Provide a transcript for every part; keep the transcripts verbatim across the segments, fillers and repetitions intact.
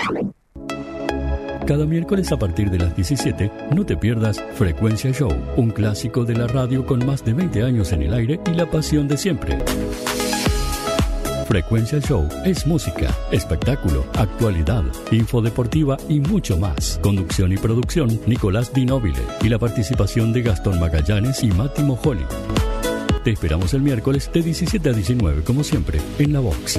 Cada miércoles a partir de las diecisiete, no te pierdas Frecuencia Show, un clásico de la radio con más de veinte años en el aire y la pasión de siempre. Frecuencia Show es música, espectáculo, actualidad, info deportiva y mucho más. Conducción y producción, Nicolás Di Nobile, y la participación de Gastón Magallanes y Mati Mojoli. Te esperamos el miércoles de diecisiete a diecinueve, como siempre, en La Vox.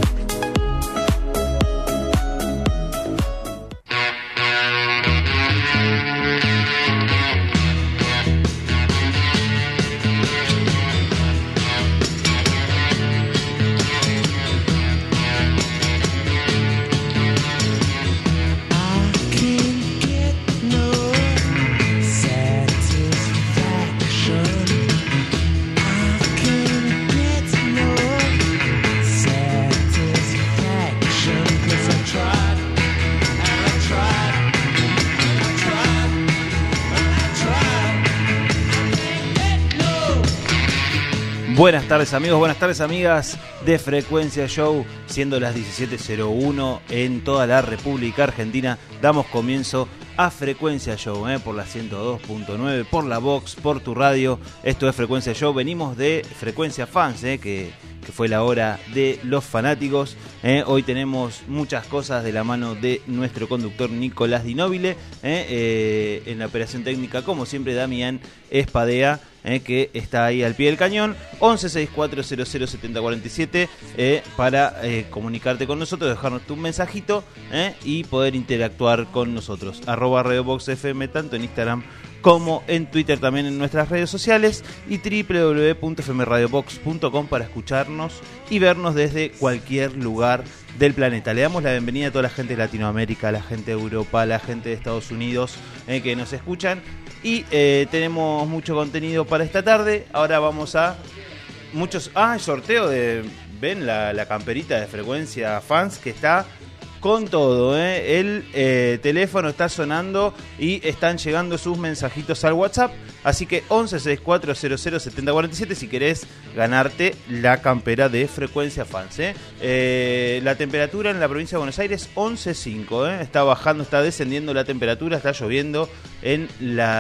Buenas tardes amigos, buenas tardes amigas de Frecuencia Show, siendo las diecisiete cero uno en toda la República Argentina, damos comienzo a Frecuencia Show, eh, por la ciento dos punto nueve, por la Vox, por tu radio. Esto es Frecuencia Show, venimos de Frecuencia Fans, eh, que, que fue la hora de los fanáticos. Eh. Hoy tenemos muchas cosas de la mano de nuestro conductor Nicolás Di Nobile, eh, eh, en la operación técnica, como siempre, Damián Espadea, Eh, que está ahí al pie del cañón. Once sesenta y cuatro cero cero setenta cuarenta y siete eh, para eh, comunicarte con nosotros, dejarnos tu mensajito eh, y poder interactuar con nosotros. Arroba Radio Vox F M, tanto en Instagram como en Twitter, también en nuestras redes sociales, y doble u doble u doble u punto f m radio box punto com para escucharnos y vernos desde cualquier lugar del planeta. Le damos la bienvenida a toda la gente de Latinoamérica, a la gente de Europa, a la gente de Estados Unidos eh, que nos escuchan. Y eh, tenemos mucho contenido para esta tarde. Ahora vamos a muchos... Ah, el sorteo de... ¿Ven la, la camperita de Frecuencia Fans que está con todo? ¿eh? El eh, teléfono está sonando y están llegando sus mensajitos al WhatsApp. Así que once sesenta y cuatro cero cero setenta cuarenta y siete si querés ganarte la campera de Frecuencia Fans. ¿eh? Eh, la temperatura en la provincia de Buenos Aires, once punto cinco. ¿eh? Está bajando, está descendiendo la temperatura, está lloviendo en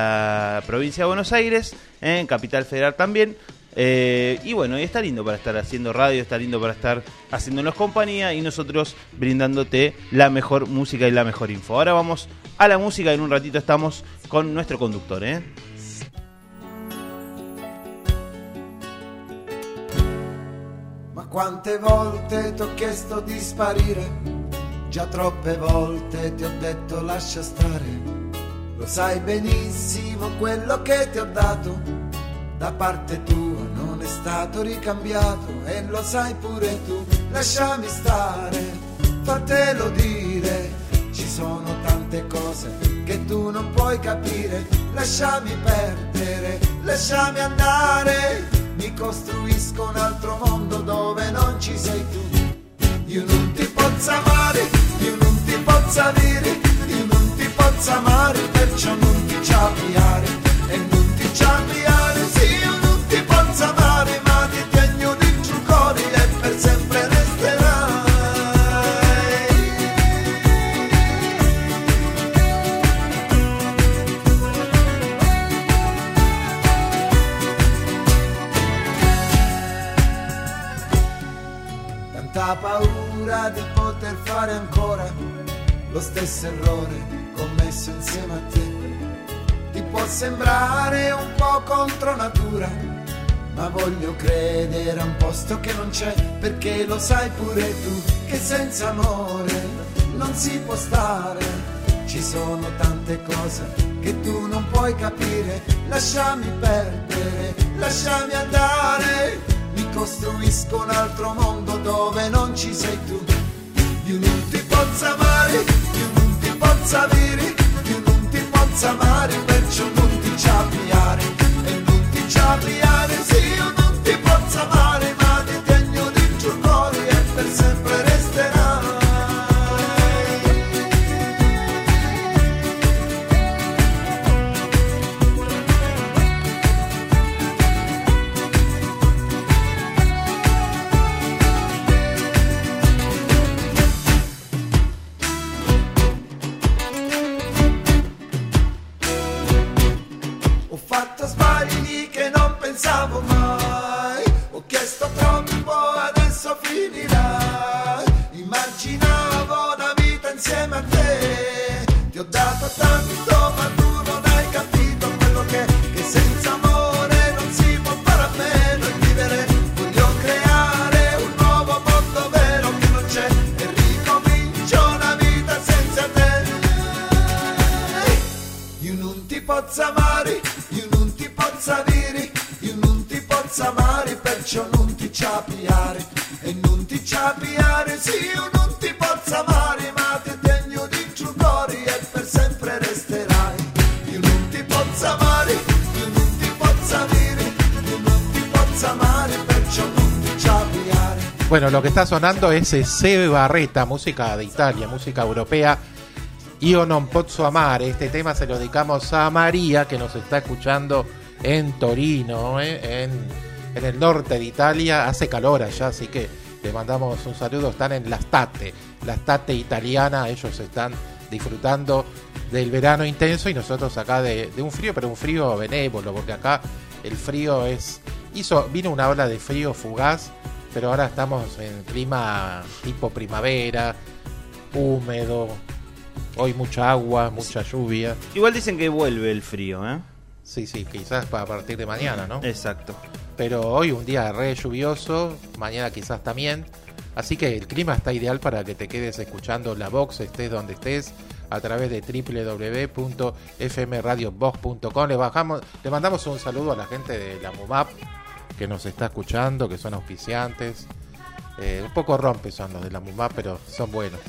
la provincia de Buenos Aires, ¿eh? En Capital Federal también. Eh, y bueno, y está lindo para estar haciendo radio, está lindo para estar haciéndonos compañía y nosotros brindándote la mejor música y la mejor info. Ahora vamos a la música y en un ratito estamos con nuestro conductor, ¿eh? Ma quante volte t'ho chiesto di sparire, già troppe volte ti ho detto lascia stare. Lo sai benissimo quello che ti ho dato da parte tua non è stato ricambiato, e lo sai pure tu. Lasciami stare, fatelo dire, ci sono tante cose che tu non puoi capire. Lasciami perdere, lasciami andare, mi costruisco un altro mondo dove non ci sei tu. Io non ti posso amare, io non ti posso avere, io non ti posso amare, perciò non ti ci avviare e non ti ci avviare. Sì, io non ti posso amare, ma ti tengo dentro il cuore e per sempre resterai. Tanta paura di poter fare ancora lo stesso errore commesso insieme a te. Ti può sembrare un po' contro natura, ma voglio credere a un posto che non c'è, perché lo sai pure tu che senza amore non si può stare. Ci sono tante cose che tu non puoi capire. Lasciami perdere, lasciami andare, mi costruisco un altro mondo dove non ci sei tu. Io non ti posso amare, io non ti posso avere, io non ti posso amare, perciò non ti ci avviare e non ti ci avviare. Sì, io non ti posso amare, ma ti tengo dentro il cuore e per sempre resterai. Ti ho dato tanto ma tu non hai capito quello che, che senza amore non si può fare a meno e vivere. Voglio creare un nuovo mondo vero che non c'è e ricomincio una vita senza te. Io non ti posso amare, io non ti posso avere, io non ti posso amare, perciò non ti ciapiare e non ti ciapiare, sì io non ti posso amare, ma ti tengo dentro cuore e per sempre resterai. Io non ti posso amare, io non ti posso avere, io non ti posso amare, perciò non ti ciapiare. Bueno, lo que está sonando es Sebe Barretta, música de Italia, música europea. Io non posso amare. Este tema se lo dedicamos a María, que nos está escuchando en Torino, ¿eh? en, en el norte de Italia. Hace calor allá, así que le mandamos un saludo. Están en la State, la State italiana. Ellos están disfrutando del verano intenso y nosotros acá de, de un frío, pero un frío benévolo, porque acá el frío es... hizo vino una ola de frío fugaz, pero ahora estamos en clima tipo primavera, húmedo. Hoy mucha agua, mucha lluvia. Igual dicen que vuelve el frío, ¿eh? Sí, sí, quizás para a partir de mañana, ¿no? Exacto. Pero hoy un día re lluvioso, mañana quizás también. Así que el clima está ideal para que te quedes escuchando La Vox, estés donde estés, a través de doble u doble u doble u punto f m radio vox punto com. Le bajamos, le mandamos un saludo a la gente de la MUMAP que nos está escuchando, que son auspiciantes. Eh, un poco rompe son los de la MUMAP, pero son buenos.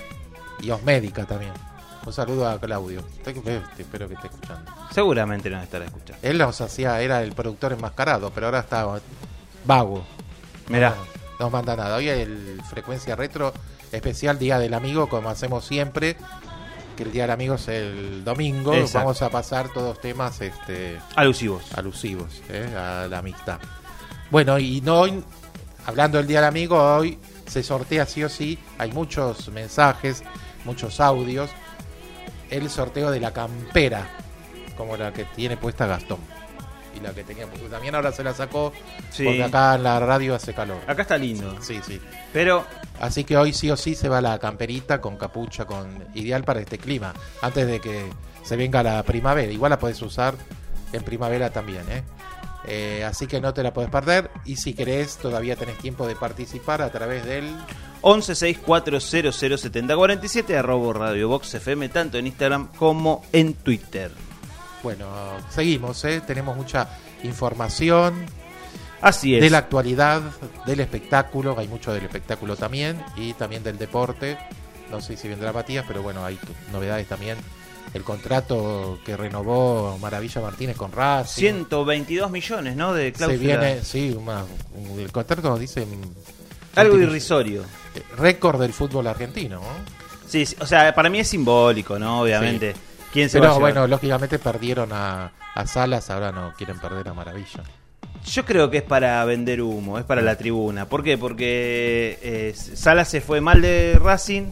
Y Osmédica también. Un saludo a Claudio. Espero que esté escuchando. Seguramente nos estará escuchando. Él nos hacía, era el productor enmascarado, pero ahora está vago. Mirá. No, no manda nada. Hoy el Frecuencia Retro especial Día del Amigo, como hacemos siempre. Que el Día del Amigo es el domingo. Exacto. Vamos a pasar todos temas este, alusivos. Alusivos ¿eh? a la amistad. Bueno, y no hoy, hablando del Día del Amigo, hoy se sortea sí o sí. Hay muchos mensajes, muchos audios. El sorteo de la campera, como la que tiene puesta Gastón. Y la que tenía, porque también ahora se la sacó, sí. Porque acá en la radio hace calor. Acá está lindo. Sí, sí. Pero así que hoy sí o sí se va la camperita con capucha, con ideal para este clima, antes de que se venga la primavera. Igual la podés usar en primavera también, ¿eh? Eh, así que no te la podés perder. Y si querés, todavía tenés tiempo de participar a través del once sesenta y cuatro cero cero setenta cuarenta y siete, arroba Radio Vox F M, tanto en Instagram como en Twitter. Bueno, seguimos, ¿eh? Tenemos mucha información. Así es. De la actualidad, del espectáculo, hay mucho del espectáculo también, y también del deporte. No sé si vendrá Matías, pero bueno, hay novedades también. El contrato que renovó Maravilla Martínez con Racing. ciento veintidós millones, ¿no? De cláusula. Se viene, sí, una, un, el contrato nos dice... Algo irrisorio. Récord del fútbol argentino, ¿no? Sí, sí, o sea, para mí es simbólico, ¿no? Obviamente. Sí. ¿Quién se pero va a bueno, lógicamente perdieron a, a Salas, ahora no quieren perder a Maravilla. Yo creo que es para vender humo, es para la tribuna. ¿Por qué? Porque eh, Salas se fue mal de Racing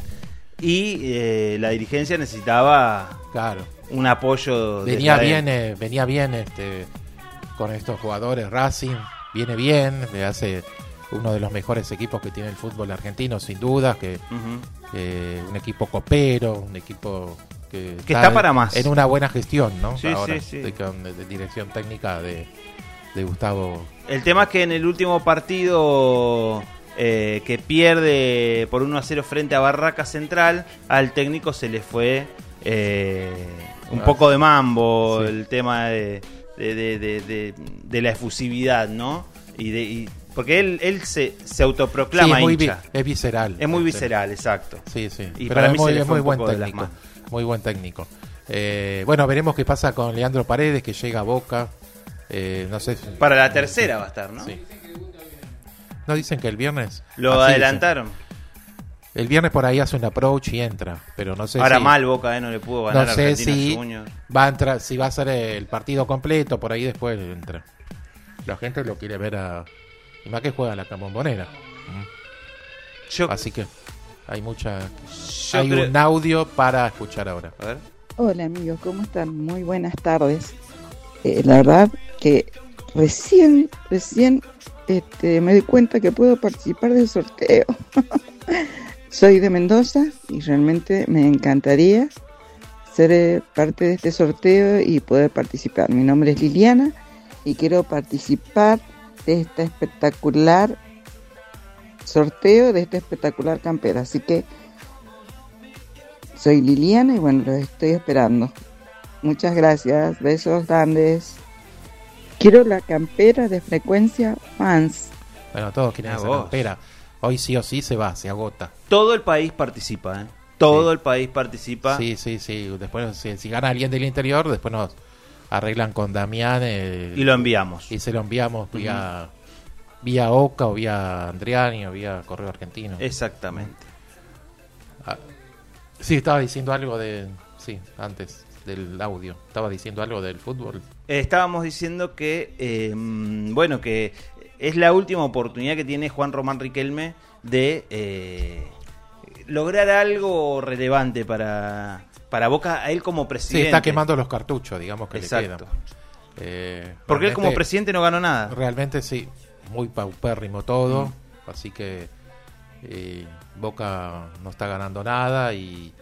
y eh, la dirigencia necesitaba claro. un apoyo. Venía bien, eh, venía bien este con estos jugadores. Racing viene bien, le hace uno de los mejores equipos que tiene el fútbol argentino, sin duda, que uh-huh. eh, un equipo copero, un equipo que, que está, está para más. En una buena gestión, ¿no? Sí, ahora, sí, sí. De, de, de dirección técnica de, de Gustavo. El tema es que en el último partido eh, que pierde por uno a cero frente a Barraca Central, al técnico se le fue eh, un ah, poco de mambo, sí. El tema de, de, de, de, de, de la efusividad, ¿no? Y de y, porque él él se, se autoproclama sí, es muy hincha. Vi, es visceral. Es muy visceral, exacto. Sí, sí. Y pero para es mí muy, se le es fue muy un buen poco técnico. Muy buen técnico. Eh, bueno, veremos qué pasa con Leandro Paredes, que llega a Boca. Eh, no sé. Para la tercera va a estar, ¿no? Sí. ¿No dicen que el viernes? Lo Así adelantaron. Dicen. El viernes por ahí hace un approach y entra, pero no sé Ahora si... mal Boca, ¿eh? No le pudo ganar no a sé Argentina si Junior. va a entrar, si va a ser el partido completo, por ahí después entra. La gente lo quiere ver a... Y más que juega la Bombonera. Yo... Así que hay mucha... Yo hay creo... un audio para escuchar ahora. A ver. Hola amigos, ¿cómo están? Muy buenas tardes. Eh, la verdad que recién, recién este, me doy cuenta que puedo participar del sorteo. Soy de Mendoza y realmente me encantaría ser parte de este sorteo y poder participar. Mi nombre es Liliana y quiero participar de este espectacular sorteo, de este espectacular campera. Así que soy Liliana y bueno, los estoy esperando. Muchas gracias, besos grandes. Quiero la campera de Frecuencia Fans. Bueno, todos quieren esa campera. Hoy sí o sí se va, se agota. Todo el país participa, ¿eh? Todo Sí. el país participa. Sí, sí, sí. Después, si, si gana alguien del interior, después nos arreglan con Damián. Eh, Y lo enviamos. Y se lo enviamos vía, uh-huh. vía Oca o vía Andriani o vía Correo Argentino. Exactamente. Ah, sí, estaba diciendo algo de... Sí, antes del audio. Estaba diciendo algo del fútbol. Eh, estábamos diciendo que, eh, bueno, que es la última oportunidad que tiene Juan Román Riquelme de eh, lograr algo relevante para, para Boca, a él como presidente. Sí, está quemando los cartuchos, digamos, que Exacto. le quedan. Eh, Porque él como presidente no ganó nada. Realmente sí, muy paupérrimo todo, mm. así que eh, Boca no está ganando nada y,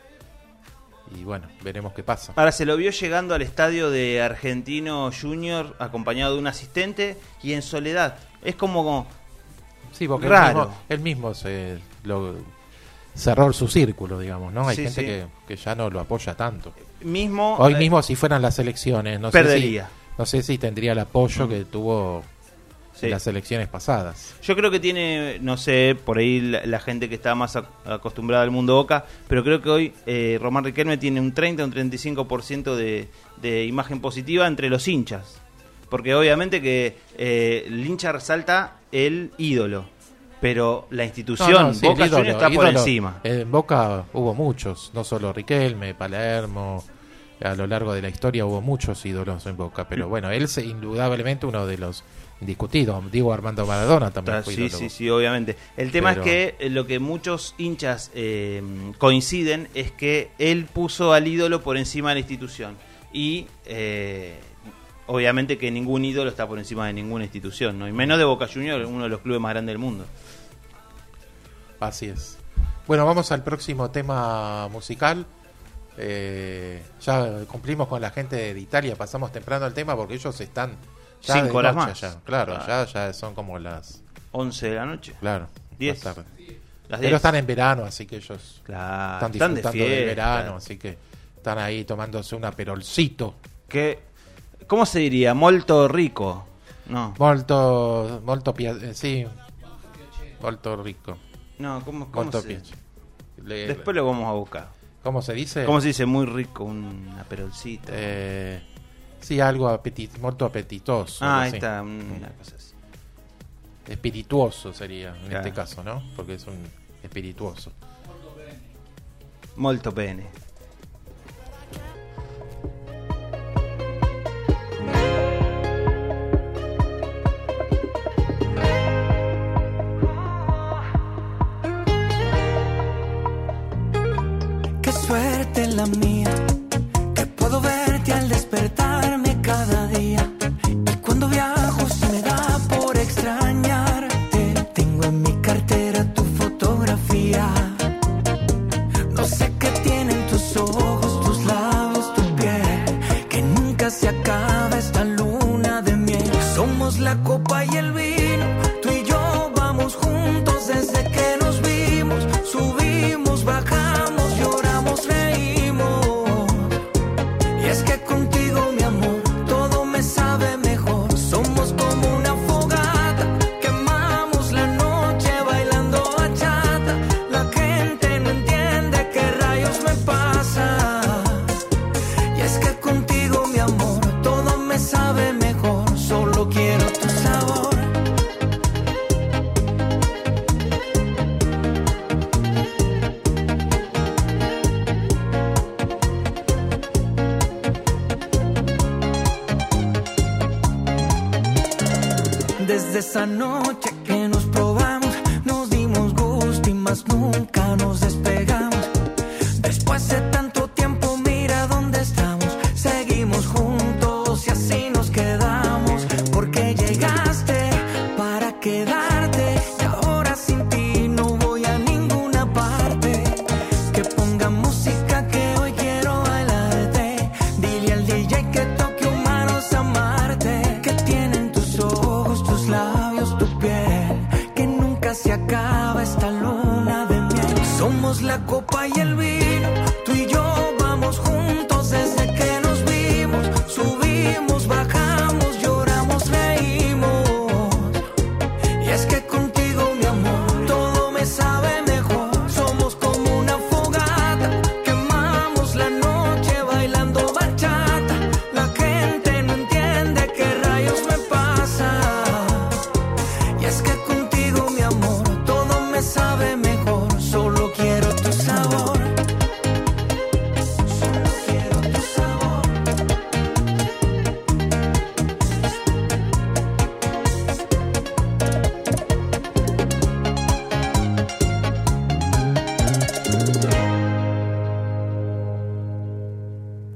y bueno, veremos qué pasa. Ahora se lo vio llegando al estadio de Argentino Junior acompañado de un asistente y en soledad. Es como... Sí, porque raro. Él mismo, él mismo se lo, cerró su círculo, digamos, ¿no? Hay Sí, gente sí. Que, que ya no lo apoya tanto. Mismo, Hoy eh, mismo si fueran las elecciones, no perdería. sé si, no sé si tendría el apoyo mm. que tuvo sí. en las elecciones pasadas. Yo creo que tiene, no sé, por ahí la, la gente que está más a, acostumbrada al mundo Boca, pero creo que hoy eh, Román Riquelme tiene un treinta, un treinta y cinco por ciento de, de imagen positiva entre los hinchas. Porque obviamente que eh, el hincha resalta el ídolo, pero la institución no, no, sí, Boca ídolo, Juniors está ídolo, por encima. En Boca hubo muchos, no solo Riquelme, Palermo, a lo largo de la historia hubo muchos ídolos en Boca, pero bueno, él es indudablemente uno de los indiscutidos. Digo, Armando Maradona también Ah, fue sí, ídolo. sí, sí, obviamente. El tema pero... es que lo que muchos hinchas eh, coinciden es que él puso al ídolo por encima de la institución y... Eh, obviamente que ningún ídolo está por encima de ninguna institución, ¿no? Y menos de Boca Juniors, uno de los clubes más grandes del mundo. Así es. Bueno, vamos al próximo tema musical. Eh, ya cumplimos con la gente de Italia, pasamos temprano al tema porque ellos están ya cinco de horas noche más. Ya. Claro, Ah. ya, ya son como las once de la noche. Claro, diez. más tarde. Las Pero diez. están en verano, así que ellos Claro, están están de disfrutando de, fiesta. verano, así que están ahí tomándose un aperolcito. Que, ¿cómo se diría? Molto rico. No. Molto, molto pia- eh, sí, molto rico. No, ¿cómo, cómo Molto se piace. Le- Después lo vamos a buscar. ¿Cómo se dice? ¿Cómo se dice? Muy rico, un aperolcito. Eh, sí, algo apetit, molto apetitoso. ah, algo ahí así. está, una cosa así. Espirituoso sería en Claro. este caso, ¿no? Porque es un espirituoso. Molto bene. Qué suerte la mía, que puedo verte al despertarme cada día. Y cuando viajo se me da por extrañarte. Tengo en mi cartera tu fotografía. No sé qué tienen tus ojos, tus labios, tu piel, que nunca se acaba esta luna de miel. Somos la copa y el vino, tú y yo vamos juntos desde que nos vimos. Subimos, bajamos, lloramos, reímos. Y es que contigo, mi amor, todo me sabe mejor. Somos como una fogata, quemamos la noche bailando bachata. La gente no entiende qué rayos me pasa. Y es que contigo, mi amor, todo me sabe mejor. Solo quiero tu sabor. Desde esa noche que nos probamos, nos dimos gusto y más nunca nos despegamos. Después de tanto tiempo, mira dónde estamos. Seguimos juntos y así nos quedamos. Porque llegaste para quedarte y ahora sin ti no voy a ninguna parte. Que ponga música que hoy quiero bailar.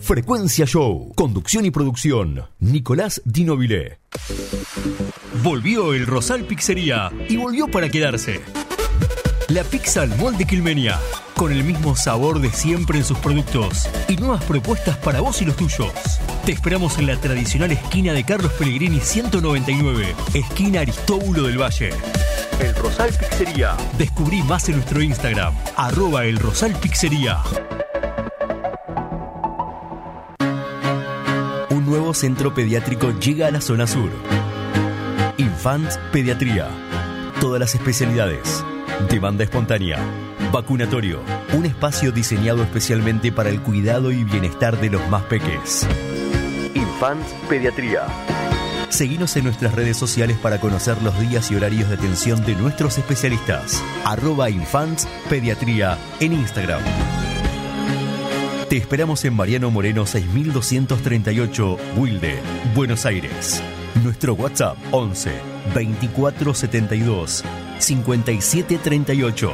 Frecuencia Show. Conducción y producción, Nicolás Di Nobile. Volvió el Rosal Pizzería y volvió para quedarse. La pizza al molde quilmenia, con el mismo sabor de siempre en sus productos y nuevas propuestas para vos y los tuyos. Te esperamos en la tradicional esquina de Carlos Pellegrini ciento noventa y nueve, esquina Aristóbulo del Valle. El Rosal Pizzería. Descubrí más en nuestro Instagram, arroba el Rosal Pizzería. Un nuevo centro pediátrico llega a la zona sur. Infants Pediatría. Todas las especialidades. Demanda espontánea. Vacunatorio. Un espacio diseñado especialmente para el cuidado y bienestar de los más peques. Infants Pediatría. Seguinos en nuestras redes sociales para conocer los días y horarios de atención de nuestros especialistas. Arroba Infants Pediatría en Instagram. Te esperamos en Mariano Moreno seis mil doscientos treinta y ocho, Wilde, Buenos Aires. Nuestro WhatsApp once, veinticuatro setenta y dos, cincuenta y siete treinta y ocho.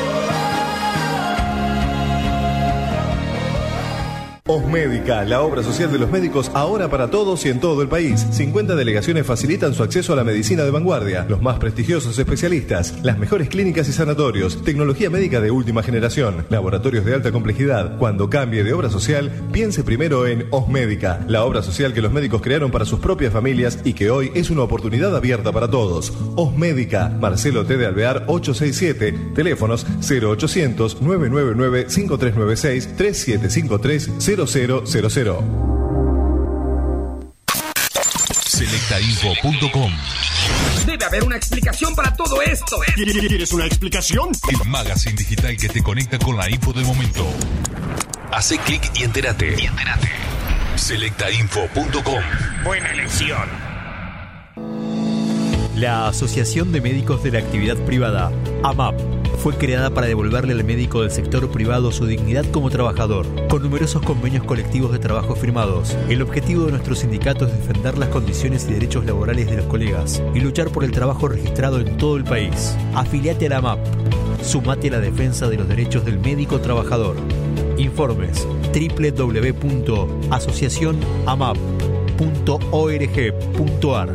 Osmédica, la obra social de los médicos ahora para todos y en todo el país. cincuenta delegaciones facilitan su acceso a la medicina de vanguardia, los más prestigiosos especialistas, las mejores clínicas y sanatorios, tecnología médica de última generación, laboratorios de alta complejidad. Cuando cambie de obra social, piense primero en Osmédica, la obra social que los médicos crearon para sus propias familias y que hoy es una oportunidad abierta para todos. Osmédica, Marcelo T. de Alvear ochocientos sesenta y siete, teléfonos cero ochocientos, nueve nueve nueve, cinco tres nueve seis, tres siete cinco tres, cero cero cero cero. selecta info punto com. Debe haber una explicación para todo esto. ¿Quieres una explicación? El magazine digital que te conecta con la info del momento. Hace clic y entérate. Y entérate. selecta info punto com. Buena elección. La Asociación de Médicos de la Actividad Privada, A M A P, fue creada para devolverle al médico del sector privado su dignidad como trabajador, con numerosos convenios colectivos de trabajo firmados. El objetivo de nuestro sindicato es defender las condiciones y derechos laborales de los colegas y luchar por el trabajo registrado en todo el país. Afiliate a la A M A P. Sumate a la defensa de los derechos del médico trabajador. Informes doble u doble u doble u punto asociación amap punto org punto a r.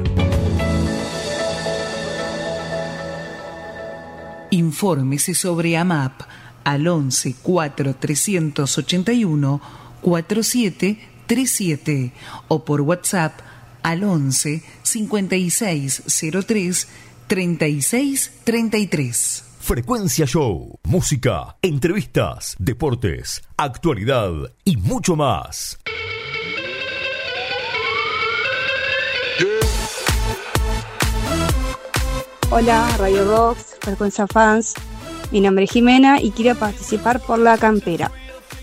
Infórmese sobre A M A P al once cuatro trescientos ochenta y uno cuarenta y siete treinta y siete o por WhatsApp al once cincuenta y seis cero tres treinta y seis treinta y tres. Frecuencia Show, música, entrevistas, deportes, actualidad y mucho más. Hola, Radio Box, Frecuencia Fans. Mi nombre es Jimena y quiero participar por la campera.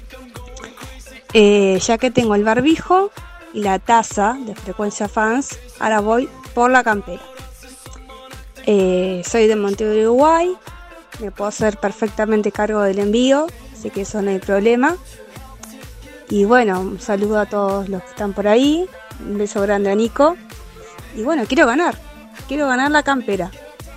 Eh, ya que tengo el barbijo y la taza de Frecuencia Fans, ahora voy por la campera. Eh, soy de Montevideo, Uruguay. Me puedo hacer perfectamente cargo del envío, así que eso no hay problema. Y bueno, un saludo a todos los que están por ahí. Un beso grande a Nico. Y bueno, quiero ganar. Quiero ganar la campera.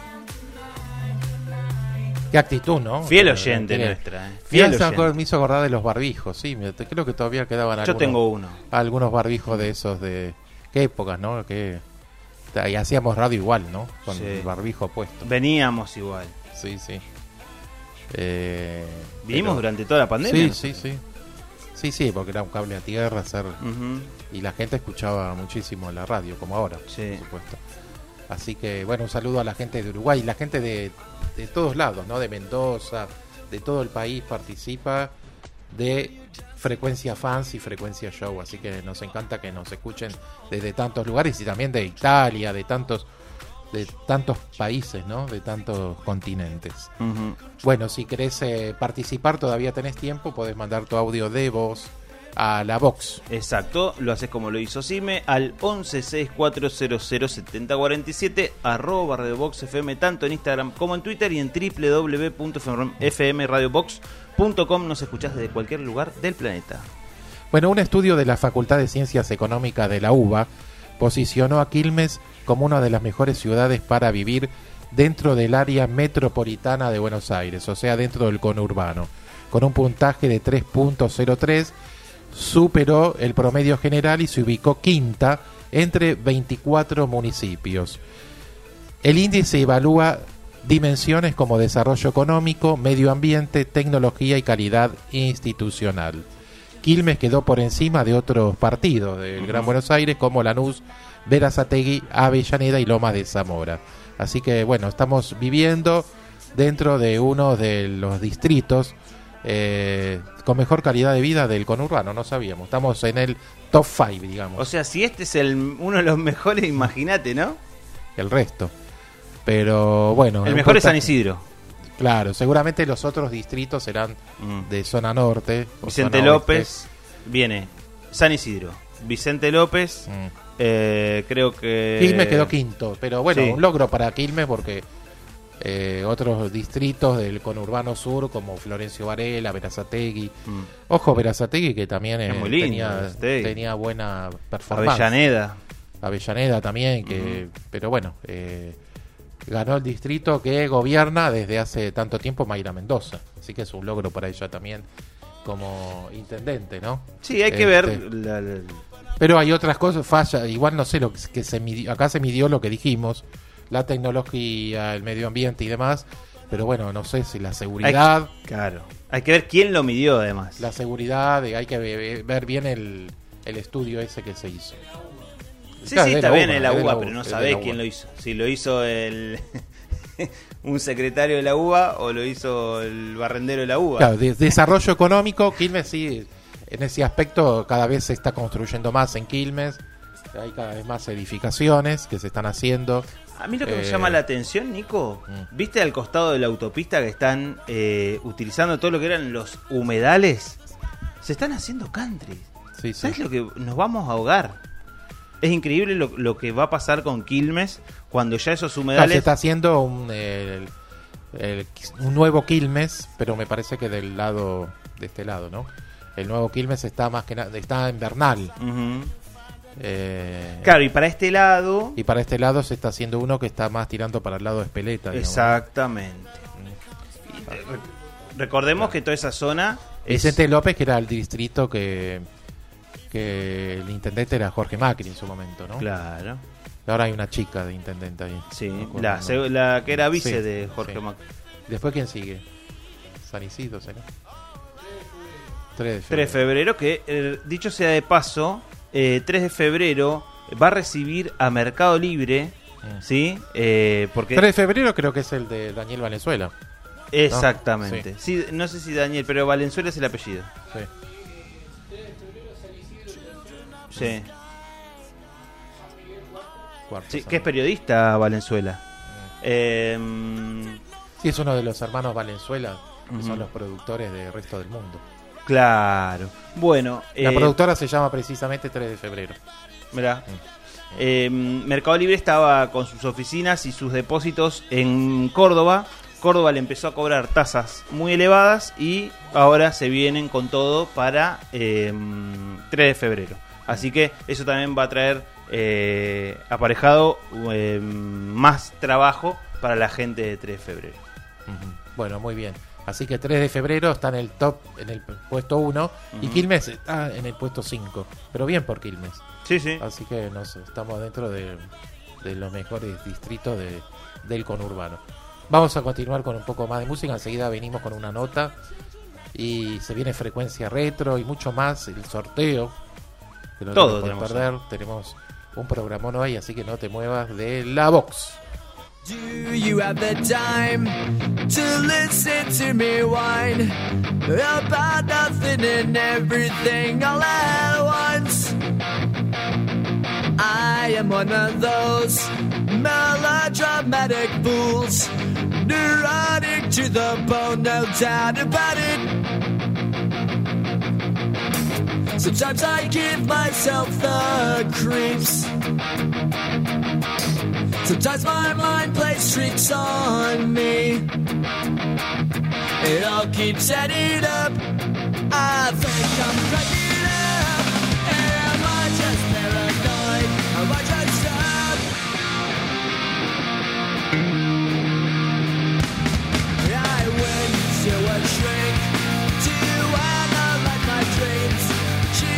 Qué actitud, ¿no? Fiel oyente que, nuestra. Eh. Fiel me, oyente. hizo, me hizo acordar de los barbijos, sí. Me, creo que todavía quedaban Yo algunos. tengo uno. Algunos barbijos de esos de... ¿Qué épocas, no? Que y hacíamos radio igual, ¿no? Con sí. el barbijo puesto. Veníamos igual. Sí, sí. Eh, Vinimos pero, durante toda la pandemia. Sí, sí, sí. Sí, sí, porque era un cable a tierra hacer... Uh-huh. Y la gente escuchaba muchísimo la radio, como ahora, sí. por supuesto. Así que, bueno, un saludo a la gente de Uruguay, la gente de, de todos lados, ¿no? De Mendoza, de todo el país participa de Frecuencia Fans y Frecuencia Show. Así que nos encanta que nos escuchen desde tantos lugares y también de Italia, de tantos de tantos países, ¿no? De tantos continentes. Uh-huh. Bueno, si querés eh, participar, todavía tenés tiempo, podés mandar tu audio de voz a la box. Exacto, lo haces como lo hizo Sime al once sesenta y cuatro cero cero setenta cuarenta y siete, arroba Radio Box F M, tanto en Instagram como en Twitter, y en doble u doble u doble u punto f m radio box punto com. Nos escuchás desde cualquier lugar del planeta. Bueno, un estudio de la Facultad de Ciencias Económicas de la U B A posicionó a Quilmes como una de las mejores ciudades para vivir dentro del área metropolitana de Buenos Aires, o sea, dentro del conurbano, con un puntaje de tres punto cero tres, superó el promedio general y se ubicó quinta entre veinticuatro municipios. El índice evalúa dimensiones como desarrollo económico, medio ambiente, tecnología y calidad institucional. Quilmes quedó por encima de otros partidos del uh-huh. Gran Buenos Aires como Lanús, Berazategui, Avellaneda y Lomas de Zamora. Así que bueno, estamos viviendo dentro de uno de los distritos eh, con mejor calidad de vida del conurbano, no sabíamos. Estamos en el top cinco, digamos. O sea, si este es el uno de los mejores, imagínate, ¿no? El resto. Pero bueno. El mejor es San Isidro. Claro, seguramente los otros distritos serán mm. de zona norte. Vicente zona López viene San Isidro, Vicente López, mm. eh, creo que... Quilmes quedó quinto, pero bueno, sí. un logro para Quilmes porque eh, otros distritos del conurbano sur como Florencio Varela, Berazategui, mm. ojo Berazategui que también eh, es muy lindo, tenía, tenía buena performance. Avellaneda. Avellaneda también, que mm. pero bueno... Eh, ganó el distrito que gobierna desde hace tanto tiempo Mayra Mendoza, así que es un logro para ella también como intendente, ¿no? Sí, hay que este, ver la, la... pero hay otras cosas, falla, igual no sé lo que, que se midió, acá se midió lo que dijimos, la tecnología, el medio ambiente y demás, pero bueno, no sé si la seguridad, hay, claro, hay que ver quién lo midió además. La seguridad, hay que ver, ver bien el, el estudio ese que se hizo. Sí, claro, sí, está bien en la U B A, pero no sabés quién lo hizo. Si lo hizo el un secretario de la U B A o lo hizo el barrendero de la U B A. Claro, de, desarrollo económico, Quilmes sí, en ese aspecto cada vez se está construyendo más en Quilmes, hay cada vez más edificaciones que se están haciendo. A mí lo que eh, me llama la atención, Nico, mm. ¿viste al costado de la autopista que están eh, utilizando todo lo que eran los humedales? Se están haciendo country. Sí, ¿sabes sí. lo que nos vamos a ahogar? Es increíble lo, lo que va a pasar con Quilmes cuando ya esos humedales... No, se está haciendo un, el, el, un nuevo Quilmes, pero me parece que del lado de este lado, ¿no? El nuevo Quilmes está más que nada, está en Bernal. Uh-huh. Eh, claro, y para este lado... Y para este lado se está haciendo uno que está más tirando para el lado de Espeleta. Digamos. Exactamente. Uh-huh. Y, eh, recordemos claro. que toda esa zona... Vicente es... López, que era el distrito que... que el intendente era Jorge Macri en su momento, ¿no? Claro. Ahora hay una chica de intendente ahí. Sí, no la, no. la que era vice sí, de Jorge sí. Macri. ¿Después quién sigue? San Isidro, ¿será? tres de febrero. tres de febrero, que eh, dicho sea de paso, eh, tres de febrero va a recibir a Mercado Libre, mm. ¿sí? Eh, porque tres de febrero creo que es el de Daniel Valenzuela. Exactamente. ¿No? Sí. Sí, no sé si Daniel, pero Valenzuela es el apellido. Sí. Sí. Sí, que es periodista Valenzuela. Mm. Eh, sí, es uno de los hermanos Valenzuela, que uh-huh. son los productores de Resto del Mundo. Claro. Bueno, la eh, productora se llama precisamente tres de febrero. Mirá. Mm. Eh, Mercado Libre estaba con sus oficinas y sus depósitos en Córdoba. Córdoba le empezó a cobrar tasas muy elevadas y ahora se vienen con todo para eh, tres de febrero. Así que eso también va a traer eh, aparejado eh, más trabajo para la gente de tres de febrero. Uh-huh. Bueno, muy bien. Así que tres de febrero está en el top, en el puesto uno, uh-huh. y Quilmes está en el puesto cinco. Pero bien por Quilmes. Sí, sí. Así que nos, estamos dentro de, de los mejores distritos de, del conurbano. Vamos a continuar con un poco más de música. Enseguida venimos con una nota. Y se viene Frecuencia Retro y mucho más. El sorteo. Que no Todo te tenemos. perder. Tenemos un programón hoy, así que no te muevas de la box. Do you have the time to listen to me whine about nothing and everything all at once? I am one of those melodramatic fools, neurotic to the bone, no doubt about it. Sometimes I give myself the creeps. Sometimes my mind plays tricks on me. It all keeps adding up. I think I'm cracking up. Am I just paranoid? Am I just up? I went to a shrink to analyze my dreams. She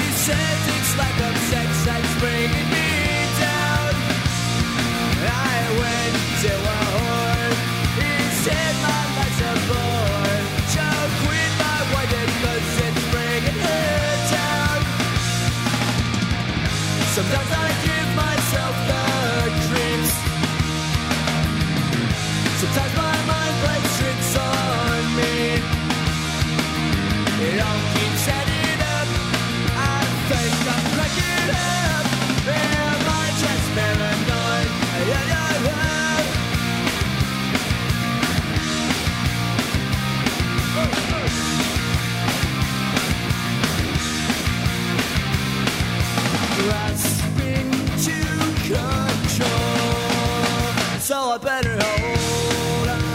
I better hold on.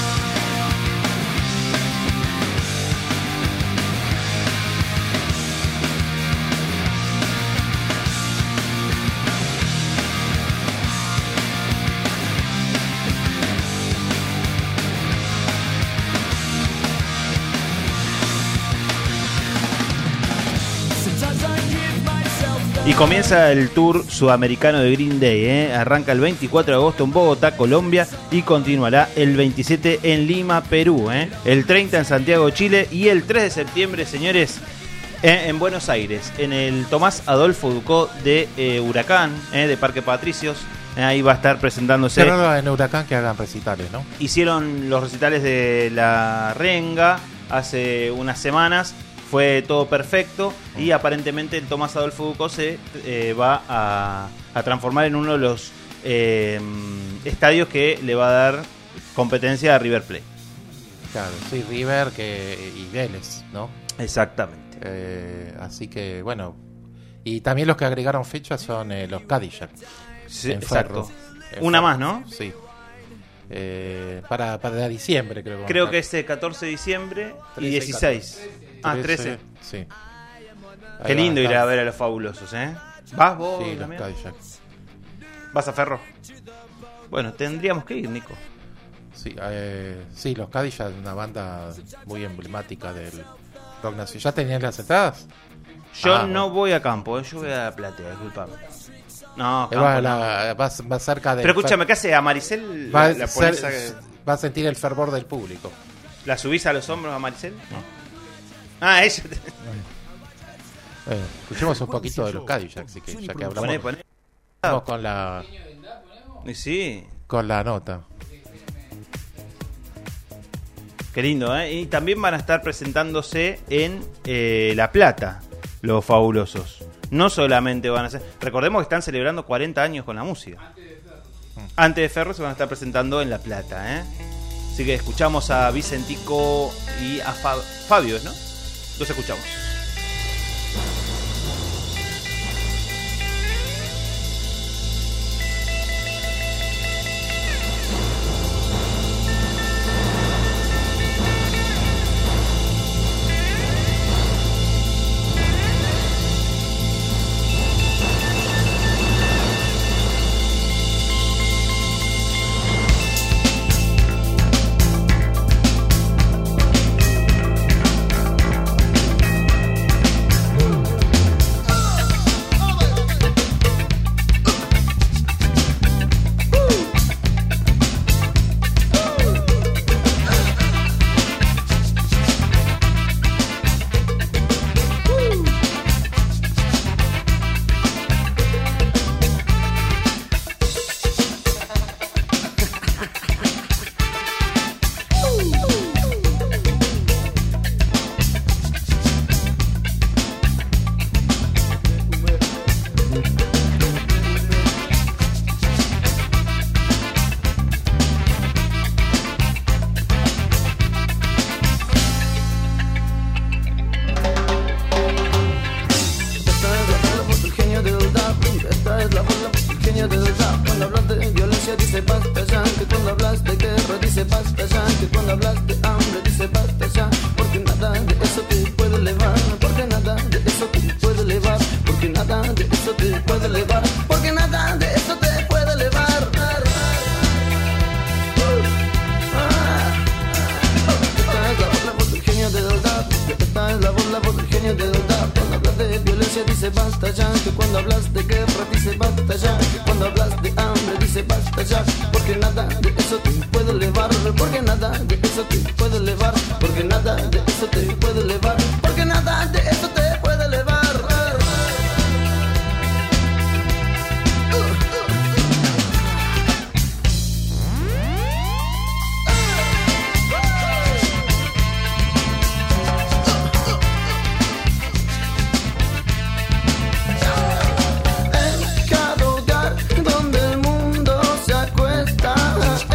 Y comienza el tour sudamericano de Green Day, ¿eh? Arranca el veinticuatro de agosto en Bogotá, Colombia, y continuará el veintisiete en Lima, Perú, ¿eh? El treinta en Santiago, Chile, y el tres de septiembre, señores, eh, en Buenos Aires, en el Tomás Adolfo Ducó de eh, Huracán, ¿eh? de Parque Patricios. Eh, ahí va a estar presentándose. Cerrado en Huracán que hagan recitales, ¿no? Hicieron los recitales de La Renga hace unas semanas. Fue todo perfecto y aparentemente el Tomás Adolfo Ducó se eh, va a, a transformar en uno de los eh, estadios que le va a dar competencia a River Plate. Claro, sí, River que, y Vélez, ¿no? Exactamente. Eh, así que, bueno, y también los que agregaron fechas son eh, los Cadillac. Sí, en exacto. Ferro. Una Ferro. más, ¿no? Sí. Eh, para, para diciembre, creo que Creo que es el catorce de diciembre y dieciséis. Ah, trece. Sí. Ahí Qué lindo va, ir a ver a los fabulosos, ¿eh? ¿Vas vos? Sí, los también? Cadillac. ¿Vas a Ferro? Bueno, tendríamos que ir, Nico. Sí, eh, sí, los Cadillac, una banda muy emblemática del rock nacional. ¿Ya tenían las entradas? Yo Ah, no bueno. voy a campo, eh, yo voy a Platea, disculpame. No, Eh, campo va, no. la- va, va cerca de. Pero escúchame, ¿qué hace? ¿A Maricel Va, la, la a pones ser- a- va a sentir el fervor del público. ¿La subís a los hombros a Maricel? No. Ah, ella. Bueno, escuchemos un poquito de los Cadillac, así que ya que hablamos. Poné, poné. Vamos con la Y sí, con la nota. qué lindo, ¿eh? Y también van a estar presentándose en eh, La Plata, los fabulosos. No solamente van a ser... Recordemos que están celebrando cuarenta años con la música. Antes de Ferro se van a estar presentando en La Plata, ¿eh? Así que escuchamos a Vicentico y a Fa- Fabio, ¿no? Los escuchamos.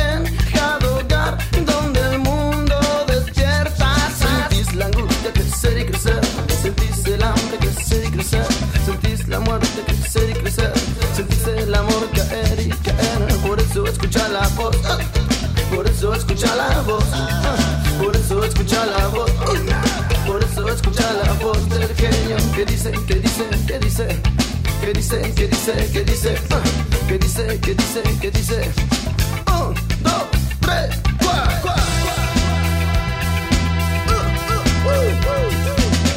City dice, que dice, que dice, que dice, que dice, que dice, uh, que dice, que dice, que dice, un, dos, tres, cuatro, cuatro. Uh, uh, uh, uh.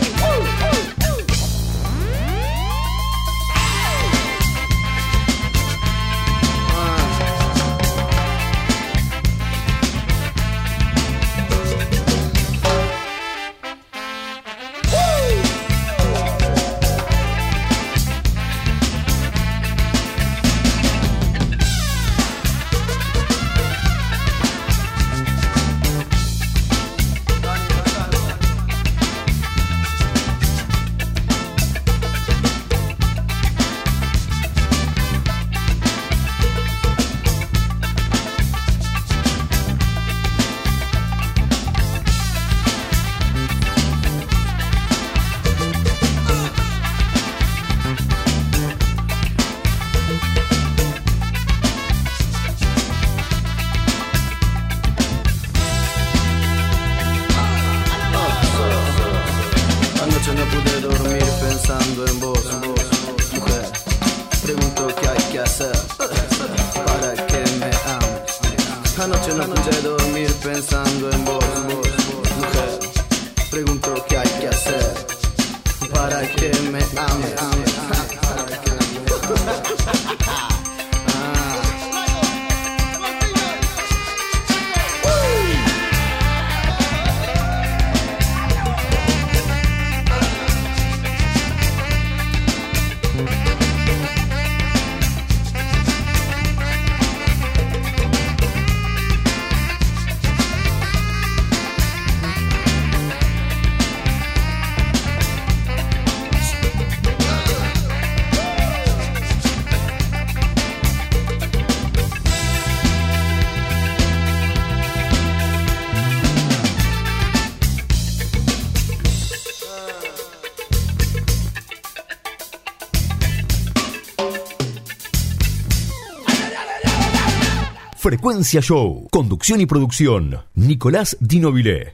Frecuencia Show. Conducción y producción, Nicolás Di Nobile.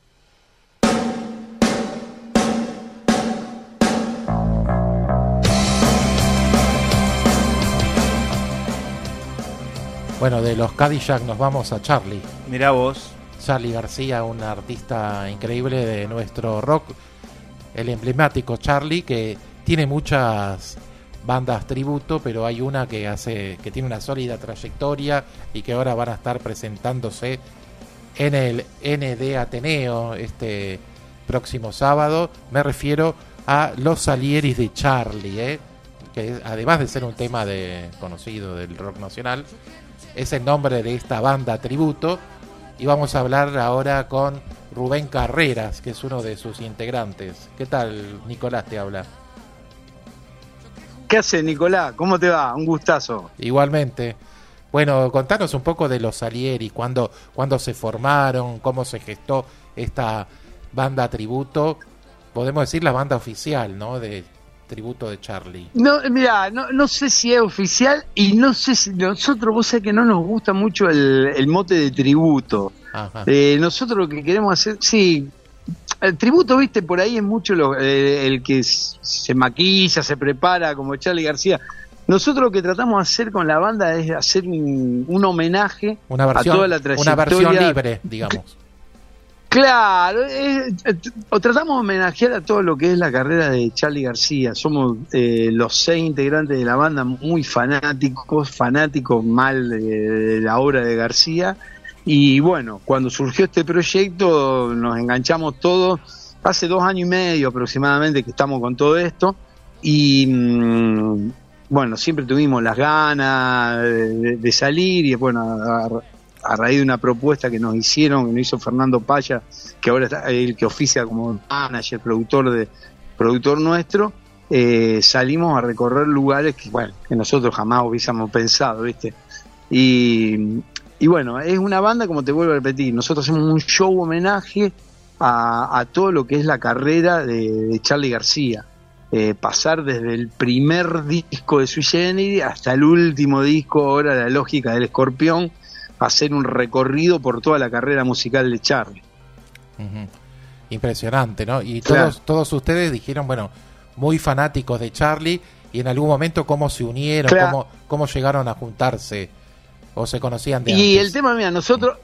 Bueno, de los Cadillac nos vamos a Charly. Mirá vos. Charly García, un artista increíble de nuestro rock. El emblemático Charly, que tiene muchas bandas tributo, pero hay una que hace que tiene una sólida trayectoria y que ahora van a estar presentándose en el N D Ateneo este próximo sábado. Me refiero a Los Salieris de Charly, ¿eh? Que además de ser un tema de conocido del rock nacional, es el nombre de esta banda tributo. Y vamos a hablar ahora con Rubén Carreras, que es uno de sus integrantes. ¿Qué tal, Nicolás, te habla? ¿Qué hace, Nicolás? ¿Cómo te va? Un gustazo. Igualmente. Bueno, contanos un poco de los Salieri, cuándo, cuándo se formaron, cómo se gestó esta banda tributo. Podemos decir la banda oficial, ¿no? De tributo de Charly. No, mira, no, no sé si es oficial y no sé si nosotros, vos sabés que no nos gusta mucho el, el mote de tributo. Eh, nosotros lo que queremos hacer, sí, el tributo, viste, por ahí es mucho lo, eh, el que se maquilla, se prepara como Charly García. Nosotros lo que tratamos de hacer con la banda es hacer un, un homenaje una versión, a toda la trayectoria. Una versión libre, digamos. Claro, eh, eh, o tratamos de homenajear a todo lo que es la carrera de Charly García. Somos eh, los seis integrantes de la banda muy fanáticos, fanáticos mal de, de la obra de García. Y bueno, cuando surgió este proyecto nos enganchamos todos, hace dos años y medio aproximadamente que estamos con todo esto, y mmm, bueno, siempre tuvimos las ganas de, de salir, y bueno, a, a raíz de una propuesta que nos hicieron, que nos hizo Fernando Paya, que ahora está el que oficia como manager, productor de productor nuestro, eh, salimos a recorrer lugares que, bueno, que nosotros jamás hubiésemos pensado, ¿viste? Y... Y bueno, es una banda, como te vuelvo a repetir, nosotros hacemos un show homenaje a, a todo lo que es la carrera de, de Charly García. Eh, pasar desde el primer disco de Sui Generis hasta el último disco, ahora La Lógica del Escorpión, hacer un recorrido por toda la carrera musical de Charly. Uh-huh. Impresionante, ¿no? Y claro. todos, todos ustedes dijeron, bueno, muy fanáticos de Charlie, y en algún momento cómo se unieron, Claro. cómo, cómo llegaron a juntarse, o se conocían de Y antes. el tema, mira, nosotros,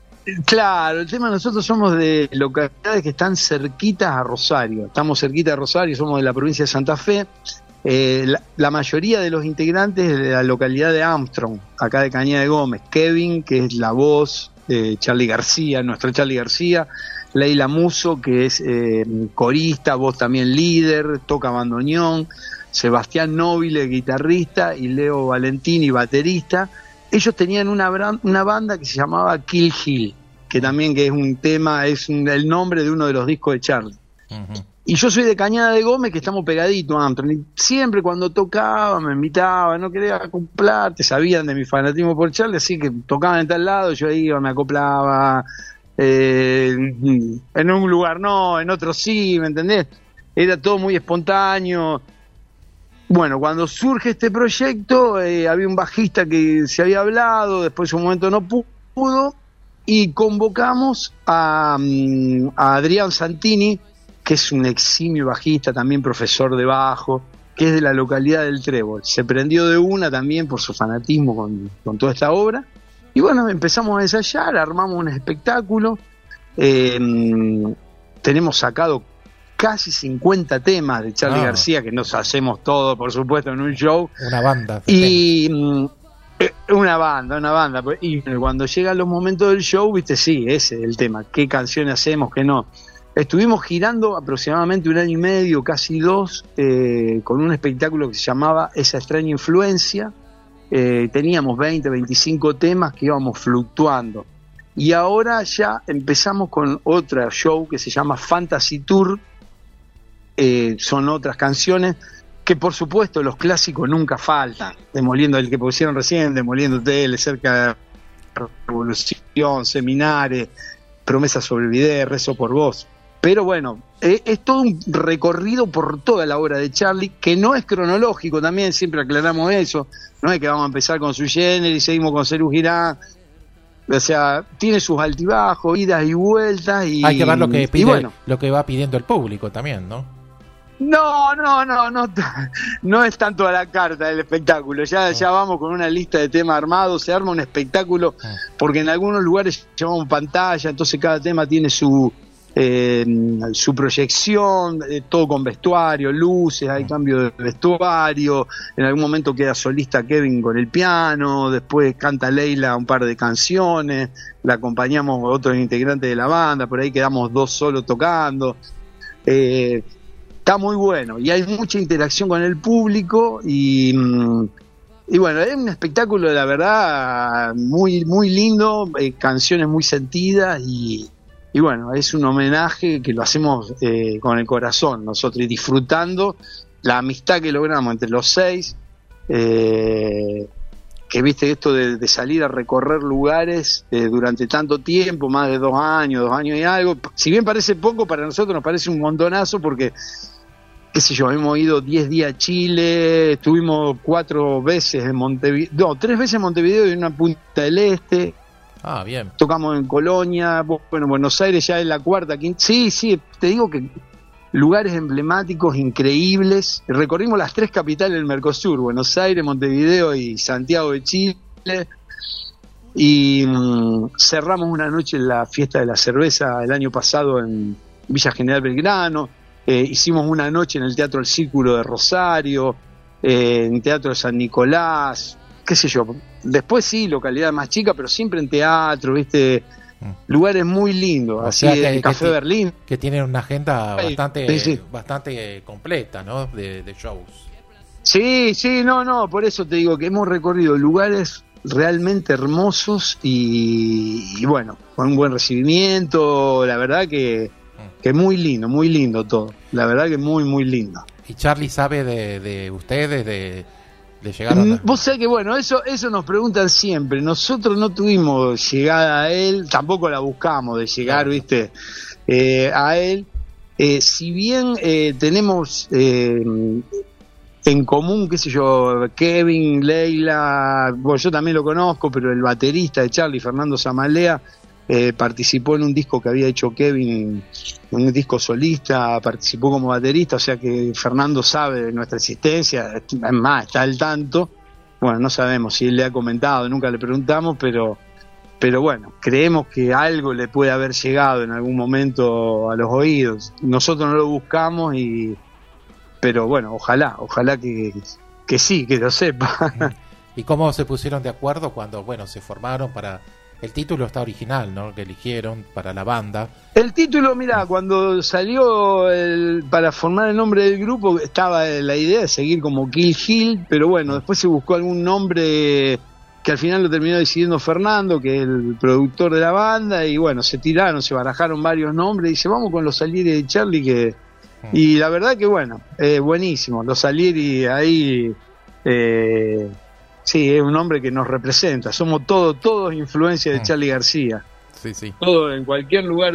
claro, el tema nosotros somos de localidades que están cerquitas a Rosario, estamos cerquita de Rosario, somos de la provincia de Santa Fe. Eh, la, la mayoría de los integrantes de la localidad de Armstrong, acá de Cañada de Gómez. Kevin, que es la voz, eh, Charlie García, nuestro Charlie García, Leila Muso, que es eh, corista, voz también líder, toca bandoneón, Sebastián Nobile, guitarrista, y Leo Valentini, baterista. Ellos tenían una, bran- una banda que se llamaba Kill Hill, que también que es un tema, es un- el nombre de uno de los discos de Charlie. Ujú. Y yo soy de Cañada de Gómez, que estamos pegaditos a Armstrong. Y siempre cuando tocaba, me invitaban, no quería acoplarte, sabían de mi fanatismo por Charlie, así que tocaban en tal lado, yo iba, me acoplaba, eh, en un lugar no, en otro sí, ¿me entendés? Era todo muy espontáneo. Bueno, cuando surge este proyecto, eh, había un bajista que se había hablado, después en un momento no pudo, y convocamos a, mm, a Adrián Santini, que es un eximio bajista, también profesor de bajo, que es de la localidad del Trébol. Se prendió de una también por su fanatismo con, con toda esta obra. Y bueno, empezamos a ensayar, armamos un espectáculo. Eh, tenemos sacado casi cincuenta temas de Charlie Ah. García, que nos hacemos todo, por supuesto, en un show. Una banda. Y mm, eh, una banda, una banda. Y cuando llegan los momentos del show, viste, sí, ese es el tema. ¿Qué canciones hacemos, qué no? Estuvimos girando aproximadamente un año y medio, casi dos, eh, con un espectáculo que se llamaba Esa extraña influencia. Eh, teníamos veinte, veinticinco temas que íbamos fluctuando. Y ahora ya empezamos con otro show que se llama Fantasy Tour. Eh, son otras canciones que, por supuesto, los clásicos nunca faltan. Demoliendo el que pusieron recién, Demoliendo Tele, Cerca de la Revolución, Seminares, Promesa sobre el Video, Rezo por Vos. Pero bueno, es, es todo un recorrido por toda la obra de Charlie, que no es cronológico también, siempre aclaramos eso. No es que vamos a empezar con Sui Generis y seguimos con Serú Girán. O sea, tiene sus altibajos, idas y vueltas. Y, Hay que ver lo que y pide, bueno. lo que va pidiendo el público también, ¿no? No, no, no, no, no es tanto a la carta el espectáculo. Ya, ya vamos con una lista de temas armados, se arma un espectáculo, porque en algunos lugares llevamos pantalla, entonces cada tema tiene su eh, su proyección, eh, todo con vestuario, luces, hay cambio de vestuario, en algún momento queda solista Kevin con el piano, después canta Leila un par de canciones, la acompañamos a otros integrantes de la banda, por ahí quedamos dos solos tocando. Eh, Está muy bueno y hay mucha interacción con el público y, y bueno, es un espectáculo, la verdad, muy muy lindo, eh, canciones muy sentidas y, y bueno, es un homenaje que lo hacemos eh, con el corazón nosotros y disfrutando la amistad que logramos entre los seis, eh, que viste esto de, de salir a recorrer lugares eh, durante tanto tiempo, más de dos años, dos años y algo, si bien parece poco, para nosotros nos parece un montonazo porque qué sé yo, hemos ido diez días a Chile, estuvimos cuatro veces en Montevideo, no, tres veces en Montevideo y en una Punta del Este. Ah, bien. Tocamos en Colonia, bueno, Buenos Aires ya es la cuarta, quinta. Sí, sí, te digo que lugares emblemáticos, increíbles. Recorrimos las tres capitales del Mercosur, Buenos Aires, Montevideo y Santiago de Chile. Y mmm, cerramos una noche en la fiesta de la cerveza el año pasado en Villa General Belgrano. Eh, hicimos una noche en el Teatro El Círculo de Rosario, eh, en Teatro de San Nicolás, qué sé yo. Después sí, localidad más chica, pero siempre en teatro, ¿viste? Lugares muy lindos, O así sea que- el que Café ti- Berlín. Que tienen una agenda Sí, bastante, sí, sí. bastante completa, ¿no? De, de shows. Sí, sí, no, no, por eso te digo que hemos recorrido lugares realmente hermosos y, y bueno, con un buen recibimiento, la verdad que, que muy lindo, muy lindo todo, la verdad que muy, muy lindo. ¿Y Charlie sabe de, de ustedes, de, de llegar a... Mm, Vos sabés que bueno, eso, eso nos preguntan siempre, nosotros no tuvimos llegada a él, tampoco la buscamos de llegar, viste, eh, a él, eh, si bien eh, tenemos... Eh, en común, qué sé yo, Kevin, Leila, bueno, yo también lo conozco, pero el baterista de Charlie, Fernando Zamalea, eh, participó en un disco que había hecho Kevin, un disco solista, participó como baterista, o sea que Fernando sabe de nuestra existencia, es más, está al tanto. Bueno, no sabemos si él le ha comentado, nunca le preguntamos, pero pero bueno, creemos que algo le puede haber llegado en algún momento a los oídos. Nosotros no lo buscamos, y pero bueno, ojalá, ojalá que, que sí, que lo sepa. ¿Y cómo se pusieron de acuerdo cuando, bueno, se formaron para... El título está original, ¿no?, que eligieron para la banda. El título, mira, cuando salió el, para formar el nombre del grupo, estaba la idea de seguir como Kill Hill, pero bueno, después se buscó algún nombre que al final lo terminó decidiendo Fernando, que es el productor de la banda, y bueno, se tiraron, se barajaron varios nombres, y dice, vamos con los Salieri de Charlie, que y la verdad que bueno, eh, buenísimo, los Salieri ahí... Eh, Sí, es un hombre que nos representa. Somos todos, todos influencia de Charly García. Sí, sí. Todo, en cualquier lugar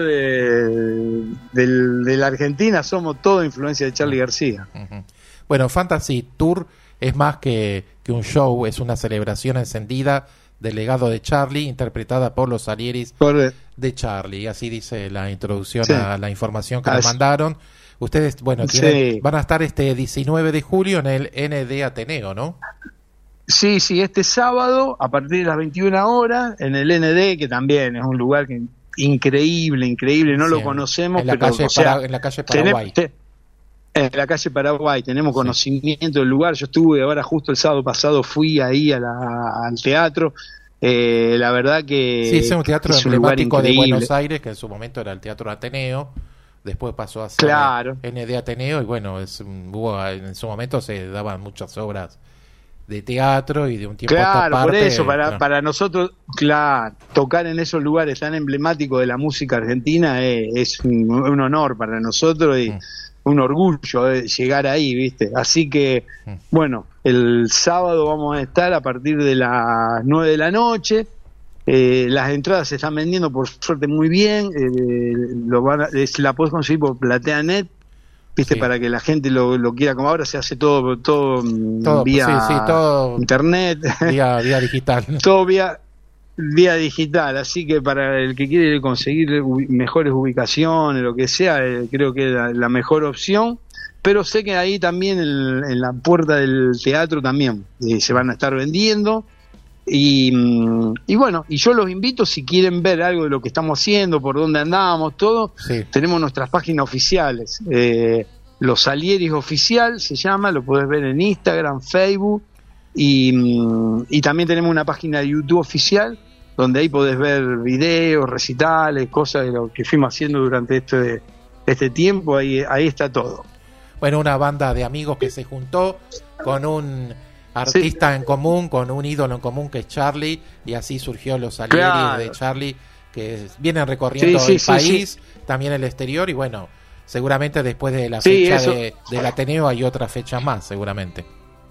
de, de, de la Argentina, somos todos influencia de Charly García. Uh-huh. Bueno, Fantasy Tour es más que, que un show, es una celebración encendida del legado de Charly, interpretada por los Salieris de Charly. Así dice la introducción sí. a la información que Así. nos mandaron. Ustedes, bueno, tienen, sí. van a estar este diecinueve de julio en el N D Ateneo, ¿no? Sí, sí, este sábado a partir de las veintiuna horas en el N D, que también es un lugar que increíble, increíble, no sí, lo conocemos, en la, pero, calle, o sea, para, en la calle Paraguay. Tenemos, te, en la calle Paraguay tenemos conocimiento sí. del lugar. Yo estuve ahora justo el sábado pasado, fui ahí a la, al teatro. Eh, la verdad que sí, es un teatro es emblemático un de Buenos Aires, que en su momento era el Teatro Ateneo, después pasó a ser claro. N D Ateneo, y bueno, es, hubo, en su momento se daban muchas obras de teatro, y de un tiempo claro, a esta parte, por eso, para, claro. para nosotros, claro, tocar en esos lugares tan emblemáticos de la música argentina es, es un, un honor para nosotros, y mm. un orgullo de llegar ahí, ¿viste? Así que, mm. bueno, el sábado vamos a estar a partir de las nueve de la noche. Eh, las entradas se están vendiendo por suerte muy bien. Eh, lo van a, la puedes conseguir por PlateaNet, viste, sí. para que la gente lo, lo quiera, como ahora se hace todo todo, todo vía sí, sí, todo internet, vía, vía digital. todo vía vía digital, así que para el que quiere conseguir ubi- mejores ubicaciones, lo que sea, eh, creo que es la, la mejor opción. Pero sé que ahí también en, en la puerta del teatro también eh, se van a estar vendiendo. Y, y bueno, y yo los invito, si quieren ver algo de lo que estamos haciendo, por dónde andamos, todo, sí. tenemos nuestras páginas oficiales. Eh, Los Salieris Oficial se llama, lo podés ver en Instagram, Facebook, y, y también tenemos una página de YouTube oficial, donde ahí podés ver videos, recitales, cosas de lo que fuimos haciendo durante este, este tiempo, ahí, ahí está todo. Bueno, una banda de amigos que se juntó con un artista sí. en común, con un ídolo en común que es Charly, y así surgió Los Salieris claro. de Charly, que vienen recorriendo sí, sí, el sí, país, sí. también el exterior, y bueno, seguramente después de la sí, fecha eso. de, del Ateneo hay otras fechas más, seguramente.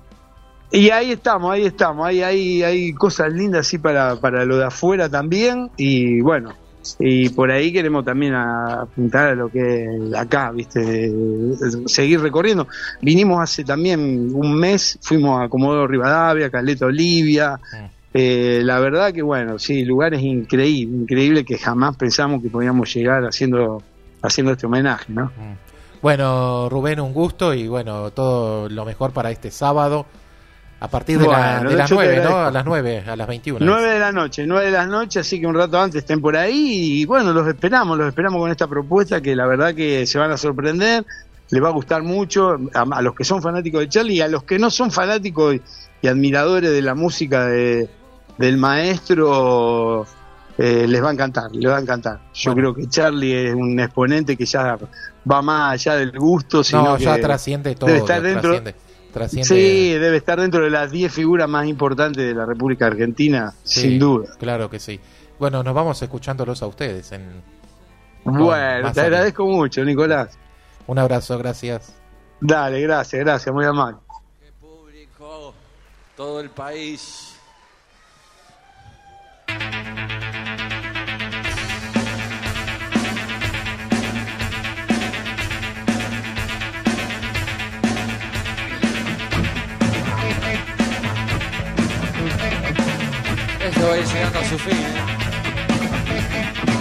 Y ahí estamos, ahí estamos, ahí hay, hay cosas lindas así para, para lo de afuera también, y bueno, y por ahí queremos también apuntar a lo que es acá, viste, seguir recorriendo. Vinimos hace también un mes, fuimos a Comodoro Rivadavia, Caleta Olivia, mm. eh, la verdad que bueno, sí, lugares increíbles, increíbles que jamás pensamos que podíamos llegar haciendo, haciendo este homenaje, ¿no? Mm. Bueno, Rubén, un gusto, y bueno, todo lo mejor para este sábado. A partir de, bueno, la, de las nueve, ¿no? A las nueve, a las veintiuna. nueve de la noche, nueve de la noche, así que un rato antes estén por ahí, y bueno, los esperamos, los esperamos con esta propuesta que la verdad que se van a sorprender, les va a gustar mucho a, a los que son fanáticos de Charly, y a los que no son fanáticos y, y admiradores de la música de, del maestro, eh, les va a encantar, les va a encantar. Yo bueno. creo que Charly es un exponente que ya va más allá del gusto, sino no, ya que trasciende todo, debe estar dentro. Trasciende. Trasciende... Sí, debe estar dentro de las diez figuras más importantes de la República Argentina, sí, sin duda. Claro que sí. Bueno, nos vamos escuchándolos a ustedes. En... Bueno, te agradezco mucho, Nicolás. Un abrazo, gracias. Dale, gracias, gracias, muy amable. Público, todo el país. Esto va a ir llegando a su fin, ¿eh?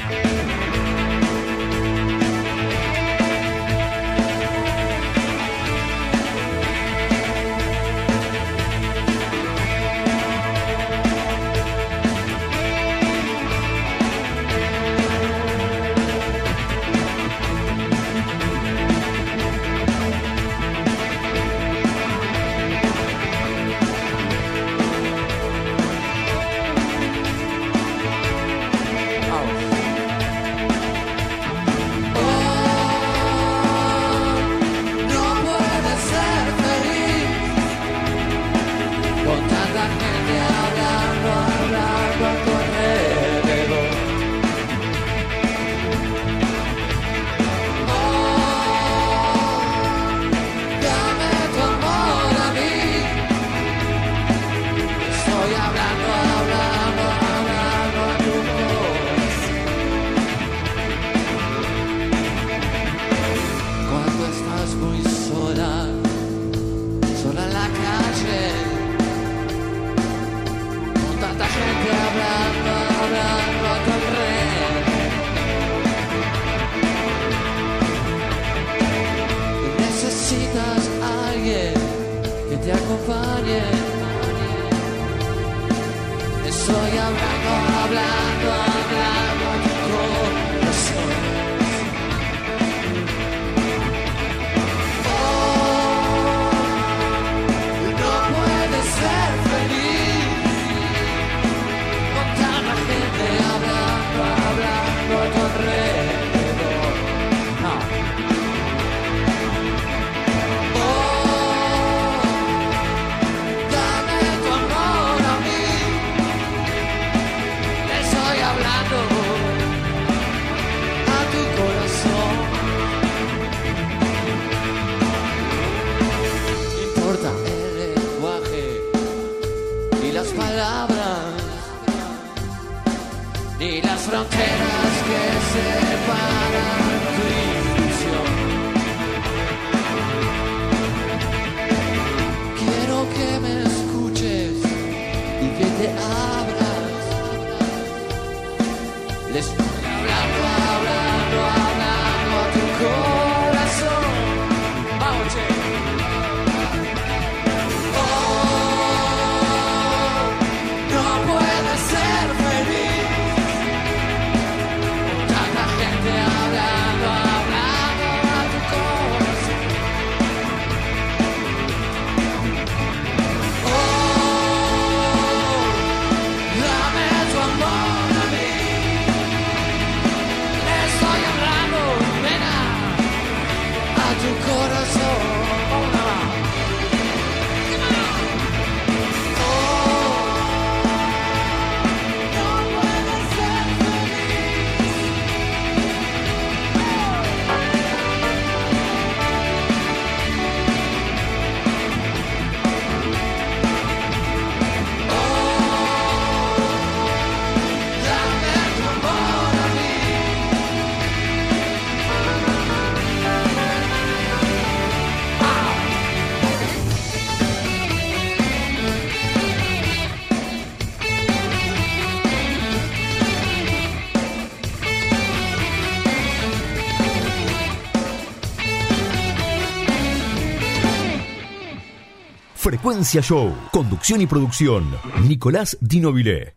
Frecuencia Show, conducción y producción, Nicolás Di Nobile.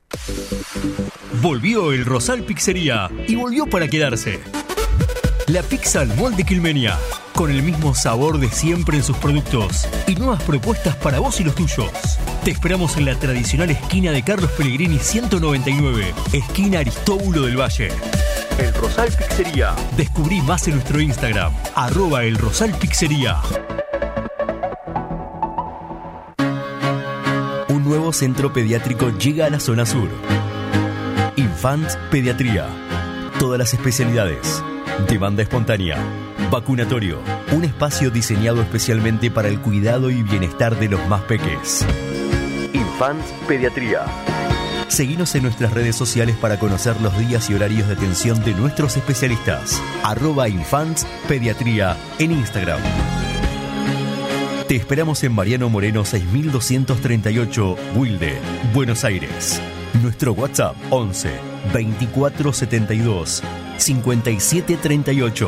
Volvió el Rosal Pizzería y volvió para quedarse. La pizza al molde quilmenia, con el mismo sabor de siempre en sus productos y nuevas propuestas para vos y los tuyos. Te esperamos en la tradicional esquina de Carlos Pellegrini ciento noventa y nueve, esquina Aristóbulo del Valle. El Rosal Pizzería. Descubrí más en nuestro Instagram, arroba el Rosal Pizzería. Un nuevo centro pediátrico llega a la zona sur. Infants Pediatría. Todas las especialidades. Demanda espontánea. Vacunatorio. Un espacio diseñado especialmente para el cuidado y bienestar de los más peques. Infants Pediatría. Seguinos en nuestras redes sociales para conocer los días y horarios de atención de nuestros especialistas. Arroba Infants Pediatría en Instagram. Te esperamos en Mariano Moreno seis mil doscientos treinta y ocho, Wilde, Buenos Aires. Nuestro WhatsApp once, veinticuatro setenta y dos, cincuenta y siete treinta y ocho.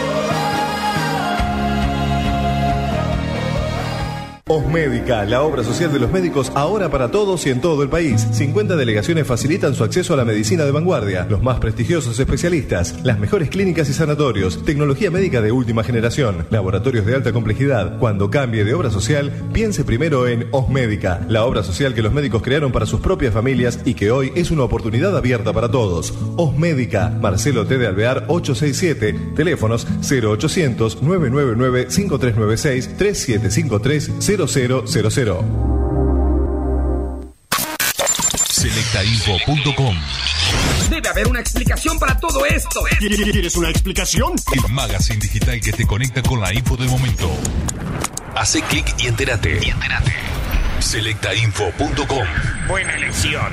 Osmédica, la obra social de los médicos ahora para todos y en todo el país. cincuenta delegaciones facilitan su acceso a la medicina de vanguardia, los más prestigiosos especialistas, las mejores clínicas y sanatorios, tecnología médica de última generación, laboratorios de alta complejidad. Cuando cambie de obra social, piense primero en Osmédica, la obra social que los médicos crearon para sus propias familias y que hoy es una oportunidad abierta para todos. Osmédica, Marcelo T. de Alvear ochocientos sesenta y siete, teléfonos cero ochocientos, nueve nueve nueve, cinco tres nueve seis, tres siete cinco tres, cero cero cero cero. selecta info punto com. Debe haber una explicación para todo esto. ¿Quieres una explicación? El magazine digital que te conecta con la info del momento. Hace clic y entérate. Y entérate. selecta info punto com. Buena elección.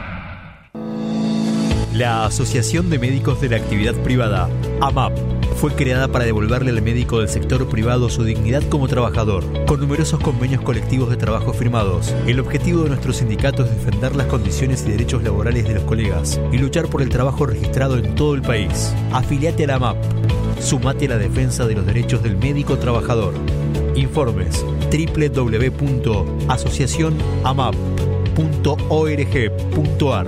La Asociación de Médicos de la Actividad Privada, A M A P, fue creada para devolverle al médico del sector privado su dignidad como trabajador, con numerosos convenios colectivos de trabajo firmados. El objetivo de nuestro sindicato es defender las condiciones y derechos laborales de los colegas y luchar por el trabajo registrado en todo el país. Afiliate a la A M A P. Sumate a la defensa de los derechos del médico trabajador. Informes doble u doble u doble u punto asociación amap punto org punto a r.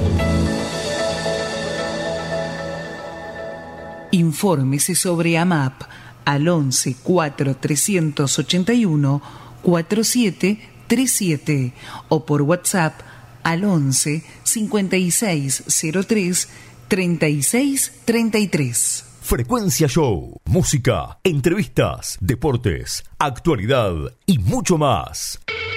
Infórmese sobre A M A P al once cuatro trescientos ochenta y uno cuarenta y siete treinta y siete o por WhatsApp al once cincuenta y seis cero tres treinta y seis treinta y tres. Frecuencia Show, música, entrevistas, deportes, actualidad y mucho más.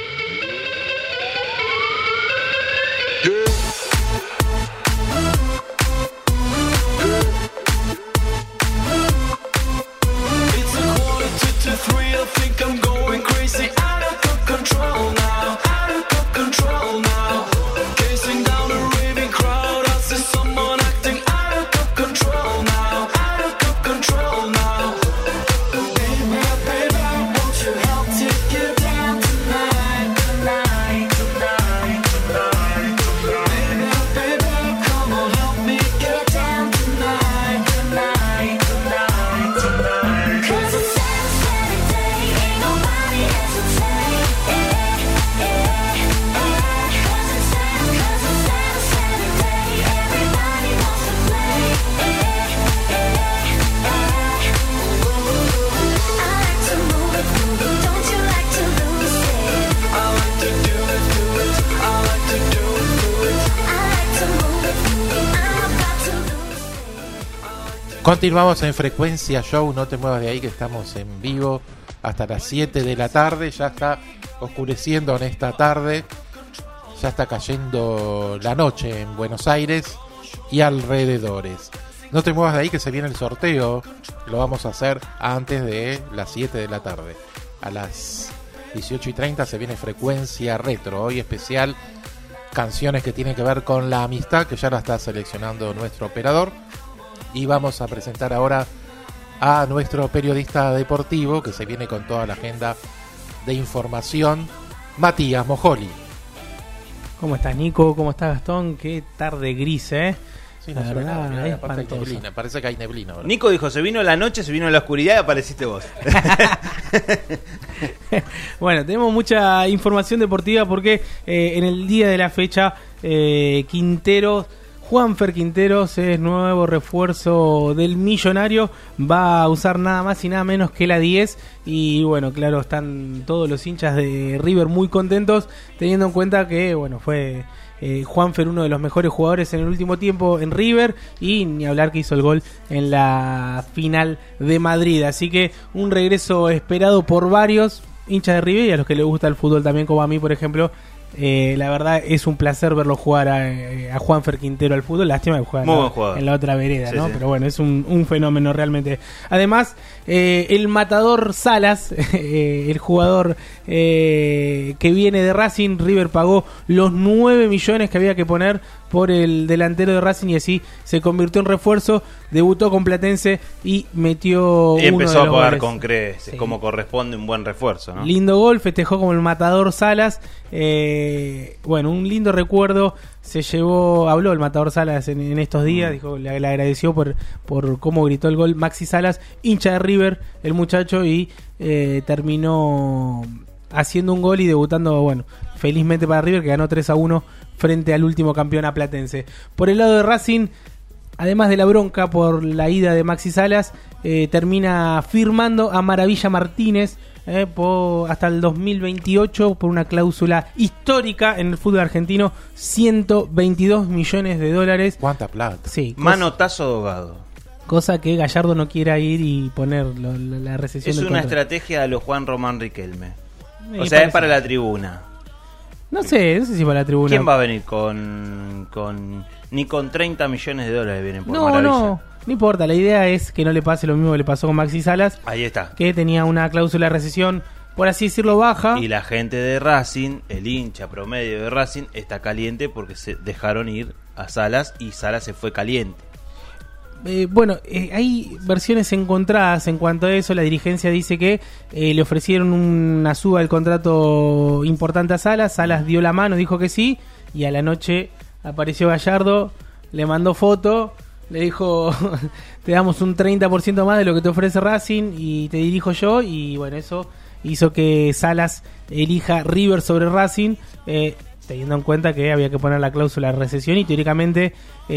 Continuamos en Frecuencia Show, no te muevas de ahí que estamos en vivo hasta las siete de la tarde, ya está oscureciendo en esta tarde, ya está cayendo la noche en Buenos Aires y alrededores. No te muevas de ahí que se viene el sorteo, lo vamos a hacer antes de las siete de la tarde. A las dieciocho y treinta se viene Frecuencia Retro, hoy especial, canciones que tienen que ver con la amistad, que ya la está seleccionando nuestro operador. Y vamos a presentar ahora a nuestro periodista deportivo que se viene con toda la agenda de información, Matías Mojoli. ¿Cómo estás, Nico? ¿Cómo estás, Gastón? Qué tarde gris, ¿eh? Sí, no la verdad, mirá, es aparte hay neblina, parece que hay neblina ahora. Nico dijo, se vino la noche, se vino la oscuridad y apareciste vos. Bueno, tenemos mucha información deportiva porque eh, en el día de la fecha eh, Quinteros... Juanfer Quinteros es nuevo refuerzo del Millonario, va a usar nada más y nada menos que la diez y bueno, claro, están todos los hinchas de River muy contentos teniendo en cuenta que bueno, fue eh, Juanfer uno de los mejores jugadores en el último tiempo en River y ni hablar que hizo el gol en la final de Madrid, así que un regreso esperado por varios hinchas de River y a los que les gusta el fútbol también como a mí por ejemplo. Eh, la verdad es un placer verlo jugar a, a Juanfer Quintero al fútbol. Lástima que juega en, en la otra vereda, sí, ¿no? Sí. Pero bueno, es un, un fenómeno realmente. Además, eh, el matador Salas, eh, el jugador eh, que viene de Racing, River pagó los nueve millones que había que poner por el delantero de Racing y así se convirtió en refuerzo, debutó con Platense y metió y uno empezó de los a pagar goles. con creces, Sí. como corresponde un buen refuerzo, ¿no? Lindo gol, festejó como el matador Salas. Eh, bueno, un lindo recuerdo. Se llevó, habló el matador Salas en, en estos días, dijo, le, le agradeció por, por cómo gritó el gol Maxi Salas, hincha de River, el muchacho, y eh, terminó haciendo un gol y debutando, bueno, felizmente para River, que ganó tres a uno frente al último campeón aplatense. Por el lado de Racing, además de la bronca por la ida de Maxi Salas, eh, termina firmando a Maravilla Martínez eh, por, hasta el dos mil veintiocho por una cláusula histórica en el fútbol argentino, ciento veintidós millones de dólares. ¿Cuánta plata? Sí, cosa, Manotazo ahogado. cosa que Gallardo no quiera ir y poner lo, la, la recesión Es del una contrato. estrategia de los Juan Román Riquelme. Me O sea, parece. es para la tribuna. No sé, no sé si para la tribuna. ¿Quién va a venir con, con ni con treinta millones de dólares vienen por No, Maravilla? no, no importa. La idea es que no le pase lo mismo que le pasó con Maxi Salas, Ahí está. que tenía una cláusula de recesión, por así decirlo, baja. Y la gente de Racing, el hincha promedio de Racing, está caliente porque se dejaron ir a Salas y Salas se fue caliente. Eh, bueno, eh, hay versiones encontradas en cuanto a eso. La dirigencia dice que eh, le ofrecieron una suba del contrato importante a Salas. Salas dio la mano, dijo que sí. Y a la noche apareció Gallardo, le mandó foto, le dijo: te damos un treinta por ciento más de lo que te ofrece Racing y te dirijo yo. Y bueno, eso hizo que Salas elija River sobre Racing. Eh, teniendo en cuenta que había que poner la cláusula de recesión y teóricamente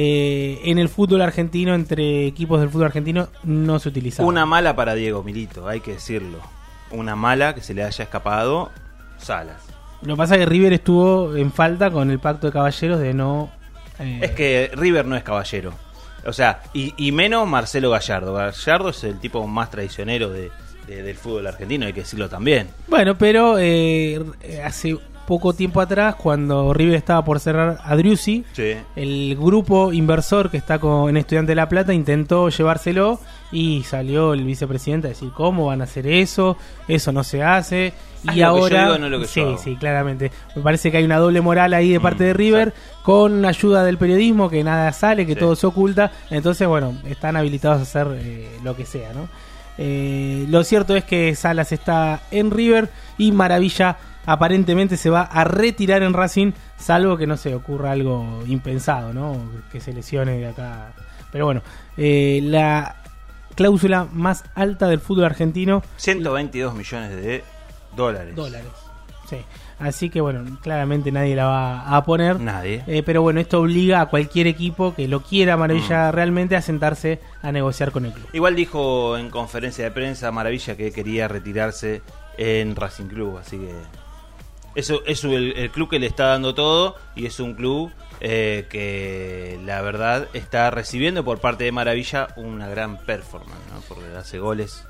eh, en el fútbol argentino, entre equipos del fútbol argentino, no se utilizaba. Una mala para Diego Milito, hay que decirlo. Una mala que se le haya escapado Salas. Lo que pasa es que River estuvo en falta con el pacto de caballeros de no... eh, Es que River no es caballero. O sea, y, y menos Marcelo Gallardo. Gallardo es el tipo más traicionero de, de- del fútbol argentino, hay que decirlo también. Bueno, pero eh, hace poco tiempo atrás, cuando River estaba por cerrar a Driussi, Sí. el grupo inversor que está con, en Estudiante de La Plata intentó llevárselo y salió el vicepresidente a decir: ¿cómo van a hacer eso? Eso no se hace. Haz Y lo que ahora, yo digo, no lo que sí, yo hago. sí, claramente. Me parece que hay una doble moral ahí de parte Mm, de River, con ayuda del periodismo, que nada sale, que Sí. todo se oculta. Entonces, bueno, están habilitados a hacer eh, lo que sea, ¿no? Eh, lo cierto es que Salas está en River y Maravilla aparentemente se va a retirar en Racing, salvo que no se ocurra algo impensado, ¿no? Que se lesione de acá. Pero bueno, eh, la cláusula más alta del fútbol argentino, ciento veintidós millones de dólares. dólares. Sí. Así que bueno, claramente nadie la va a poner. Nadie. Eh, pero bueno, esto obliga a cualquier equipo que lo quiera Mm. Maravilla realmente a sentarse a negociar con el club. Igual dijo en conferencia de prensa Maravilla que quería retirarse en Racing Club, así que eso es el, el club que le está dando todo y es un club eh, que la verdad está recibiendo por parte de Maravilla una gran performance, ¿no? Porque hace goles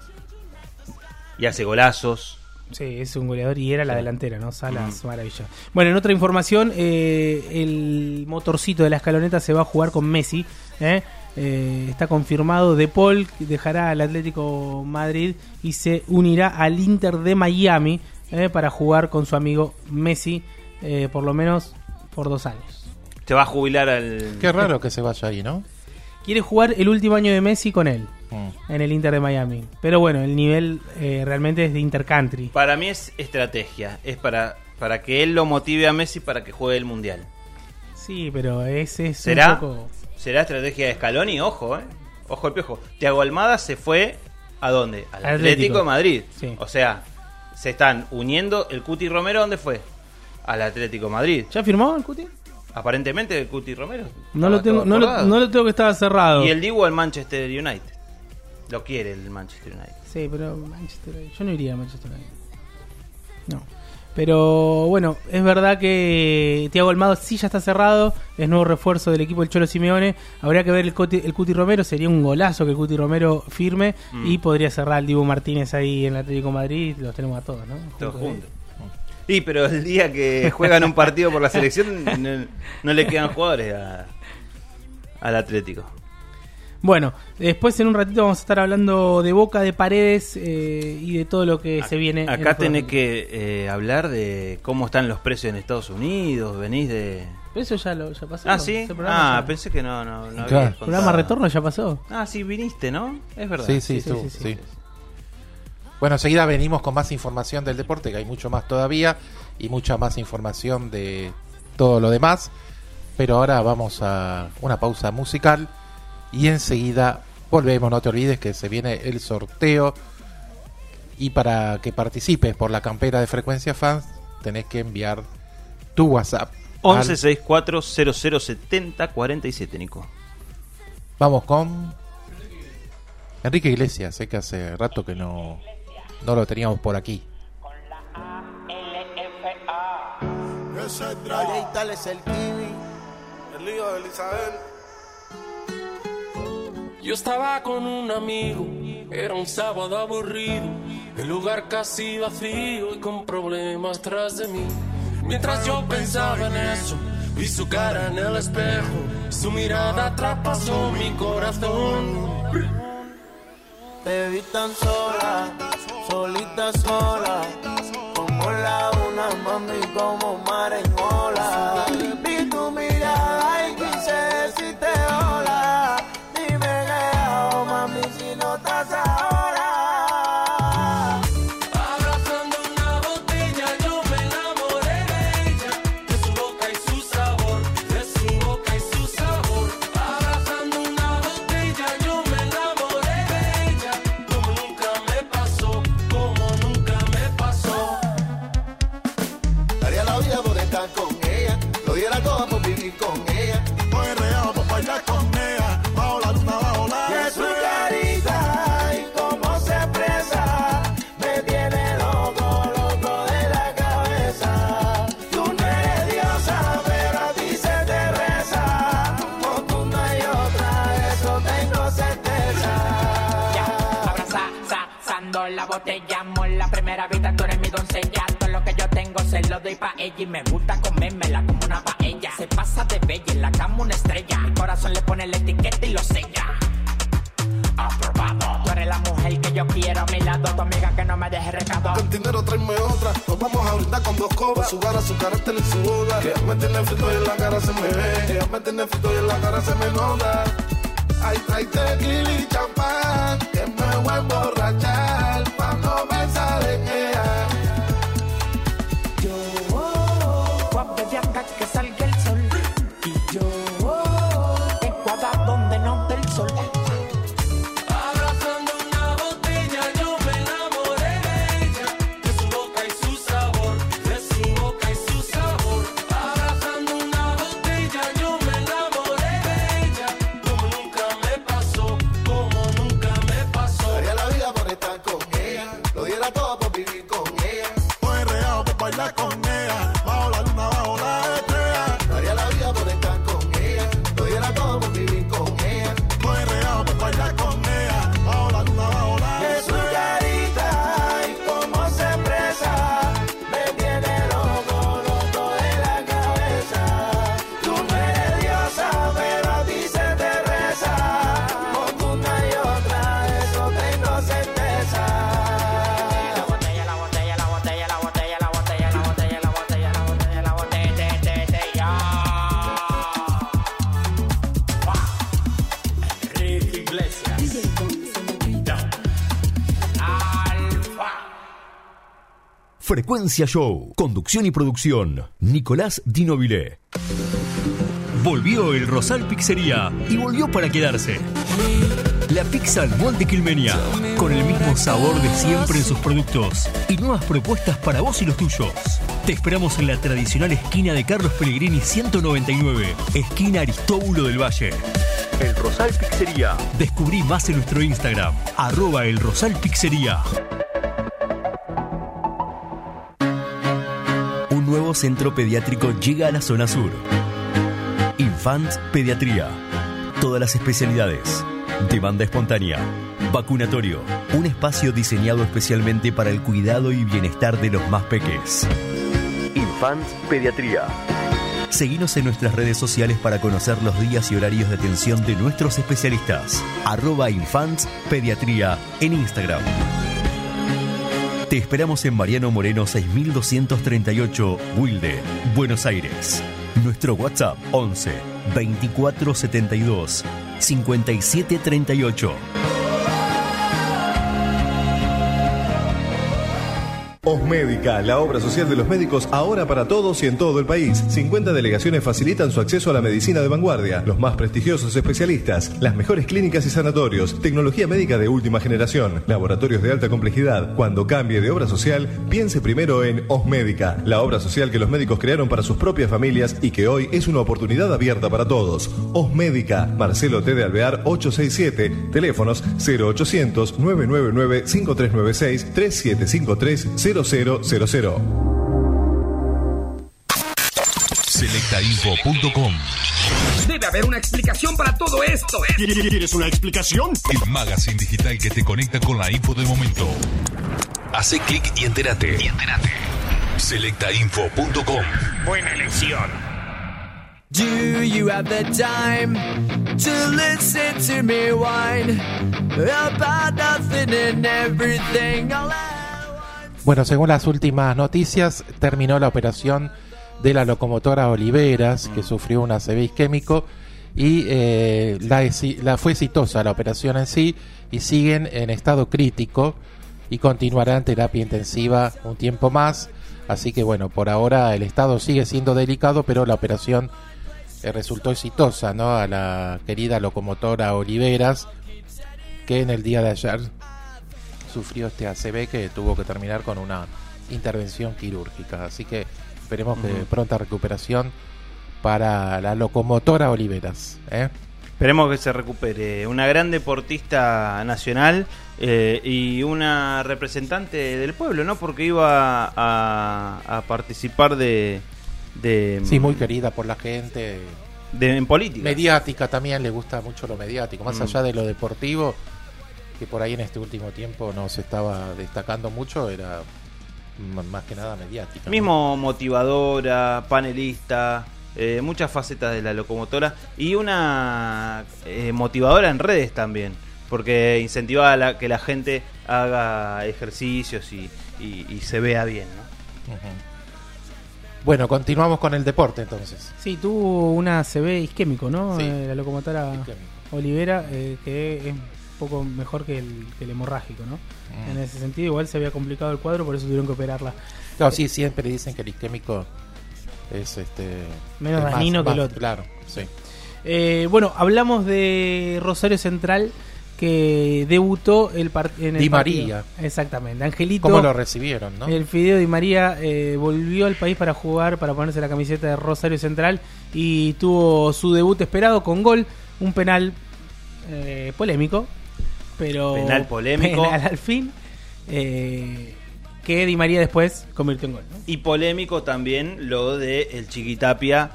y hace golazos. Sí, es un goleador y era la Sí. delantera, ¿no? Salas, Mm. Maravilla. Bueno, en otra información, eh, el motorcito de la escaloneta se va a jugar con Messi. ¿eh? Eh, está confirmado. De Paul dejará al Atlético Madrid y se unirá al Inter de Miami ¿eh? para jugar con su amigo Messi, eh, por lo menos por dos años. Se va a jubilar al... Qué raro que se vaya ahí, ¿no? Quiere jugar el último año de Messi con él, Mm. en el Inter de Miami. Pero bueno, el nivel eh, realmente es de intercountry. Para mí es estrategia, es para, para que él lo motive a Messi para que juegue el Mundial. Sí, pero ese es ¿Será? un poco... ¿Será estrategia de Scaloni? Ojo, eh. Ojo el piojo. Thiago Almada se fue ¿a dónde? Al Atlético. Atlético de Madrid. Sí. O sea, se están uniendo. El Cuti Romero, ¿dónde fue? Al Atlético de Madrid. ¿Ya firmó el Cuti? Aparentemente el Cuti Romero. No lo estaba tengo, todo no lo, acordado. no lo tengo que estaba cerrado. Y el Dibu al Manchester United. Lo quiere el Manchester United. Sí, pero Manchester United. Yo no iría a Manchester United. No. Pero bueno, es verdad que Thiago Almada sí ya está cerrado. Es nuevo refuerzo del equipo del Cholo Simeone. Habría que ver el, Cuti, el Cuti Romero. Sería un golazo que el Cuti Romero firme. Mm. Y podría cerrar el Dibu Martínez ahí en el Atlético de Madrid. Los tenemos a todos, ¿no? Todos Juntos ahí. juntos. Sí, pero el día que juegan un partido por la selección no, no le quedan jugadores a- al Atlético. Bueno, después en un ratito vamos a estar hablando de Boca, de Paredes eh, y de todo lo que se viene. Acá tenés que eh, hablar de cómo están los precios en Estados Unidos, venís de... Eso ya lo ya pasó. Ah, ¿sí? Ah, ya... pensé que no, no, no claro. había ¿El programa Retorno ya pasó? Ah, sí, viniste, ¿no? Es verdad. Sí, sí, sí, sí, sí, sí. Bueno, enseguida venimos con más información del deporte, que hay mucho más todavía, y mucha más información de todo lo demás. Pero ahora vamos a una pausa musical y enseguida volvemos. No te olvides que se viene el sorteo, y para que participes por la campera de Frecuencia Fans tenés que enviar tu WhatsApp once sesenta y cuatro cero cero setenta cuarenta y siete, Nico. Vamos con Enrique Iglesias. Sé que hace rato que no, no lo teníamos por aquí. Ese es Drake, tal es el Kiwi, el hijo de Elizabeth. Yo estaba con un amigo, era un sábado aburrido, el lugar casi vacío y con problemas tras de mí. Mientras yo pensaba en eso, vi su cara en el espejo, su mirada traspasó mi corazón. Te vi tan sola, solita sola, como la una, mami, como mar en ola. Vi tu mirada y quise decirte hola. Dime qué hago, mami, si no estás ahora. Abrazando una botella yo me enamoré de ella, de su boca y su sabor, de su boca y su sabor. Abrazando una botella yo me enamoré de ella, como nunca me pasó, como nunca me pasó. Daría la vida por estar con ella, lo diera todo por vivir con ella. Voy real por bailar con ella, bajo la luna, bajo la estrella. Su carita y cómo se expresa, me tiene loco, loco de la cabeza. Tú no eres diosa, pero a ti se te reza. Como tú no hay otra, eso tengo certeza. Ya, abrazando la botella, amor, la primera vista, tú eres mi doncella. Todo lo que yo tengo se lo doy pa' ella y me gusta comérmela como una paella. Se pasa de bella, en la cama una estrella. El corazón le pone la etiqueta y lo sella. Aprobado. Tú eres la mujer que yo quiero a mi lado, tu amiga que no me deje recado. Con dinero tráeme otra, nos vamos a brindar con dos copas. Su cara, su carácter y su boda. Que ella me tiene frito y en la cara se me ve. Ella me tiene frito y en la cara se me nota. Ay, trae tequila y champán, que me voy a emborrachar cuando me sale ella. De acá que salga el sol y yo te cuadra donde no dé el sol. Abrazando una botella yo me enamoré de ella, de su boca y su sabor, de su boca y su sabor. Abrazando una botella yo me enamoré de ella, como nunca me pasó, como nunca me pasó. Daría la vida por estar con ella, lo diera todo por vivir con ella. Voy real por bailar con ella, bajo la luna, bajo la estrella. Daría la vida por estar con ella, lo diera todo por vivir con ella. Voy real por bailar con ella, bajo la luna, bajo la estrella. Su carita y cómo se expresa, me tiene loco, loco de la cabeza. Tú no eres diosa, pero a ti se te reza. Como tú no hay otra, eso tengo certeza. La botella, la botella, la botella, la botella, la botella, la botella, la botella, la botella, la botella, te, te, te, ya. Enrique Iglesias. Alfa. Frecuencia Show. Conducción y producción. Nicolás Dinobile. Volvió el Rosal Pizzería y volvió para quedarse. La pizza al molde quilmenia, con el mismo sabor de siempre en sus productos y nuevas propuestas para vos y los tuyos. Te esperamos en la tradicional esquina de Carlos Pellegrini ciento noventa y nueve, esquina Aristóbulo del Valle. El Rosal Pizzería. Descubrí más en nuestro Instagram, arroba el Rosal Pizzería. Un nuevo centro pediátrico llega a la zona sur. Infants Pediatría. Todas las especialidades. Demanda espontánea. Vacunatorio. Un espacio diseñado especialmente para el cuidado y bienestar de los más peques. Infants Pediatría. Seguinos en nuestras redes sociales para conocer los días y horarios de atención de nuestros especialistas. Arroba Infants Pediatría en Instagram. Te esperamos en Mariano Moreno seis mil doscientos treinta y ocho, Wilde, Buenos Aires. Nuestro WhatsApp once veinticuatro setenta y dos cincuenta y siete treinta y ocho. Osmédica, la obra social de los médicos ahora para todos y en todo el país. cincuenta delegaciones facilitan su acceso a la medicina de vanguardia, los más prestigiosos especialistas, las mejores clínicas y sanatorios, tecnología médica de última generación, laboratorios de alta complejidad. Cuando cambie de obra social, piense primero en Osmédica, la obra social que los médicos crearon para sus propias familias y que hoy es una oportunidad abierta para todos. Osmédica, Marcelo T. de Alvear ochocientos sesenta y siete, teléfonos cero ochocientos nueve nueve nueve cinco tres nueve seis tres siete cinco tres cero cero cero cero. selecta info punto com. Debe haber una explicación para todo esto. ¿Quieres una explicación? El magazine digital que te conecta con la info del momento. Hace clic y entérate. Y entérate. selecta info punto com. Buena elección. Do you have the time to listen to me whine about nothing and everything all at Bueno, según las últimas noticias, terminó la operación de la locomotora Oliveras, que sufrió un A C V isquémico, y eh, la, la fue exitosa la operación en sí, y siguen en estado crítico y continuará en terapia intensiva un tiempo más. Así que bueno, por ahora el estado sigue siendo delicado, pero la operación eh, resultó exitosa, ¿no? A la querida locomotora Oliveras, que en el día de ayer sufrió este A C V que tuvo que terminar con una intervención quirúrgica. Así que esperemos uh-huh. que pronta recuperación para la locomotora Oliveras, ¿eh? Esperemos que se recupere. Una gran deportista nacional eh, y una representante del pueblo, ¿no? Porque iba a, a participar de, de... Sí, muy querida por la gente. De, en política. Mediática también, le gusta mucho lo mediático. Más mm. allá de lo deportivo, que por ahí en este último tiempo no se estaba destacando mucho, era más que nada mediática. Mismo, ¿no? Motivadora, panelista, eh, muchas facetas de la locomotora y una eh, motivadora en redes también, porque incentivaba a la, que la gente haga ejercicios y, y, y se vea bien, ¿no? Uh-huh. Bueno, continuamos con el deporte entonces. Sí, tuvo una A C V isquémico, ¿no? Sí. Eh, la locomotora isquémico. Olivera, eh, que es poco mejor que el, que el hemorrágico, ¿no? Mm. En ese sentido igual se había complicado el cuadro, por eso tuvieron que operarla. No, sí, siempre dicen que el isquémico es este menos dañino que el otro. Claro, sí. Eh, bueno, hablamos de Rosario Central, que debutó el part- en el Di partido. María. Exactamente, Angelito. ¿Cómo lo recibieron, no? El Fideo Di María eh, volvió al país para jugar, para ponerse la camiseta de Rosario Central, y tuvo su debut esperado con gol, un penal eh, polémico. Pero penal polémico penal al fin eh, que Di María después convirtió en gol, ¿no? Y polémico también lo de el Chiquitapia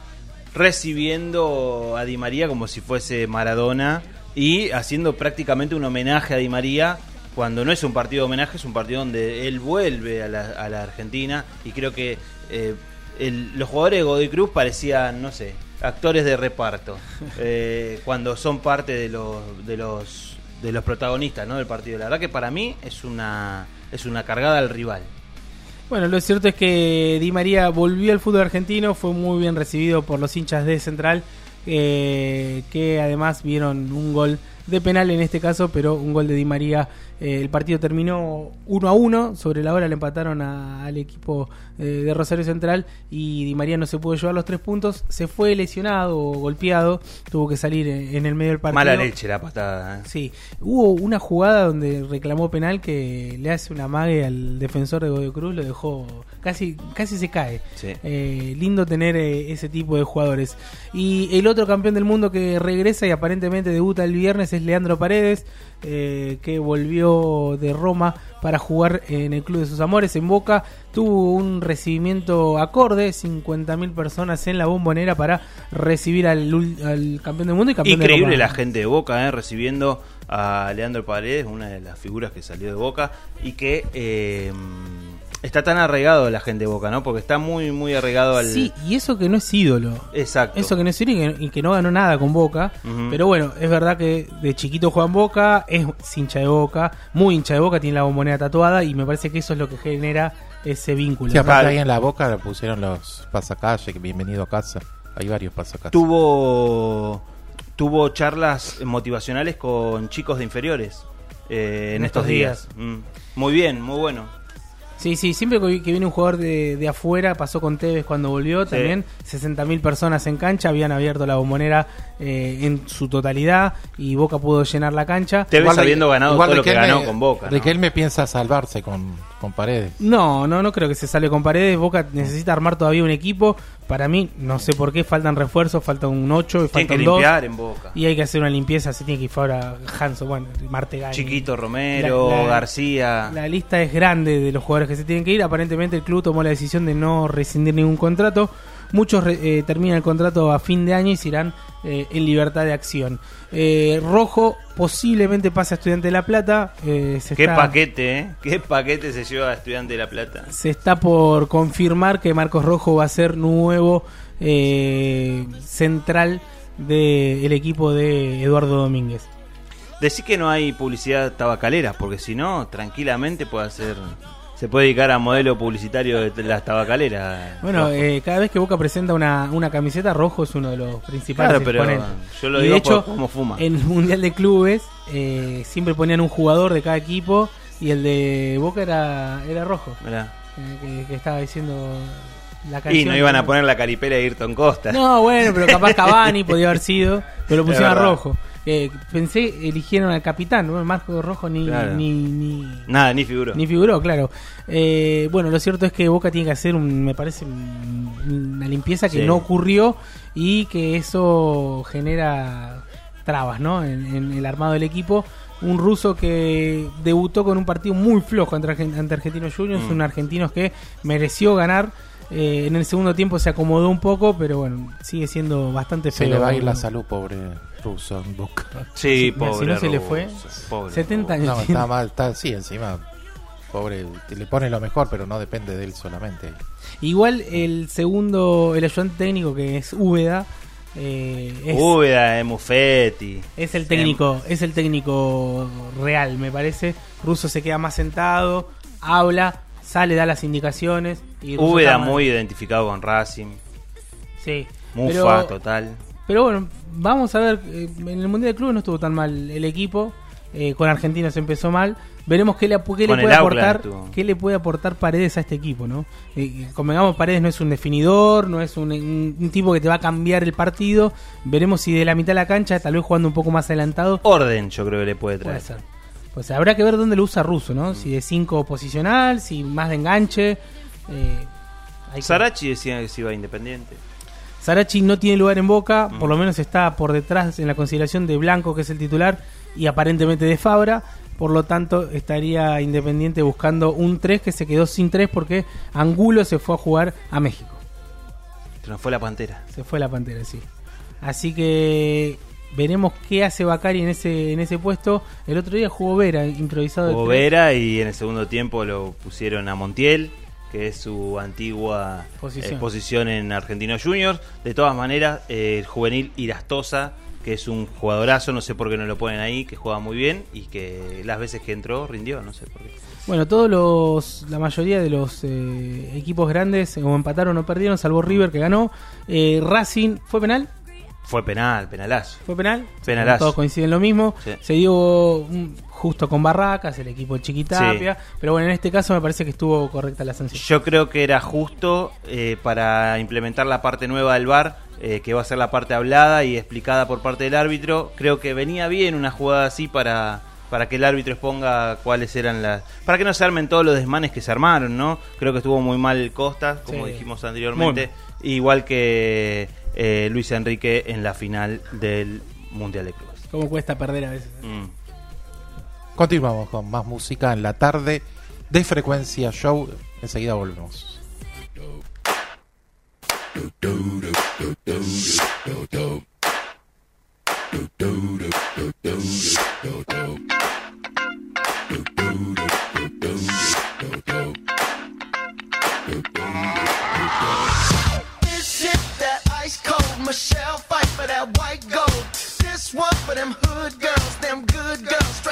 recibiendo a Di María como si fuese Maradona y haciendo prácticamente un homenaje a Di María, cuando no es un partido de homenaje, es un partido donde él vuelve a la, a la Argentina. Y creo que eh, el, los jugadores de Godoy Cruz parecían, no sé, actores de reparto eh, cuando son parte de los de los de los protagonistas, ¿no?, del partido. La verdad que para mí es una es una cargada al rival. Bueno, lo cierto es que Di María volvió al fútbol argentino, fue muy bien recibido por los hinchas de Central, eh, que además vieron un gol de penal en este caso, pero un gol de Di María. Eh, el partido terminó uno a uno, sobre la hora le empataron a, al equipo eh, de Rosario Central y Di María no se pudo llevar los tres puntos, se fue lesionado o golpeado, tuvo que salir en, en el medio del partido. Mala leche la patada, ¿eh? Sí, hubo una jugada donde reclamó penal que le hace una amague al defensor de Godoy Cruz, lo dejó, casi casi se cae. Sí. Eh, lindo tener eh, ese tipo de jugadores. Y el otro campeón del mundo que regresa y aparentemente debuta el viernes es Leandro Paredes, eh, que volvió de Roma para jugar en el club de sus amores, en Boca. Tuvo un recibimiento acorde, cincuenta mil personas en la Bombonera para recibir al, al campeón del mundo y campeón Increíble de Copa. La gente de Boca, eh, recibiendo a Leandro Paredes, una de las figuras que salió de Boca y que eh, Está tan arraigado la gente de Boca, ¿no? Porque está muy, muy arraigado al... Sí, y eso que no es ídolo. Exacto. Eso que no es ídolo y que, y que no ganó nada con Boca. Ujú. Pero bueno, es verdad que de chiquito juega en Boca, es hincha de Boca, muy hincha de Boca, tiene la bombonera tatuada y me parece que eso es lo que genera ese vínculo. Sí, aparte ahí en la Boca le pusieron los pasacalle, que bienvenido a casa. Hay varios pasacalle. Tuvo, tuvo charlas motivacionales con chicos de inferiores eh, en, En estos estos días. Mm. Muy bien, muy bueno. Sí, sí, siempre que que viene un jugador de, de afuera, pasó con Tevez cuando volvió, Sí. también sesenta mil personas en cancha, habían abierto la bombonera eh, en su totalidad y Boca pudo llenar la cancha. Tevez habiendo ganado todo lo que Riquelme- ganó con Boca, ¿no? Riquelme piensa salvarse con, con Paredes. No, no, no creo que se sale con Paredes. Boca necesita armar todavía un equipo. Para mí, no sé por qué, faltan refuerzos, falta un ocho y Tienen faltan que dos. limpiar en Boca. Y hay que hacer una limpieza, se tiene que ir ahora Hanso, bueno, Martegani. Chiquito, Romero, La- la- García. La lista es grande de los jugadores que se tienen que ir. Aparentemente el club tomó la decisión de no rescindir ningún contrato. Muchos re- eh, terminan el contrato a fin de año y se irán eh, en libertad de acción. Eh, Rojo posiblemente pase a Estudiante de La Plata. Eh, se Qué está- paquete, ¿eh? Qué paquete se lleva a Estudiante de La Plata. Se está por confirmar que Marcos Rojo va a ser nuevo eh, central del equipo de Eduardo Domínguez. Decí que no hay publicidad tabacalera, porque si no, tranquilamente puede hacer... Se puede dedicar a modelo publicitario de las tabacaleras. Bueno, Rojo. eh, cada vez que Boca presenta una, una camiseta, Rojo es uno de los principales Claro, pero exponentes. yo lo Y digo de hecho, por cómo fuma. en el Mundial de Clubes eh, siempre ponían un jugador de cada equipo y el de Boca era, era Rojo. Mirá. Eh, que, que estaba diciendo la Y canción. no iban a poner la caripela de Ayrton Costa. No, bueno, pero capaz Cavani podía haber sido, pero lo Es pusieron a verdad. Rojo. Eh, pensé, eligieron al capitán, ¿no? Marco Rojo ni, Claro. ni, ni, Nada, ni figuró. ni figuró, claro. Eh, bueno, lo cierto es que Boca tiene que hacer, un, me parece, un- una limpieza que Sí. no ocurrió y que eso genera trabas, ¿no? En, en el armado del equipo. Un ruso que debutó con un partido muy flojo ante, Argen- ante Argentinos Juniors, Mm. un argentinos que mereció ganar. Eh, en el segundo tiempo se acomodó un poco, pero bueno, sigue siendo bastante Se feo. le va a ir la salud, pobre ruso en Boca. Sí, Mira, pobre si no se le ruso, fue, pobre setenta años No, tiene. está mal, está sí, encima. Pobre, le pone lo mejor, pero no depende de él solamente. Igual el segundo, el ayudante técnico que es Úbeda, eh, es, Úbeda, eh, Muffetti. es el técnico, es el técnico real, me parece. Russo se queda más sentado, habla, sale, da las indicaciones. Y Russo Úbeda está mal. muy identificado con Racing. Sí. Mufa, Pero- total. Pero bueno, vamos a ver. eh, En el Mundial de Clubes no estuvo tan mal el equipo. eh, con Argentinos empezó mal. Veremos qué le, qué le Con el puede Auckland aportar estuvo. qué le puede aportar Paredes a este equipo, ¿no? Eh, convengamos, Paredes no es un definidor, no es un, un- un tipo que te va a cambiar el partido. Veremos si de la mitad de la cancha, tal vez jugando un poco más adelantado. Orden, yo creo que le puede traer. Puede ser. Pues habrá que ver dónde lo usa Russo, ¿no? Si de cinco posicional, si más de enganche. Eh, hay que- Sarachi decía que se iba a Independiente. Sarachi no tiene lugar en Boca, Mm. por lo menos está por detrás en la consideración de Blanco, que es el titular, y aparentemente de Fabra. Por lo tanto, estaría Independiente buscando un tres que se quedó sin tres porque Angulo se fue a jugar a México. Se nos fue la Pantera. Se fue la Pantera, sí. Así que veremos qué hace Bacari en ese en ese puesto. El otro día jugó Vera, improvisado de Jugó tres. Vera y en el segundo tiempo lo pusieron a Montiel, que es su antigua Posición. eh, posición en Argentinos Juniors. De todas maneras, eh, el juvenil Irastosa, que es un jugadorazo, no sé por qué no lo ponen ahí, que juega muy bien y que las veces que entró rindió, no sé por qué. Bueno, todos los, la mayoría de los eh, equipos grandes o empataron o perdieron, salvo River que ganó. Eh, Racing, ¿fue penal? Fue penal, penalazo. ¿Fue penal? Penalazo. Todos coinciden lo mismo. Sí. Se dio mm, justo con Barracas, el equipo de Chiquitapia. Pero bueno, en este caso me parece que estuvo correcta la sanción. Yo creo que era justo eh, para implementar la parte nueva del V A R, eh, que va a ser la parte hablada y explicada por parte del árbitro. Creo que venía bien una jugada así para, para que el árbitro exponga cuáles eran las... Para que no se armen todos los desmanes que se armaron, ¿no? Creo que estuvo muy mal Costa, como Sí. dijimos anteriormente. Igual que eh, Luis Enrique en la final del Mundial de Clubes. ¿Cómo cuesta perder a veces? Mm. Continuamos con más música en la tarde de Frecuencia Show. Enseguida volvemos.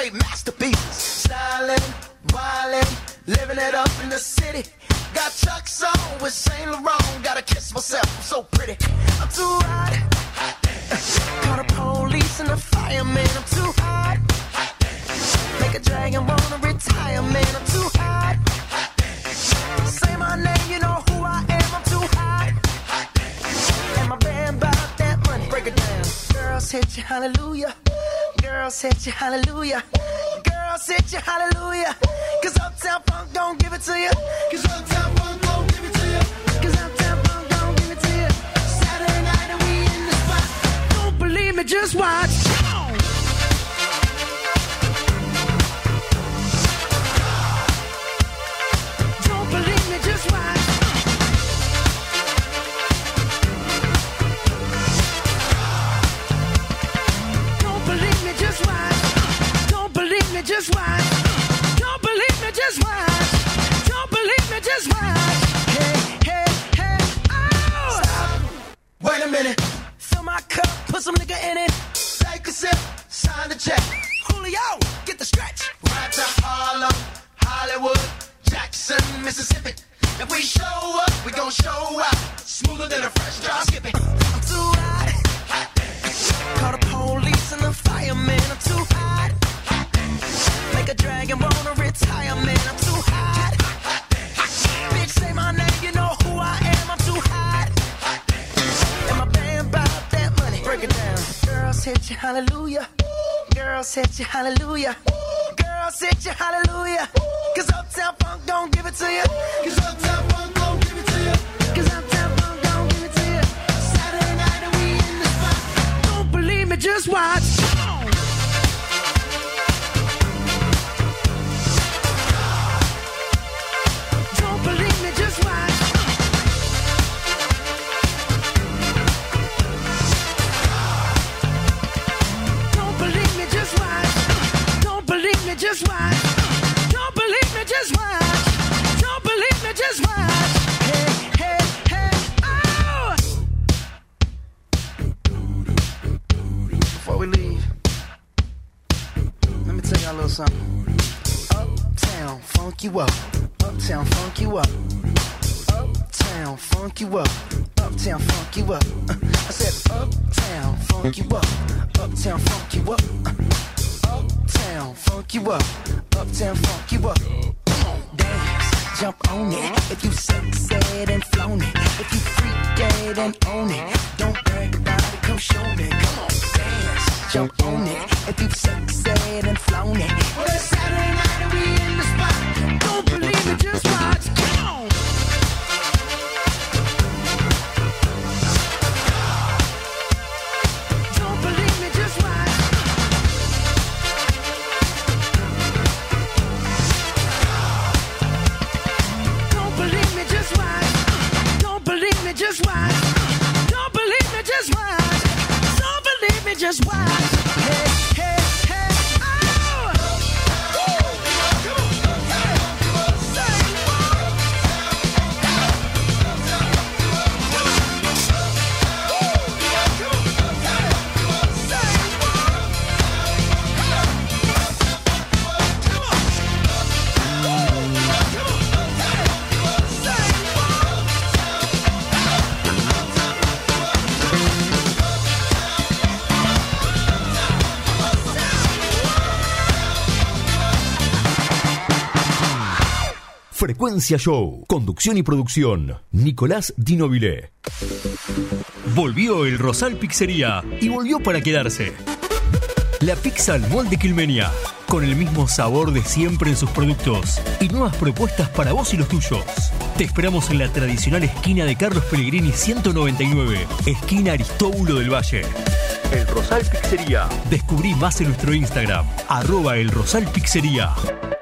straight masterpieces. Stylin', wildin', living it up in the city. Got Chuck's on with Saint Laurent. Gotta kiss myself, I'm so pretty. I'm too hot. Call the police and the fireman. I'm too hot. Make a dragon wanna retire, man. I'm too hot. Say my name, you know who I am. I'm too hot. And my band bought that money. Break it down. Girls hit you, hallelujah. Girls hit you, hallelujah. Girls hit you, hallelujah. Cause Uptown Funk don't give it to you. Cause Uptown Funk don't give it to you. Cause Uptown Funk don't give it to you. Saturday night and we in the spot. Don't believe me, just watch. Don't believe me, just watch. Don't believe me, just watch. Don't believe me, just watch. Don't believe me, just watch. Don't believe me, just watch. Hey, hey, hey, oh! Stop. Wait a minute. Fill my cup, put some nigga in it. Take a sip, sign the check. Julio, get the stretch. Right to Harlem, Hollywood, Jackson, Mississippi. If we show up, we gon' show out. Smoother than a fresh drop skipping. I'm too hot. Call the police and the fireman. I'm too hot. Make a dragon wanna retire, man. I'm too hot. Bitch, say my name, you know who I am. I'm too hot. And my band bought that money. Break it down. Girls hit you, hallelujah. Girls hit you, hallelujah. Girls hit you, hallelujah. Cause Uptown Funk don't give it to you. Cause Uptown Funk don't give it to you. Cause Uptown Funk don't give it to you. Saturday night and we in the spot. Don't believe me, just watch. Don't believe me, just watch. Don't believe me, just watch. Don't believe me, just watch. Don't believe me, just watch. Don't believe me, just watch. Hey, hey, hey, oh! Before we leave, let me tell y'all a little something. Uptown, funk you up. Uptown, funk you up. Uptown, funk you up. Uptown, funk you up. Uh, I said, Uptown, funk you up. Uptown, funk you up. Uh, Uptown, funk you up. Uptown, funk you up. Come on, dance, jump on it. If you sexed and flown it. If you freak dead and own it. Don't brag about it, come show me. Come on, dance, jump on it. If you sexed and flown it. Well, it's Saturday night and we in the spot. Don't believe it, just watch. Come on. Don't believe me, just watch. Don't believe me, just watch. Don't believe me, just watch. Don't believe me, just watch. Don't believe me, just watch. Hey, hey, hey, oh! Frecuencia Show. Conducción y producción. Nicolás Di Nobile. Volvió el Rosal Pizzería y volvió para quedarse. La pizza al molde quilmenia, con el mismo sabor de siempre en sus productos y nuevas propuestas para vos y los tuyos. Te esperamos en la tradicional esquina de Carlos Pellegrini ciento noventa y nueve, esquina Aristóbulo del Valle. El Rosal Pizzería. Descubrí más en nuestro Instagram, arroba el Rosal Pizzería.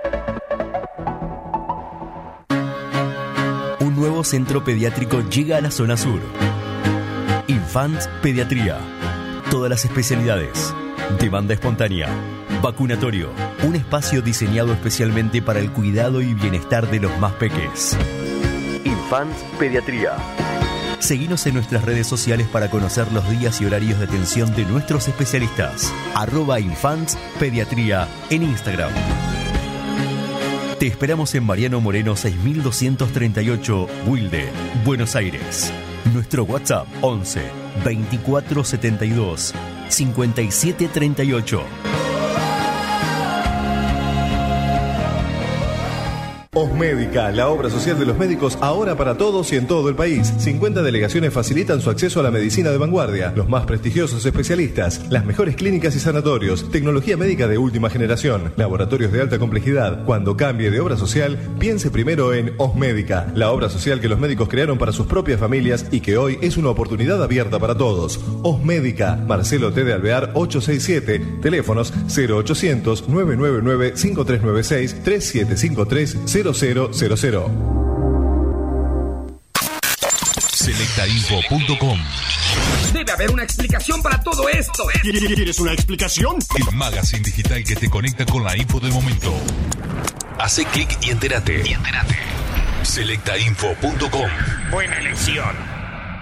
Un nuevo centro pediátrico llega a la zona sur. Infants Pediatría. Todas las especialidades. Demanda espontánea. Vacunatorio. Un espacio diseñado especialmente para el cuidado y bienestar de los más peques. Infants Pediatría. Seguinos en nuestras redes sociales para conocer los días y horarios de atención de nuestros especialistas. Arroba Infants Pediatría en Instagram. Te esperamos en Mariano Moreno seis mil doscientos treinta y ocho, Wilde, Buenos Aires. Nuestro WhatsApp once veinticuatro setenta y dos cincuenta y siete treinta y ocho. Osmédica, la obra social de los médicos ahora para todos y en todo el país. cincuenta delegaciones facilitan su acceso a la medicina de vanguardia, los más prestigiosos especialistas, las mejores clínicas y sanatorios, tecnología médica de última generación, laboratorios de alta complejidad. Cuando cambie de obra social, piense primero en Osmédica, la obra social que los médicos crearon para sus propias familias y que hoy es una oportunidad abierta para todos. Osmédica, Marcelo T. de Alvear ochocientos sesenta y siete, teléfonos cero ochocientos nueve nueve nueve cinco tres nueve seis tres siete cinco tres cero cero cero cero. selecta info punto com. Debe haber una explicación para todo esto. ¿Quieres una explicación? El magazine digital que te conecta con la info del momento. Hace clic y entérate. Y entérate. selecta info punto com. Buena elección.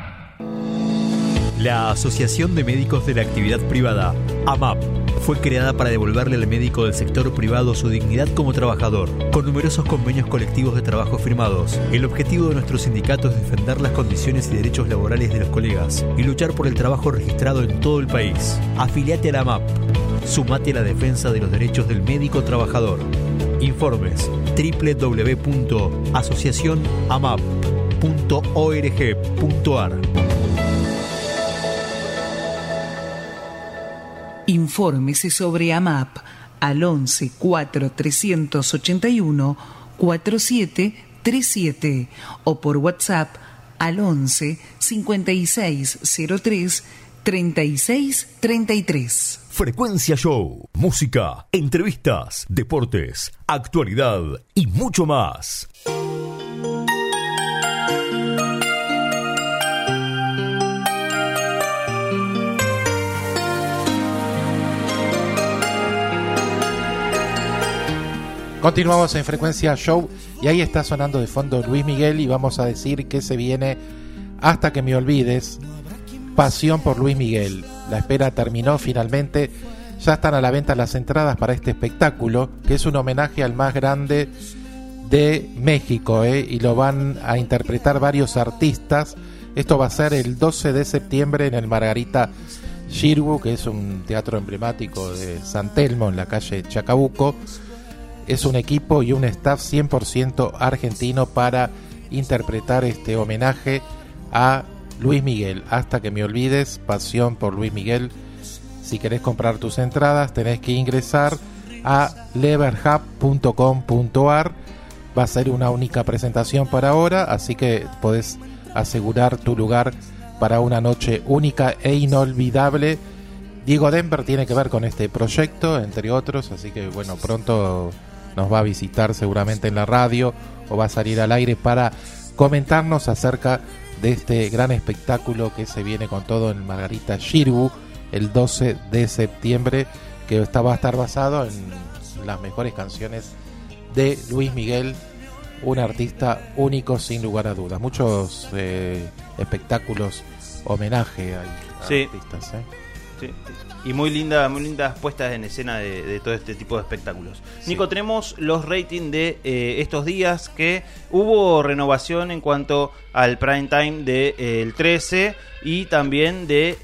La Asociación de Médicos de la Actividad Privada, A M A P, fue creada para devolverle al médico del sector privado su dignidad como trabajador, con numerosos convenios colectivos de trabajo firmados. El objetivo de nuestro sindicato es defender las condiciones y derechos laborales de los colegas y luchar por el trabajo registrado en todo el país. Afiliate a la A M A P. Sumate a la defensa de los derechos del médico trabajador. Informes doble u doble u doble u punto asociación amap punto org punto ar. Infórmese sobre A M A P al once cuatro trescientos ochenta y uno cuarenta y siete treinta y siete o por WhatsApp al once cincuenta y seis cero tres treinta y seis treinta y tres. Frecuencia Show, música, entrevistas, deportes, actualidad y mucho más. Continuamos en Frecuencia Show y ahí está sonando de fondo Luis Miguel y vamos a decir que se viene Hasta que me olvides, Pasión por Luis Miguel. La espera terminó finalmente, ya están a la venta las entradas para este espectáculo que es un homenaje al más grande de México, ¿eh? Y lo van a interpretar varios artistas. Esto va a ser el doce de septiembre en el Margarita Xirgu, que es un teatro emblemático de San Telmo en la calle Chacabuco. Es un equipo y un staff cien por ciento argentino para interpretar este homenaje a Luis Miguel. Hasta que me olvides, Pasión por Luis Miguel. Si querés comprar tus entradas, tenés que ingresar a leverhub punto com punto ar. Va a ser una única presentación por ahora, así que podés asegurar tu lugar para una noche única e inolvidable. Diego Denver tiene que ver con este proyecto, entre otros, así que bueno, pronto nos va a visitar seguramente en la radio o va a salir al aire para comentarnos acerca de este gran espectáculo que se viene con todo en Margarita Xirgu el doce de septiembre, que está, va a estar basado en las mejores canciones de Luis Miguel, un artista único sin lugar a dudas. Muchos eh, espectáculos homenaje a, a sí. artistas, ¿eh? Sí. Y muy linda, muy lindas puestas en escena de, de todo este tipo de espectáculos. Sí. Nico, tenemos los ratings de eh, estos días, que hubo renovación en cuanto al prime time de eh, el trece y también de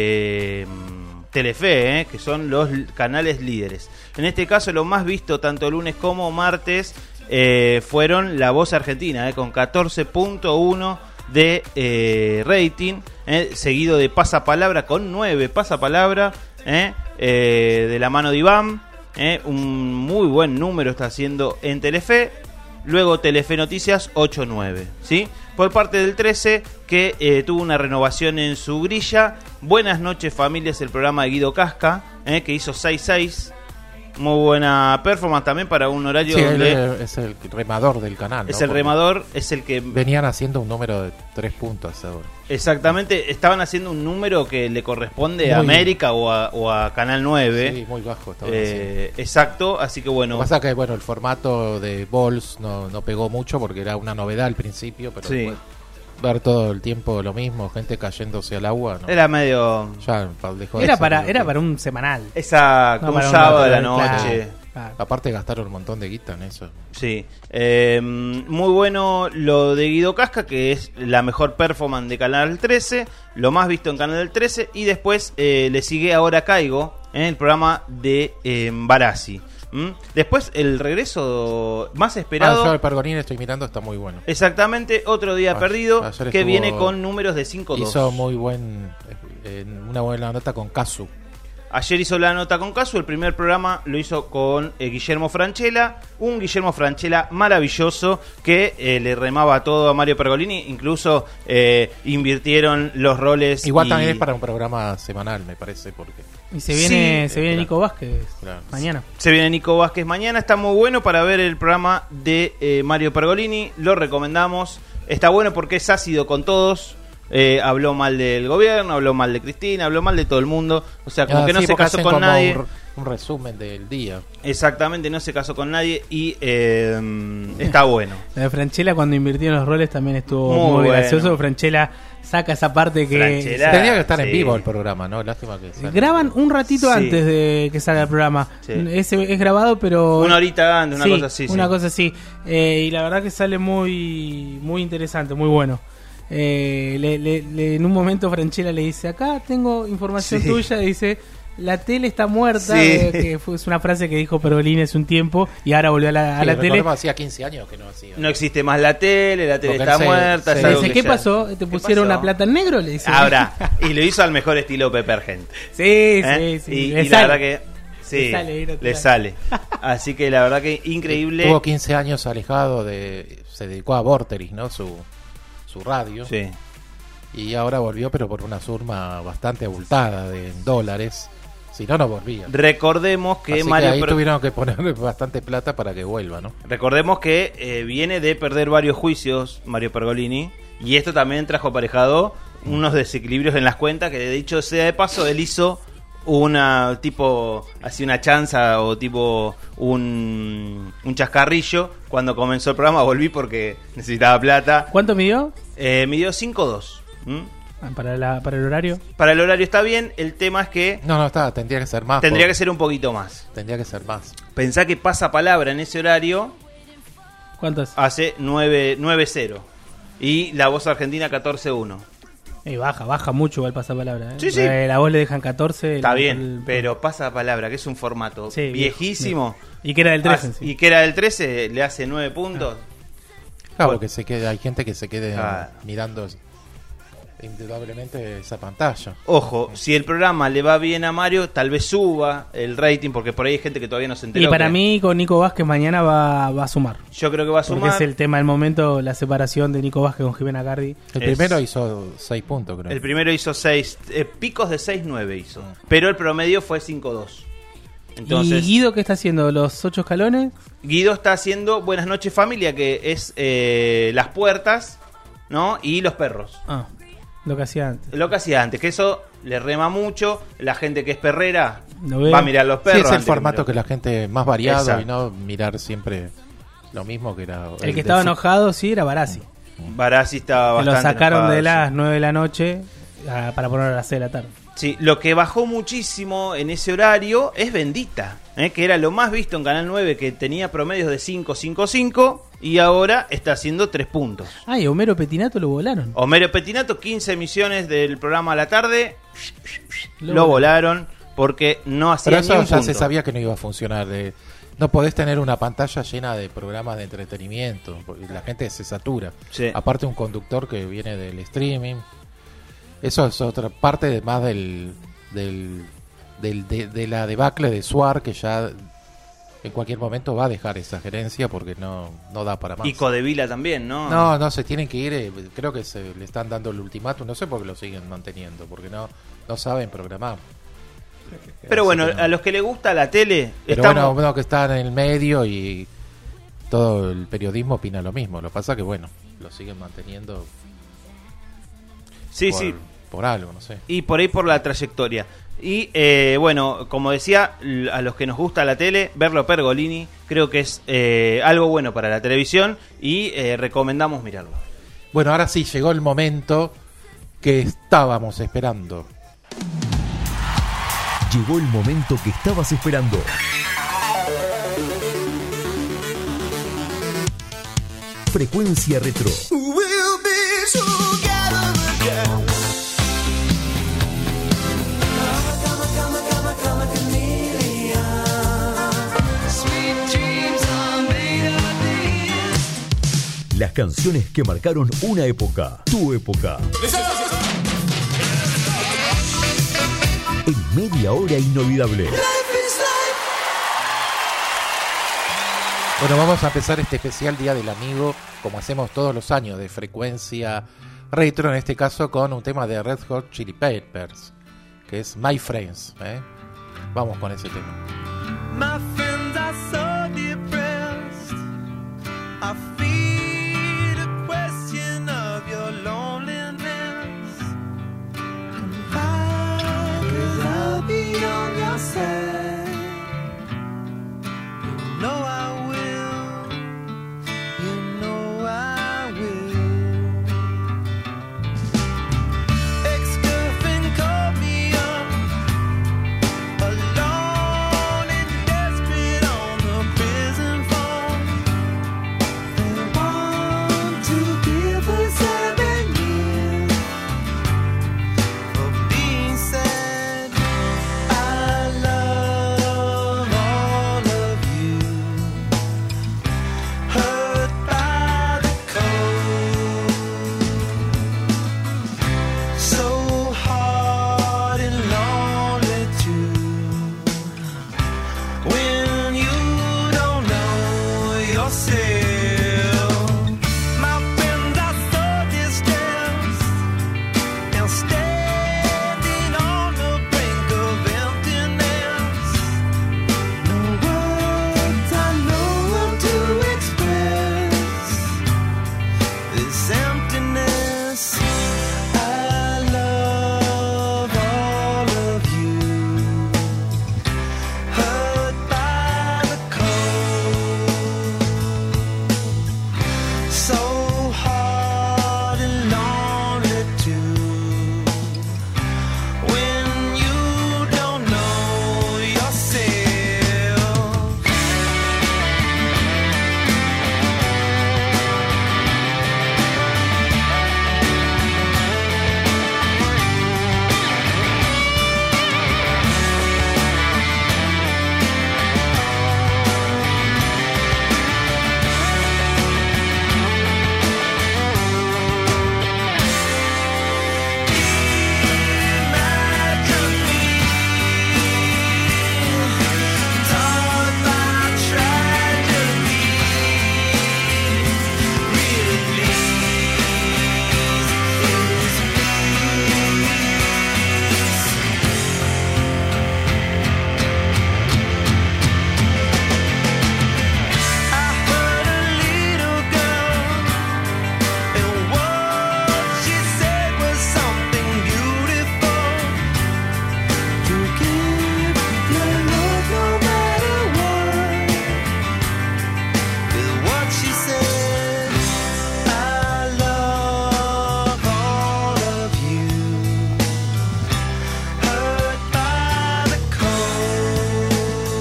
eh, Telefe, eh, que son los canales líderes. En este caso, lo más visto tanto lunes como martes eh, fueron La Voz Argentina, eh, con catorce punto uno de eh, rating, eh, seguido de Pasapalabra con nueve Pasapalabra, eh, eh, de la mano de Iván, eh, un muy buen número está haciendo en Telefe. Luego Telefe Noticias ocho nueve, ¿sí? Por parte del trece, que eh, tuvo una renovación en su grilla, Buenas noches familias, el programa de Guido Casca, eh, que hizo seis seis. Muy buena performance también para un horario sí, donde él es el remador del canal, ¿no? Es el Porque remador, es el que venían haciendo un número de tres puntos ahora. Exactamente, estaban haciendo un número que le corresponde muy a América o a, o a Canal nueve. Sí, muy bajo estaban eh, exacto, así que bueno. Lo que pasa que bueno, el formato de Balls no, no pegó mucho porque era una novedad al principio, pero sí. después ver todo el tiempo lo mismo, gente cayéndose al agua. ¿no? Era medio... Ya, dejó de Era ser para, lo era que- para un semanal. Exacto, No, un para un sábado de la rato, claro. noche. Claro. Aparte gastaron un montón de guita en eso. Sí, eh, muy bueno lo de Guido Casca, que es la mejor performance de Canal trece, lo más visto en Canal trece, y después eh, le sigue Ahora Caigo en el programa de eh, Barassi. ¿Mm? Después el regreso más Ah, esperado, yo el Pergolini estoy mirando, está muy bueno. exactamente, Otro Día Ah, Perdido, ayer que estuvo- viene con números de cinco dos. Hizo muy buen, eh, una buena nota con Casu. Ayer hizo la nota con Casu, el primer programa lo hizo con eh, Guillermo Francella, un Guillermo Francella maravilloso que eh, le remaba todo a Mario Pergolini, incluso eh, invirtieron los roles. Igual y- también es para un programa semanal, me parece, porque... Y se viene, Sí, se viene claro. Nico Vázquez Claro. mañana. Se viene Nico Vázquez mañana, está muy bueno para ver el programa de eh, Mario Pergolini, lo recomendamos, está bueno porque es ácido con todos. Eh, habló mal del gobierno, habló mal de Cristina, habló mal de todo el mundo, o sea, como Ah, que no sí, se porque casó hacen con como nadie. Un, un resumen del día. Exactamente, no se casó con nadie y eh, está bueno. La de Franchella cuando invirtió en los roles también estuvo Muy muy, bueno. gracioso. Franchella saca esa parte que Franchella, Tenía que estar en sí. vivo el programa, ¿no? Lástima que... sale. graban un ratito Sí. antes de que salga el programa. Sí. Es, es grabado, pero Una horita antes, una Sí, cosa así. una sí. cosa así. Eh, y la verdad que sale muy, muy interesante, muy bueno. Eh, le- le- le- en un momento Franchella le dice, acá tengo información Sí. tuya, dice, la tele está muerta, Sí. eh, que fue, es una frase que dijo Pergolini hace un tiempo y ahora volvió a la, a Sí, la tele. recordemos, hacía quince años que no hacía. No existe más la tele, la tele Porque está él se- muerta. se- es Le algo dice, que ¿qué ya- pasó? ¿Te ¿Qué pusieron pasó? una plata en negro? Le dice. Ahora, y lo hizo al mejor estilo Pepper Gent. Sí, ¿Eh? sí, sí. Y, Le y la sale. verdad que sí, Le sale, ir a le tirar. sale. Así que la verdad que increíble. Tuvo quince años alejado de... Se dedicó a Vorterix, ¿no? Su, su radio. Sí. Y ahora volvió, pero por una suma bastante abultada de en dólares. Si no, no volvía. Recordemos que Así Mario que ahí Per- tuvieron que ponerle bastante plata para que vuelva, ¿no? Recordemos que eh, viene de perder varios juicios Mario Pergolini, y esto también trajo aparejado unos desequilibrios en las cuentas, que de dicho sea de paso, él hizo una tipo, así una chanza o tipo un, un chascarrillo cuando comenzó el programa. Volví porque necesitaba plata. ¿Cuánto midió? Eh, midió cinco dos. ¿Mm? Ah, Para, la, para el horario. Para el horario está bien, el tema es que No, no, está, tendría que ser más. tendría por- que ser un poquito más. Tendría que ser más. Pensá que pasa palabra en ese horario ¿Cuántos? hace nueve cero y La Voz Argentina catorce uno. Eh, baja, baja mucho el pasapalabra. ¿eh? Sí, sí. Eh, la voz le dejan catorce. Está el- bien, el- pero pasa palabra, que es un formato Sí, viejísimo. viejo. Y que era del trece. Ah, sí. Y que era del trece, le hace nueve puntos. Claro, Bueno. porque se queda, hay gente que se quede Ah. mirando indudablemente esa pantalla. Ojo, si el programa le va bien a Mario, tal vez suba el rating, porque por ahí hay gente que todavía no se enteró. Y para que- mí, con Nico Vázquez mañana va, va a sumar. Yo creo que va a Porque sumar. es el tema del momento, la separación de Nico Vázquez con Jimena Gardi. El Es- primero hizo seis puntos, creo. El primero hizo seis, eh, picos de seis nueve hizo. Pero el promedio fue cinco dos. Entonces, ¿Y Guido qué está haciendo? ¿Los ocho escalones? Guido está haciendo Buenas noches familia, que es eh, las puertas, ¿no? Y los perros. Ah, lo que hacía antes. Lo que hacía antes, que eso le rema mucho. La gente que es perrera Lo ve. va a mirar los Sí, perros. es el antes formato que mirar- la gente más variado Exacto. y no mirar siempre lo mismo que era. El que estaba del- enojado, sí, era Barassi. Barassi estaba Que lo bastante sacaron enojado, de sí. las nueve de la noche a- para poner a las seis de la tarde. Sí, lo que bajó muchísimo en ese horario es Bendita, ¿eh? Que era lo más visto en Canal nueve, que tenía promedios de cinco cinco cinco y ahora está haciendo tres puntos. Ah, y Homero Petinato lo volaron. Homero Petinato, quince emisiones del programa a la tarde, Lo lo, volaron porque no hacía Pero ni eso un ya punto. se sabía que no iba a funcionar. De, no podés tener una pantalla llena de programas de entretenimiento, porque la gente se satura. Sí. Aparte un conductor que viene del streaming. Eso es otra parte de, más del, del, del- de, de la debacle de Suar, que ya en cualquier momento va a dejar esa gerencia porque no, no da para más. Y Codevila también, ¿no? No, no, se tienen que ir, eh, creo que se le están dando el ultimátum, no sé por qué lo siguen manteniendo, porque no, no saben programar. Pero Así bueno, que no. a los que les gusta la tele, Pero estamos... bueno, uno que está en el medio y todo el periodismo opina lo mismo, lo que pasa que bueno, lo siguen manteniendo sí, por, sí. por algo, no sé. Y por ahí por la trayectoria. Y eh, bueno, como decía, l- a los que nos gusta la tele, verlo Pergolini, creo que es eh, algo bueno para la televisión y eh, recomendamos mirarlo. Bueno, ahora sí, llegó el momento que estábamos esperando. Llegó el momento que estabas esperando. Frecuencia Retro. Las canciones que marcaron una época, tu época. En media hora inolvidable. Bueno, vamos a empezar este especial Día del Amigo, como hacemos todos los años, de Frecuencia Retro, en este caso con un tema de Red Hot Chili Peppers, que es My Friends, ¿eh? Vamos con ese tema. My friends are so depressed. I feed a question of your loneliness. And I could I'll be on your side. You know I will. You know I will. Ex-girlfriend called me up. Alone and desperate on the prison phone. They want to give us seven years for being sad. I love all of you. Hurt by the cold. So hard and lonely too. When you don't know yourself. My friends are so distressed and standing on the brink of emptiness. No words I know how to express this emptiness. I love all of you. Hurt by the cold. So hard and lonely too. When you don't know yourself. Imagine me taught by tragedy. Really is peace. I heard a little girl, and what she said was something beautiful. To give your love no matter what. Is what she said. I love all of you. Hurt by the cold.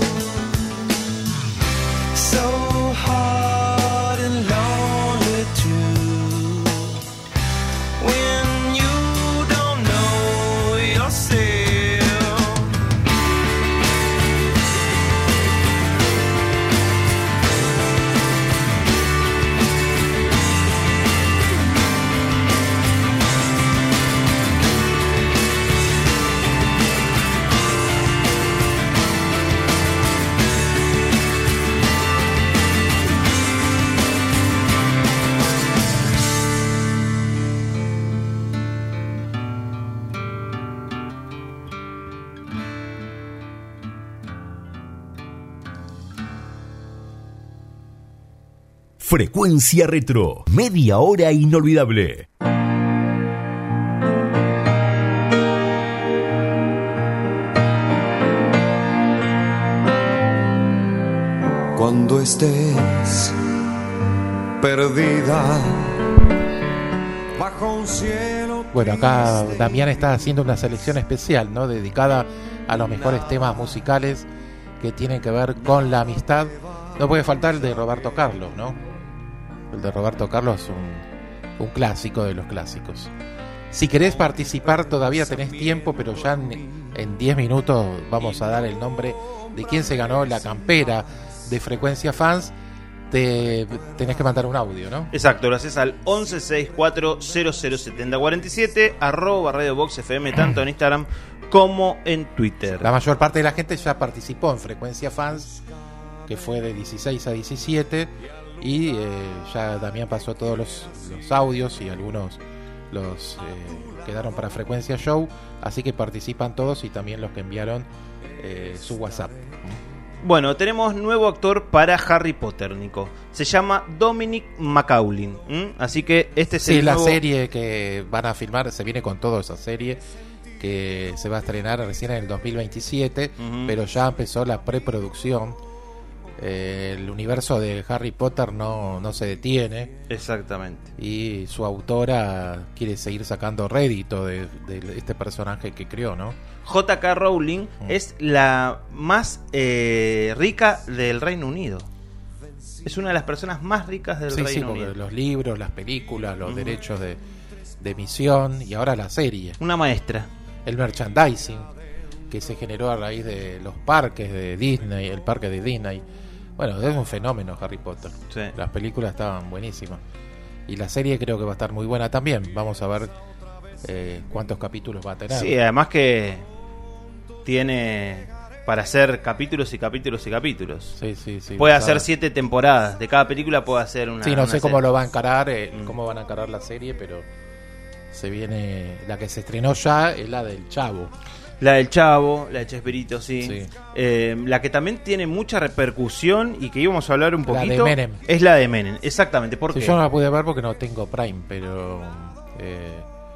So hard and lonely too. When you don't know yourself. Frecuencia Retro. Media hora inolvidable. Cuando estés perdida bajo un cielo. Bueno, acá Damián está haciendo una selección especial, ¿no? Dedicada a los mejores temas musicales que tienen que ver con la amistad. No puede faltar el de Roberto Carlos, ¿no? El de Roberto Carlos es un, un clásico de los clásicos. Si querés participar todavía tenés tiempo, pero ya en diez minutos vamos a dar el nombre de quién se ganó la campera de Frecuencia Fans. Te tenés que mandar un audio, ¿no? Exacto, lo haces al once sesenta y cuatro cero cero setenta cuarenta y siete, arroba Radio Box F M, tanto en Instagram como en Twitter. La mayor parte de la gente ya participó en Frecuencia Fans, que fue de dieciséis a diecisiete, y eh, ya Damián pasó todos los, los audios y algunos los eh, quedaron para Frecuencia Show, así que participan todos y también los que enviaron eh, su WhatsApp. Bueno, tenemos nuevo actor para Harry Potter, Nico. Se llama Dominic Macaulay. ¿m? Así que este es sí, el la nuevo... serie que van a filmar, se viene con toda esa serie que se va a estrenar recién en el dos mil veintisiete, uh-huh. Pero ya empezó la preproducción. Eh, el universo de Harry Potter no, no se detiene. Exactamente. Y su autora quiere seguir sacando rédito de, de este personaje que creó, ¿no? J K Rowling mm. es la más eh, rica del Reino Unido. Es una de las personas más ricas del sí, Reino sí, Unido. Porque los libros, las películas, los mm. derechos de, de emisión y ahora la serie. Una maestra. El merchandising que se generó a raíz de los parques de Disney, el parque de Disney. Bueno, es un fenómeno Harry Potter. Sí. Las películas estaban buenísimas. Y la serie creo que va a estar muy buena también. Vamos a ver eh, cuántos capítulos va a tener. Sí, además que tiene para hacer capítulos y capítulos y capítulos. Sí, sí, sí. Puede hacer siete temporadas. De cada película puede hacer una. Sí, no una sé serie. cómo lo va a encarar, eh, Mm. cómo van a encarar la serie, pero se viene. La que se estrenó ya es la del Chavo. La del Chavo, la de Chespirito, sí. Sí. Eh, la que también tiene mucha repercusión y que íbamos a hablar un La de poquito Menem. es la de Menem, exactamente. ¿Por Sí, qué? yo no la pude ver porque no tengo Prime, pero eh,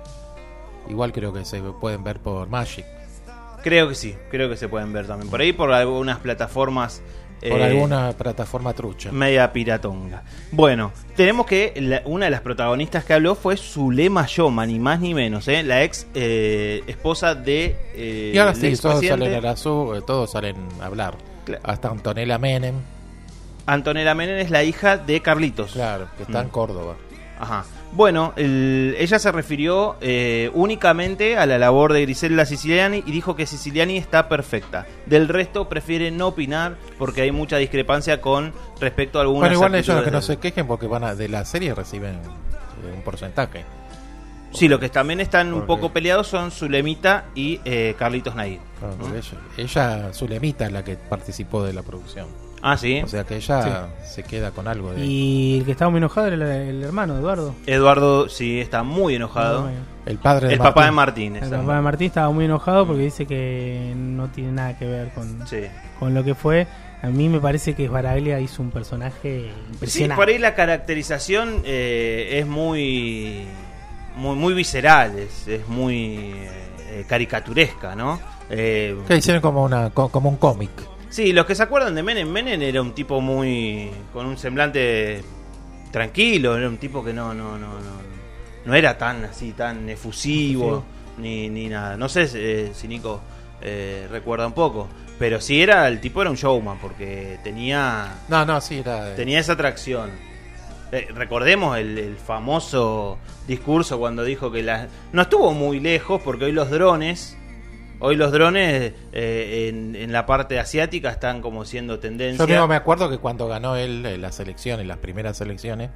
igual creo que se pueden ver por Magic. Creo que sí, creo que se pueden ver también. Por ahí, por algunas plataformas. Por eh, alguna plataforma trucha. Media piratonga. Bueno, tenemos que la- una de las protagonistas que habló fue Zulema Yoma, ni más ni menos, ¿eh? La ex eh, esposa de. Eh, Y ahora el sí, todos expaciente. salen a la sub, todos salen a hablar. Claro. Hasta Antonella Menem. Antonella Menem es la hija de Carlitos. Claro, que está Mm. en Córdoba. Ajá. Bueno, el- ella se refirió eh, únicamente a la labor de Griselda Siciliani y dijo que Siciliani está perfecta. Del resto prefiere no opinar porque hay mucha discrepancia con respecto a algunas Bueno, igual ellos actitudes que no de- se quejen porque van a, de la serie reciben eh, un porcentaje. Sí, lo que también están un Porque- poco peleados son Zulemita y eh, Carlitos Nair. Claro, porque ella, ella, Zulemita, es la que participó de la producción. Ah, sí. O sea que ella se queda con algo de. Y el que estaba muy enojado era el, el hermano, Eduardo. Eduardo sí está muy enojado. Muy bien. El padre de El Martín. papá de Martín. El exacto. papá de Martín estaba muy enojado porque dice que no tiene nada que ver con, Sí. con lo que fue. A mí me parece que Baraglia hizo un personaje Sí, impresionante. por ahí la caracterización eh, es muy, muy muy visceral, es, es muy eh, caricaturesca, ¿no? Eh, Que hicieron como, una, co- como un cómic. sí, los que se acuerdan de Menem, Menem era un tipo muy con un semblante tranquilo, era un tipo que no no no no no era tan así tan efusivo ni, ni nada. No sé eh, si Nico eh, recuerda un poco, pero sí era el tipo era un showman porque tenía No, no, sí, era. tenía esa atracción. Eh, recordemos el, el famoso discurso cuando dijo que la... no estuvo muy lejos porque hoy los drones, hoy los drones eh, en, en la parte asiática están como siendo tendencia. Yo mismo me acuerdo que cuando ganó él eh, las elecciones, las primeras elecciones,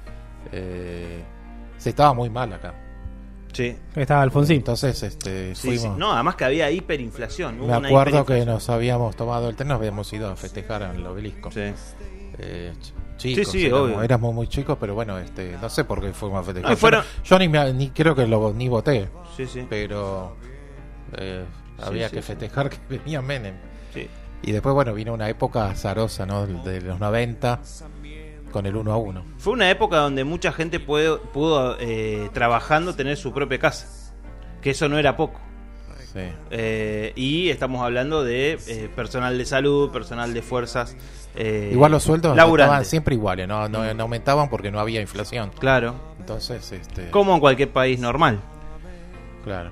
eh, se estaba muy mal acá. Sí. Estaba Alfonsín. Entonces, este, Sí, fuimos. sí. No, además que había hiperinflación. hubo Me una acuerdo que hiperinflación. nos habíamos tomado el tren, nos habíamos ido a festejar en el obelisco. Sí. Eh, ch- chicos, Sí, sí, éramos, obvio. éramos muy chicos, pero bueno, este, no sé por qué fuimos a festejar. No, fueron- Yo, no- yo ni, me- ni creo que lo ni voté, Sí, sí. pero eh, Sí, había sí, que sí. festejar que venía Menem. Sí. Y después, bueno, vino una época azarosa, ¿no? De los noventa, con el uno a uno. Fue una época donde mucha gente pudo, pudo eh, trabajando tener su propia casa. Que eso no era poco. Sí. Eh, y estamos hablando de eh, personal de salud, personal de fuerzas. Eh, Igual los sueldos laburantes. estaban siempre iguales, ¿no? No, no aumentaban porque no había inflación. Claro. Entonces, este... Como en cualquier país normal. Claro.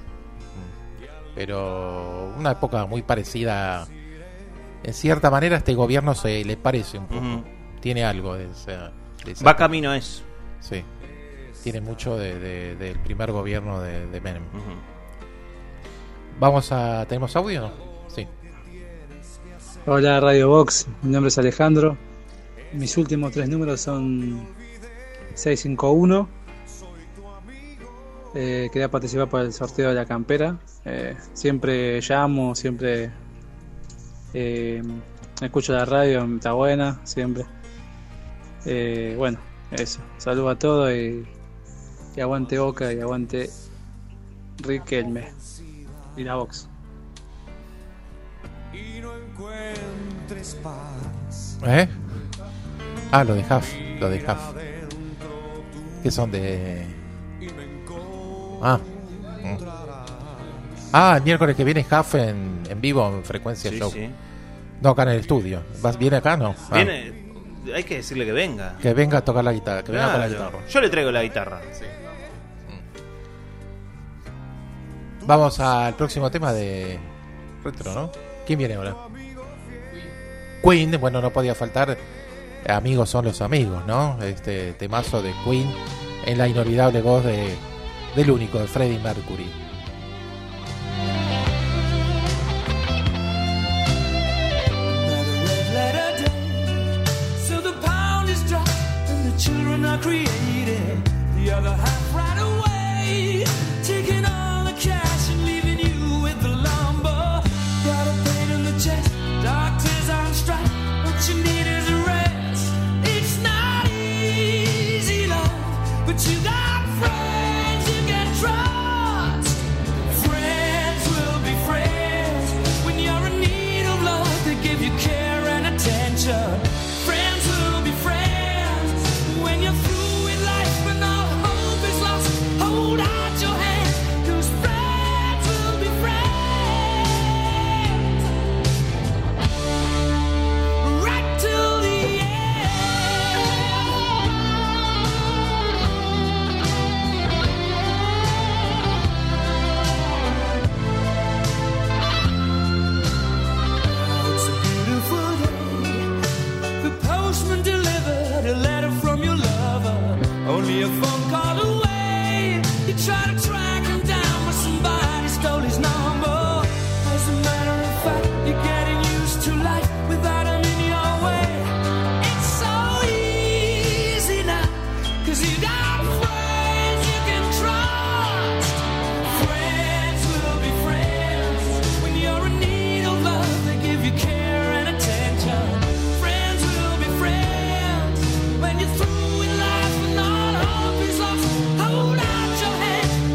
Pero una época muy parecida. En cierta manera, a este gobierno se le parece un poco. Uh-huh. Tiene algo de esa, de esa Va camino a eso. Sí. Tiene mucho de, de, del primer gobierno de, de Menem. Uh-huh. Vamos a... ¿Tenemos audio? Sí. Hola Radio Box, mi nombre es Alejandro. Mis últimos tres números son seiscientos cincuenta y uno. Eh, quería participar por el sorteo de la campera. Eh, siempre llamo, siempre eh, escucho la radio, está buena, siempre. Eh, bueno, eso. Saludo a todos y, y aguante Boca y aguante Riquelme y la Box. ¿Eh? Ah, lo de Huff, lo de Huff. Que son de... Ah. Mm. Ah, el miércoles que viene Huff en, en vivo en Frecuencia sí, Show. Sí. No, acá en el estudio. ¿Vas, ¿Viene acá no? Ah. Viene, hay que decirle que venga. Que venga a tocar la guitarra, que claro, venga con la guitarra. Yo le traigo la guitarra. Sí. Mm. Vamos al próximo tema de Retro, ¿no? ¿Quién viene ahora? Queen, bueno, no podía faltar. Amigos son los amigos, ¿no? Este temazo de Queen en la inolvidable voz de del único, de Freddie Mercury. So the pound is dropped and the children are created. The other half right away, taking all the cash and leaving you with the lumber. Got a pain in the chest, doctors on strike. What you need is a rest. It's not easy, love, but you got friends you can trust. Friends will be friends when you're in need of love. They give you care and attention. Friends will be friends when you're through with life and all hope is lost. Hold out your hand, 'cause friends will be friends right till the It's a beautiful day. The postman delivered a letter from your lover. Only a phone call away. You try to track him down, but somebody stole his number. As a matter of fact, you're getting used to life without him in your way. It's so easy now, 'cause you got friends you can trust. Friends will be friends when you're in need of love. They give you care and attention. Friends will be friends when you're through with life and all hope is lost. Hold out your hand,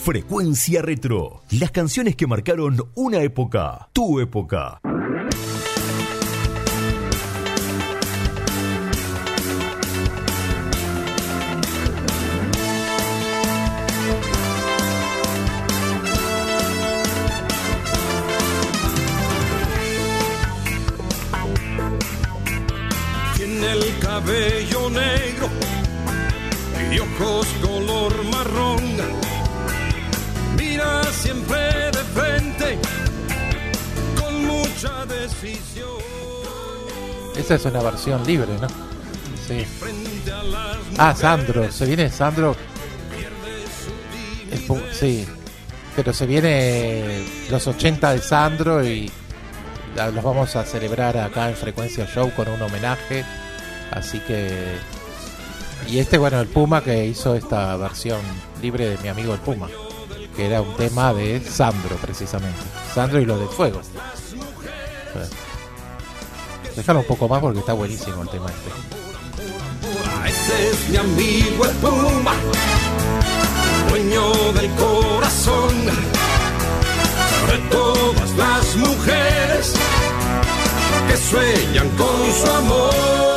Frecuencia Retro. Las canciones que marcaron una época. Tu época. Tiene el cabello negro y ojos color marrón. Mira siempre de frente con mucha decisión. Esa es una versión libre, ¿no? Sí. Ah, Sandro, se viene Sandro. Es pu- sí, pero se viene los ochenta de Sandro y la- los vamos a celebrar acá en Frecuencia Show con un homenaje. Así que. Y este, bueno, el Puma que hizo esta versión libre de mi amigo el Puma, que era un tema de Sandro, precisamente. Sandro y los del fuego. Bueno. Déjalo un poco más porque está buenísimo el tema este. Ese es mi amigo el Puma, dueño del corazón de todas las mujeres que sueñan con su amor.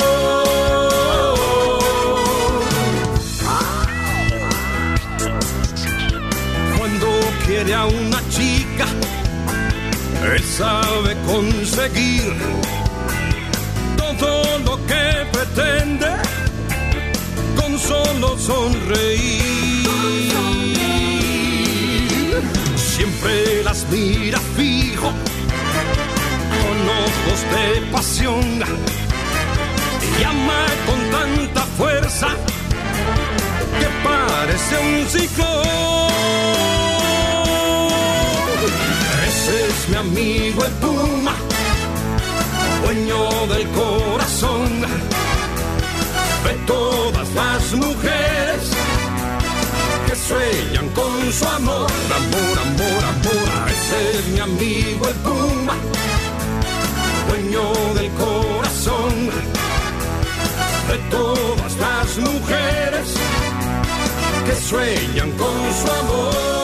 Cuando quiere a una chica, él sabe conseguir todo lo que pretende con solo sonreír. Siempre las mira fijo con ojos de pasión y ama con tanta fuerza que parece un ciclón. Ese es mi amigo el Puma, dueño del corazón de todas las mujeres que sueñan con su amor. Amor, amor, amor. Ese es mi amigo el Puma, dueño del corazón de todas las mujeres que sueñan con su amor.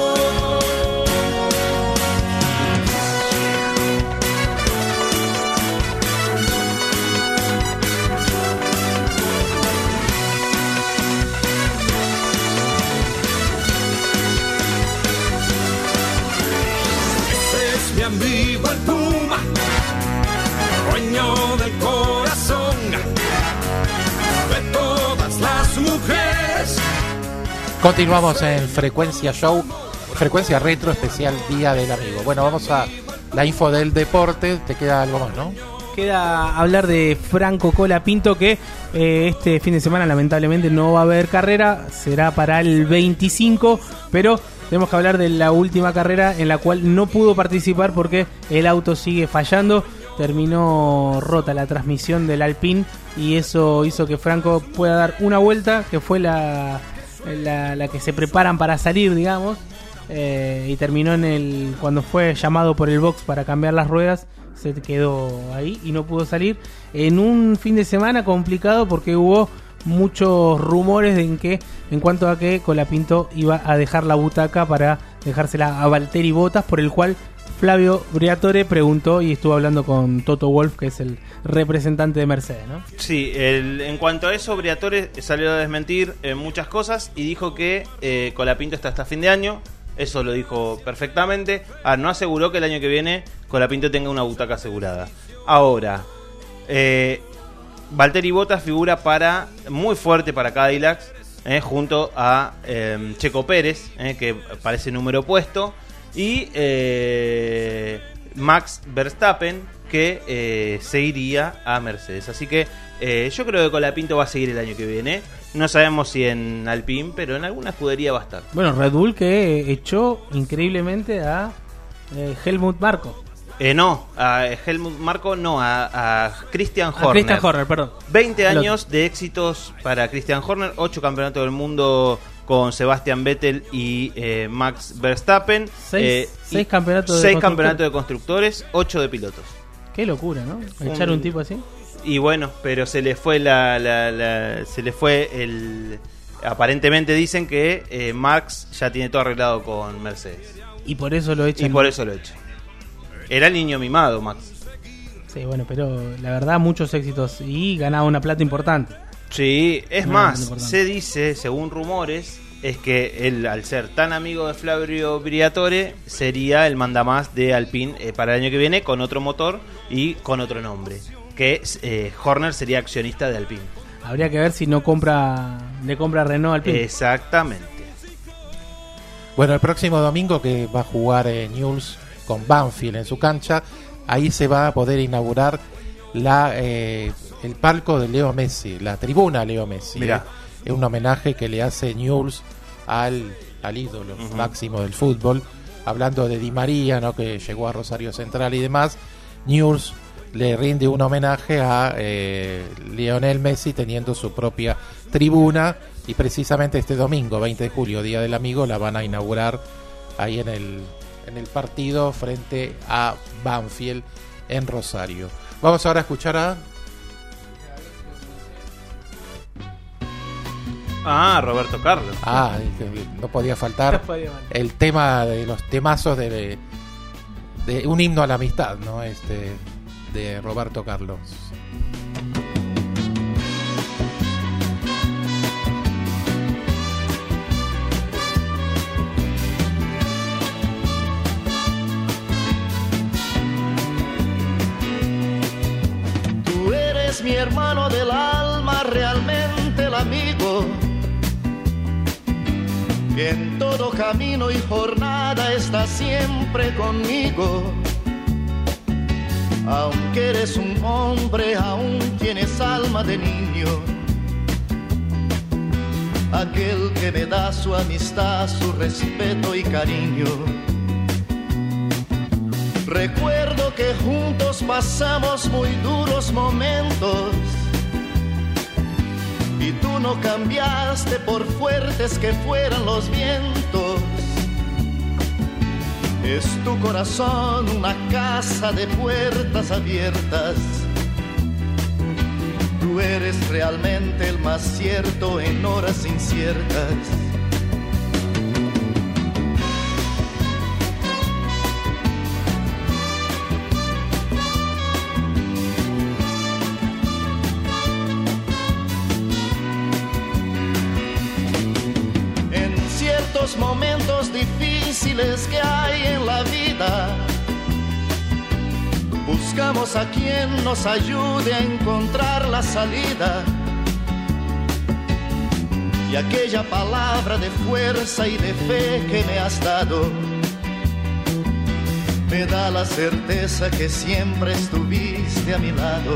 Mi amigo el Puma, dueño del corazón de todas las mujeres. Continuamos en Frecuencia Show, Frecuencia Retro, especial Día del Amigo. Bueno, vamos a la info del deporte. Te queda algo más, ¿no? Queda hablar de Franco Colapinto, que eh, este fin de semana lamentablemente no va a haber carrera, será para el veinticinco, pero tenemos que hablar de la última carrera en la cual no pudo participar porque el auto sigue fallando. Terminó rota la transmisión del Alpine y eso hizo que Franco pueda dar una vuelta, que fue la, la, la que se preparan para salir, digamos. Eh, y terminó en el cuando fue llamado por el box para cambiar las ruedas, se quedó ahí y no pudo salir. En un fin de semana complicado porque hubo muchos rumores de en que en cuanto a que Colapinto iba a dejar la butaca para dejársela a Valtteri Bottas, por el cual Flavio Briatore preguntó y estuvo hablando con Toto Wolff, que es el representante de Mercedes, ¿no? Sí, el, en cuanto a eso, Briatore salió a desmentir eh, muchas cosas y dijo que eh, Colapinto está hasta fin de año. Eso lo dijo perfectamente. Ah, no aseguró que el año que viene Colapinto tenga una butaca asegurada. Ahora, eh, Valtteri Bottas figura para muy fuerte para Cadillac, eh, junto a eh, Checo Pérez, eh, que parece número opuesto, y eh, Max Verstappen, que eh, se iría a Mercedes. Así que eh, yo creo que Colapinto va a seguir el año que viene. No sabemos si en Alpine, pero en alguna escudería va a estar. Bueno, Red Bull que echó increíblemente a eh, Helmut Marko. Eh, no, a Helmut Marko no, a, a Christian Horner. A Christian Horner, perdón. veinte años de éxitos para Christian Horner, ocho campeonatos del mundo con Sebastian Vettel y eh, Max Verstappen. Seis, eh, seis campeonatos de seis constructores. campeonatos de constructores, ocho de pilotos. Qué locura, ¿no? Echar Un- un tipo así. Y bueno, pero se le fue la, la, la- se le fue el aparentemente dicen que eh, Max ya tiene todo arreglado con Mercedes. Y por eso lo echan. Y por eso lo echan. Era el niño mimado, Max. Sí, bueno, pero la verdad muchos éxitos y ganaba una plata importante. Sí, es Una más, plata importante. se dice, según rumores, es que él, al ser tan amigo de Flavio Briatore, sería el mandamás de Alpine eh, para el año que viene con otro motor y con otro nombre. Que eh, Horner sería accionista de Alpine. Habría que ver si no compra, le compra Renault al Alpine. Exactamente. Bueno, el próximo domingo que va a jugar eh, Newell's con Banfield en su cancha, ahí se va a poder inaugurar la eh, el palco de Leo Messi, la tribuna Leo Messi. Mirá. Eh, es un homenaje que le hace Newell's al, al ídolo Ujú. máximo del fútbol. Hablando de Di María, ¿no?, que llegó a Rosario Central y demás, Newell's le rinde un homenaje a eh, Lionel Messi teniendo su propia tribuna, y precisamente este domingo, veinte de julio, Día del Amigo, la van a inaugurar ahí en el, en el partido frente a Banfield en Rosario. Vamos ahora a escuchar a... Ah, Roberto Carlos. Ah, no podía faltar No podía faltar. el tema de los temazos de, de un himno a la amistad, ¿no? Este, de Roberto Carlos. Tú eres mi hermano del alma, realmente el amigo, que en todo camino y jornada está siempre conmigo. Aunque eres un hombre, aún tienes alma de niño. Aquel que me da su amistad, su respeto y cariño. Recuerdo que juntos pasamos muy duros momentos, y tú no cambiaste por fuertes que fueran los vientos. Es tu corazón una casa de puertas abiertas. Tú eres realmente el más cierto en horas inciertas. En ciertos momentos difíciles que hay en la vida, buscamos a quien nos ayude a encontrar la salida. Y aquella palabra de fuerza y de fe que me has dado me da la certeza que siempre estuviste a mi lado.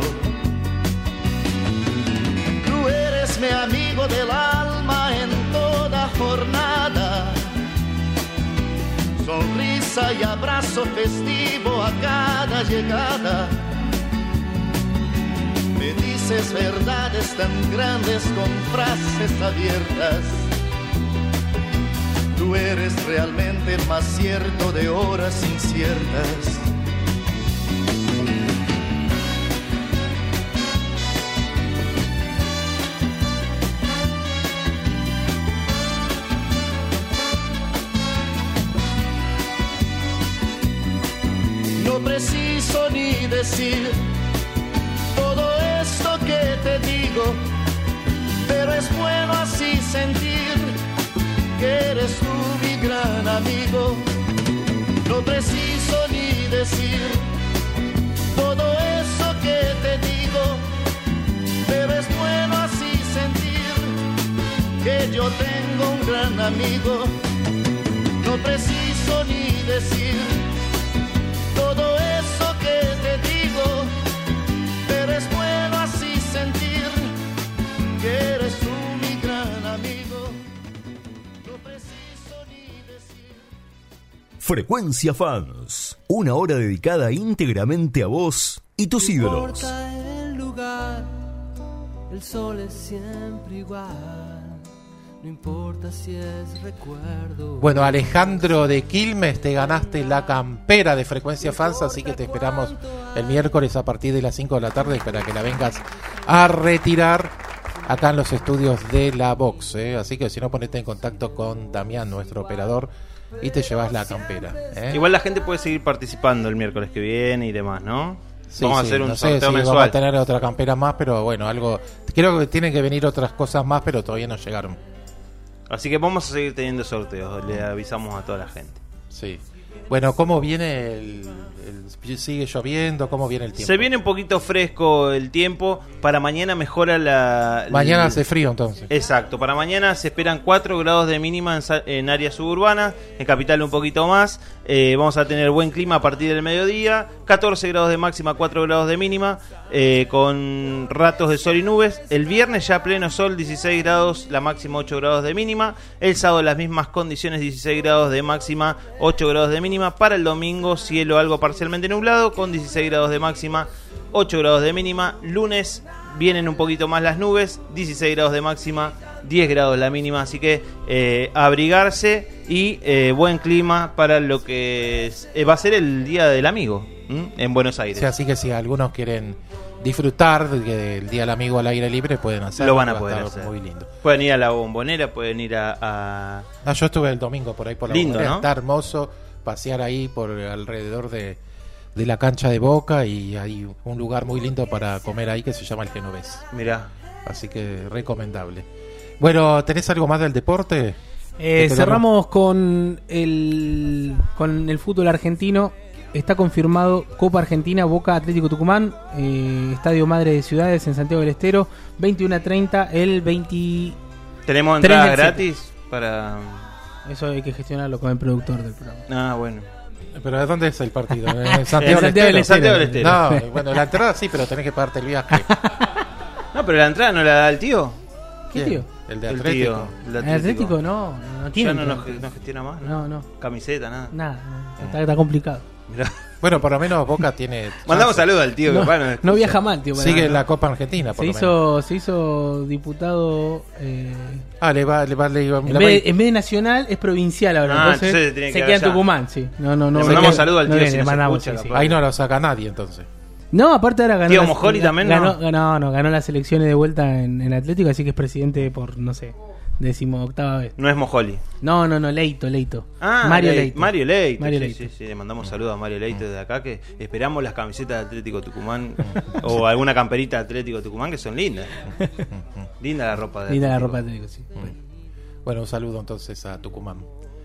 Tú eres mi amigo del alma en toda jornada, sonrisa y abrazo festivo a cada llegada. Me dices verdades tan grandes con frases abiertas. Tú eres realmente el más cierto de horas inciertas. No preciso ni decir todo esto que te digo, pero es bueno así sentir que eres tú mi gran amigo. No preciso ni decir todo eso que te digo, pero es bueno así sentir que yo tengo un gran amigo. No preciso ni decir todo eso que te digo, pero es bueno así sentir que eres tú mi gran amigo. No preciso ni decir. Frecuencia Fans, una hora dedicada íntegramente a vos y tus No ídolos. importa el lugar, el sol es siempre igual. No importa si es recuerdo. Bueno, Alejandro de Quilmes, te ganaste la campera de Frecuencia Fans, así que te esperamos el miércoles a partir de las cinco de la tarde para que la vengas a retirar acá en los estudios de la Vox, ¿eh? Así que si no, ponete en contacto con Damián, nuestro operador, y te llevas la campera, ¿eh? Igual la gente puede seguir participando el miércoles que viene y demás, ¿no? Sí, vamos sí, a hacer un no sé sorteo si mensual. vamos a tener otra campera más, pero bueno, algo. Creo que tienen que venir otras cosas más, pero todavía no llegaron. Así que vamos a seguir teniendo sorteos, le avisamos a toda la gente. Sí. Bueno, ¿cómo viene el, el- sigue lloviendo? ¿Cómo viene el tiempo? Se viene un poquito fresco el tiempo. Para mañana mejora la... Mañana el- hace frío entonces. Exacto, para mañana se esperan cuatro grados de mínima en, sa- en áreas suburbanas, en capital un poquito más. Eh, vamos a tener buen clima a partir del mediodía, catorce grados de máxima, cuatro grados de mínima, eh, con ratos de sol y nubes. El viernes ya pleno sol, dieciséis grados, la máxima ocho grados de mínima. El sábado las mismas condiciones, dieciséis grados de máxima, ocho grados de mínima. Para el domingo cielo algo parcialmente nublado, con dieciséis grados de máxima, ocho grados de mínima. Lunes vienen un poquito más las nubes, dieciséis grados de máxima, diez grados la mínima, así que eh, abrigarse y eh, buen clima para lo que es- eh, va a ser el Día del Amigo, ¿m? En Buenos Aires. Sí, así que si algunos quieren disfrutar del Día del Amigo al aire libre, pueden hacerlo. Lo van a va poder estar hacer. Muy lindo. Pueden ir a la Bombonera, pueden ir a... a- Ah, yo estuve el domingo por ahí por la Lindo, Bombonera. ¿no? Está hermoso pasear ahí por alrededor de, de la cancha de Boca, y hay un lugar muy lindo para comer ahí que se llama el Genovés. Mirá. Así que recomendable. Bueno, ¿tenés algo más del deporte? Eh, Este cerramos con el con el fútbol argentino. Está confirmado Copa Argentina, Boca Atlético Tucumán, eh, Estadio Madre de Ciudades en Santiago del Estero, veintiuno a treinta, el veinte. ¿Tenemos tres entrada del siete. gratis para...? Eso hay que gestionarlo con el productor del programa. Ah, bueno. ¿Pero de dónde es el partido? ¿En En Santiago, Santiago del Estero. Santiago del Estero. No, bueno, la entrada sí, pero tenés que pagarte el viaje. No, pero la entrada no la da el tío. ¿Qué ¿Quién? tío? El de El Atlético. tío, el El Atlético no, no tiene. Ya no nos, entrada. nos gestiona más, ¿no? No, no. Camiseta, nada. Nada, no, está, está complicado. Mirá. Bueno, por lo menos Boca tiene. Mandamos saludos al tío, No, que bueno, no viaja mal, tío. para Sigue nada. en la Copa Argentina, por Se lo hizo, se hizo diputado. Eh, Ah, le va, le va, le va- en, le va- vez, en vez de nacional es provincial ahora. Ah, entonces, entonces tiene que se ir queda en allá. Tucumán, sí. No, no, no. Le no mandamos viene- saludo al no tío viene, si le nos mandamos, escucha, sí, sí. capaz. Ahí no lo saca nadie entonces. No, aparte ahora ganó. Tío las- Mojoli también, ¿no? ganó, ganó, no, ganó las elecciones de vuelta en, en Atlético, así que es presidente por, no sé, decimoctava vez. No es Mojoli. No, no, no, Leito, Leito. Ah, Mario Le- Leito. Mario Leito. Mario sí, Leito. sí, sí, le mandamos saludos a Mario Leito desde acá, que esperamos las camisetas de Atlético Tucumán o alguna camperita de Atlético Tucumán que son lindas. Linda la ropa de Linda la Atlético. ropa de Atlético, sí. Bueno, un saludo entonces a Tucumán,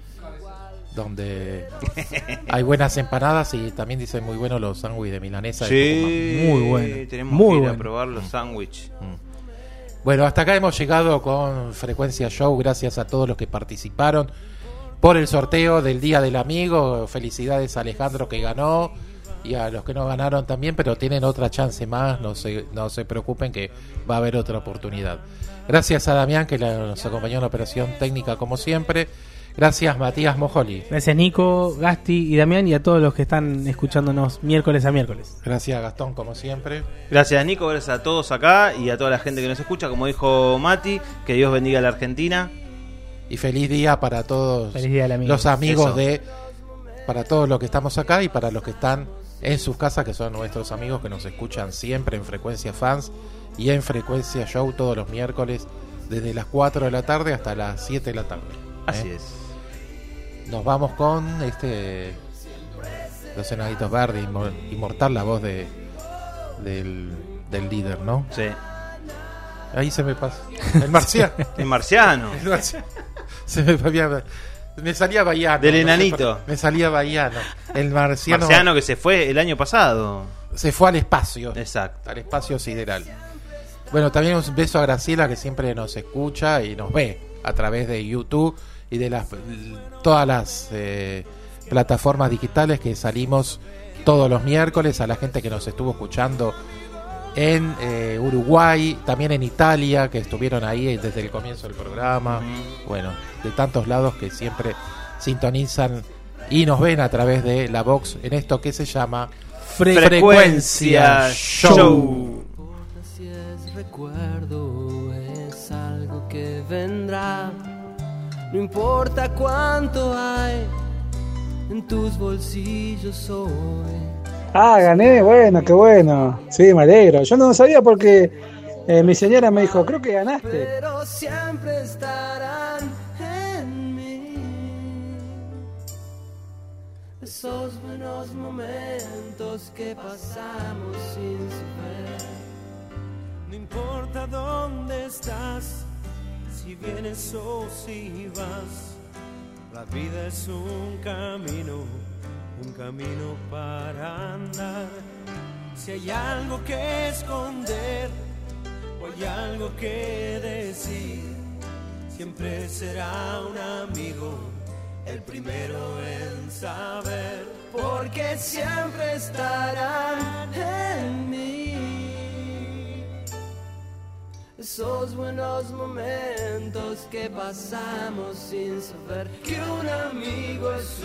donde hay buenas empanadas y también dicen muy buenos los sándwiches de milanesa de Sí, Tucumán. Muy bueno. Tenemos Muy que ir bueno. a probar los sándwiches. Bueno, hasta acá hemos llegado con Frecuencia Show. Gracias a todos los que participaron por el sorteo del Día del Amigo. Felicidades a Alejandro, que ganó, y a los que no ganaron también, pero tienen otra chance más. No se, no se preocupen, que va a haber otra oportunidad. Gracias a Damián, que la- nos acompañó en la operación técnica como siempre. Gracias, Matías Mojoli. Gracias, Nico, Gasti y Damián, y a todos los que están escuchándonos miércoles a miércoles. Gracias, Gastón, como siempre. Gracias, Nico. Gracias a todos acá y a toda la gente que nos escucha. Como dijo Mati, que Dios bendiga a la Argentina. Y feliz día para todos Feliz día del amigo. los amigos Eso. de... Para todos los que estamos acá y para los que están en sus casas, que son nuestros amigos que nos escuchan siempre en Frecuencia Fans y en Frecuencia Show todos los miércoles desde las cuatro de la tarde hasta las siete de la tarde. Así ¿eh? es. Nos vamos con este Los Enanitos Verdes, inmor- inmortal la voz de del, del líder, ¿no? Sí. Ahí se me pasa. El marciano. El marciano. El marciano. Se me, había- me salía Bahiano. Del no sé enanito. por- me salía Bahiano. El marciano, Marciano que se fue el año pasado. se fue al espacio. Exacto. Al espacio sideral. Bueno, también un beso a Graciela, que siempre nos escucha y nos ve a través de YouTube y de las todas las eh, plataformas digitales que salimos todos los miércoles. A la gente que nos estuvo escuchando en eh, Uruguay, también en Italia, que estuvieron ahí desde el comienzo del programa. Bueno, de tantos lados que siempre sintonizan y nos ven a través de la Vox en esto que se llama Frecuencia Show. Si es recuerdo, es algo que vendrá. No importa cuánto hay en tus bolsillos hoy. Ah, gané, bueno, qué bueno. Sí, me alegro. Yo no sabía porque Eh, mi señora me dijo, creo que ganaste. Pero siempre estarán en mí esos buenos momentos que pasamos sin saber. No importa dónde estás, si vienes o si vas, la vida es un camino, un camino para andar. Si hay algo que esconder o hay algo que decir, siempre será un amigo el primero en saber, porque siempre estarán en mí esos buenos momentos que pasamos sin saber que un amigo es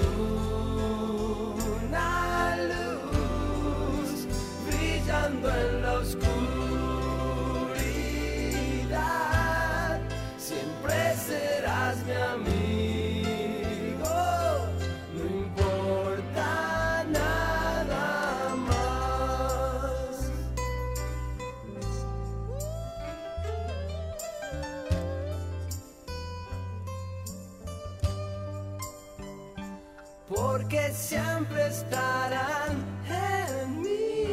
una luz brillando en la oscuridad. Siempre serás mi amigo, no importa nada más. Porque siempre estarán en mí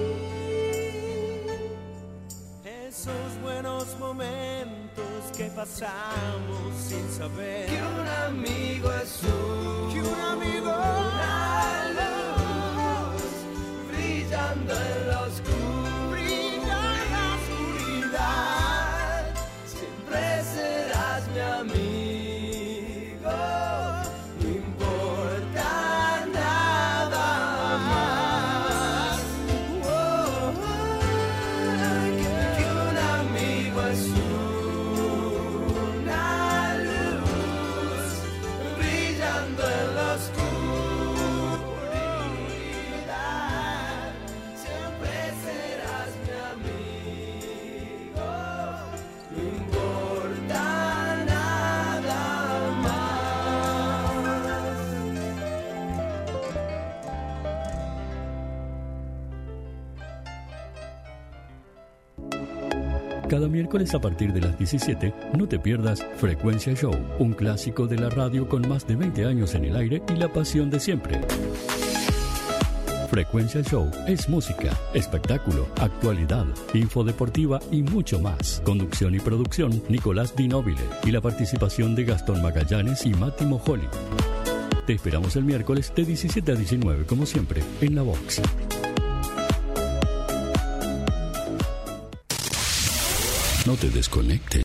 esos buenos momentos que pasamos sin saber que un amigo es un, que un amigo una luz brillando en la oscuridad, en la oscuridad. Siempre serás mi amigo, no importa nada más. Oh, oh, que, que un amigo es una luz brillando en la oscuridad. Siempre serás mi amigo, no importa nada más. Cada miércoles a partir de las diecisiete, no te pierdas Frecuencia Show, un clásico de la radio con más de veinte años en el aire y la pasión de siempre. Frecuencia Show es música, espectáculo, actualidad, info deportiva y mucho más. Conducción y producción, Nicolás Di Nobile, y la participación de Gastón Magallanes y Mati Mojoli. Te esperamos el miércoles de diecisiete a diecinueve, como siempre, en La Vox. No te desconectes.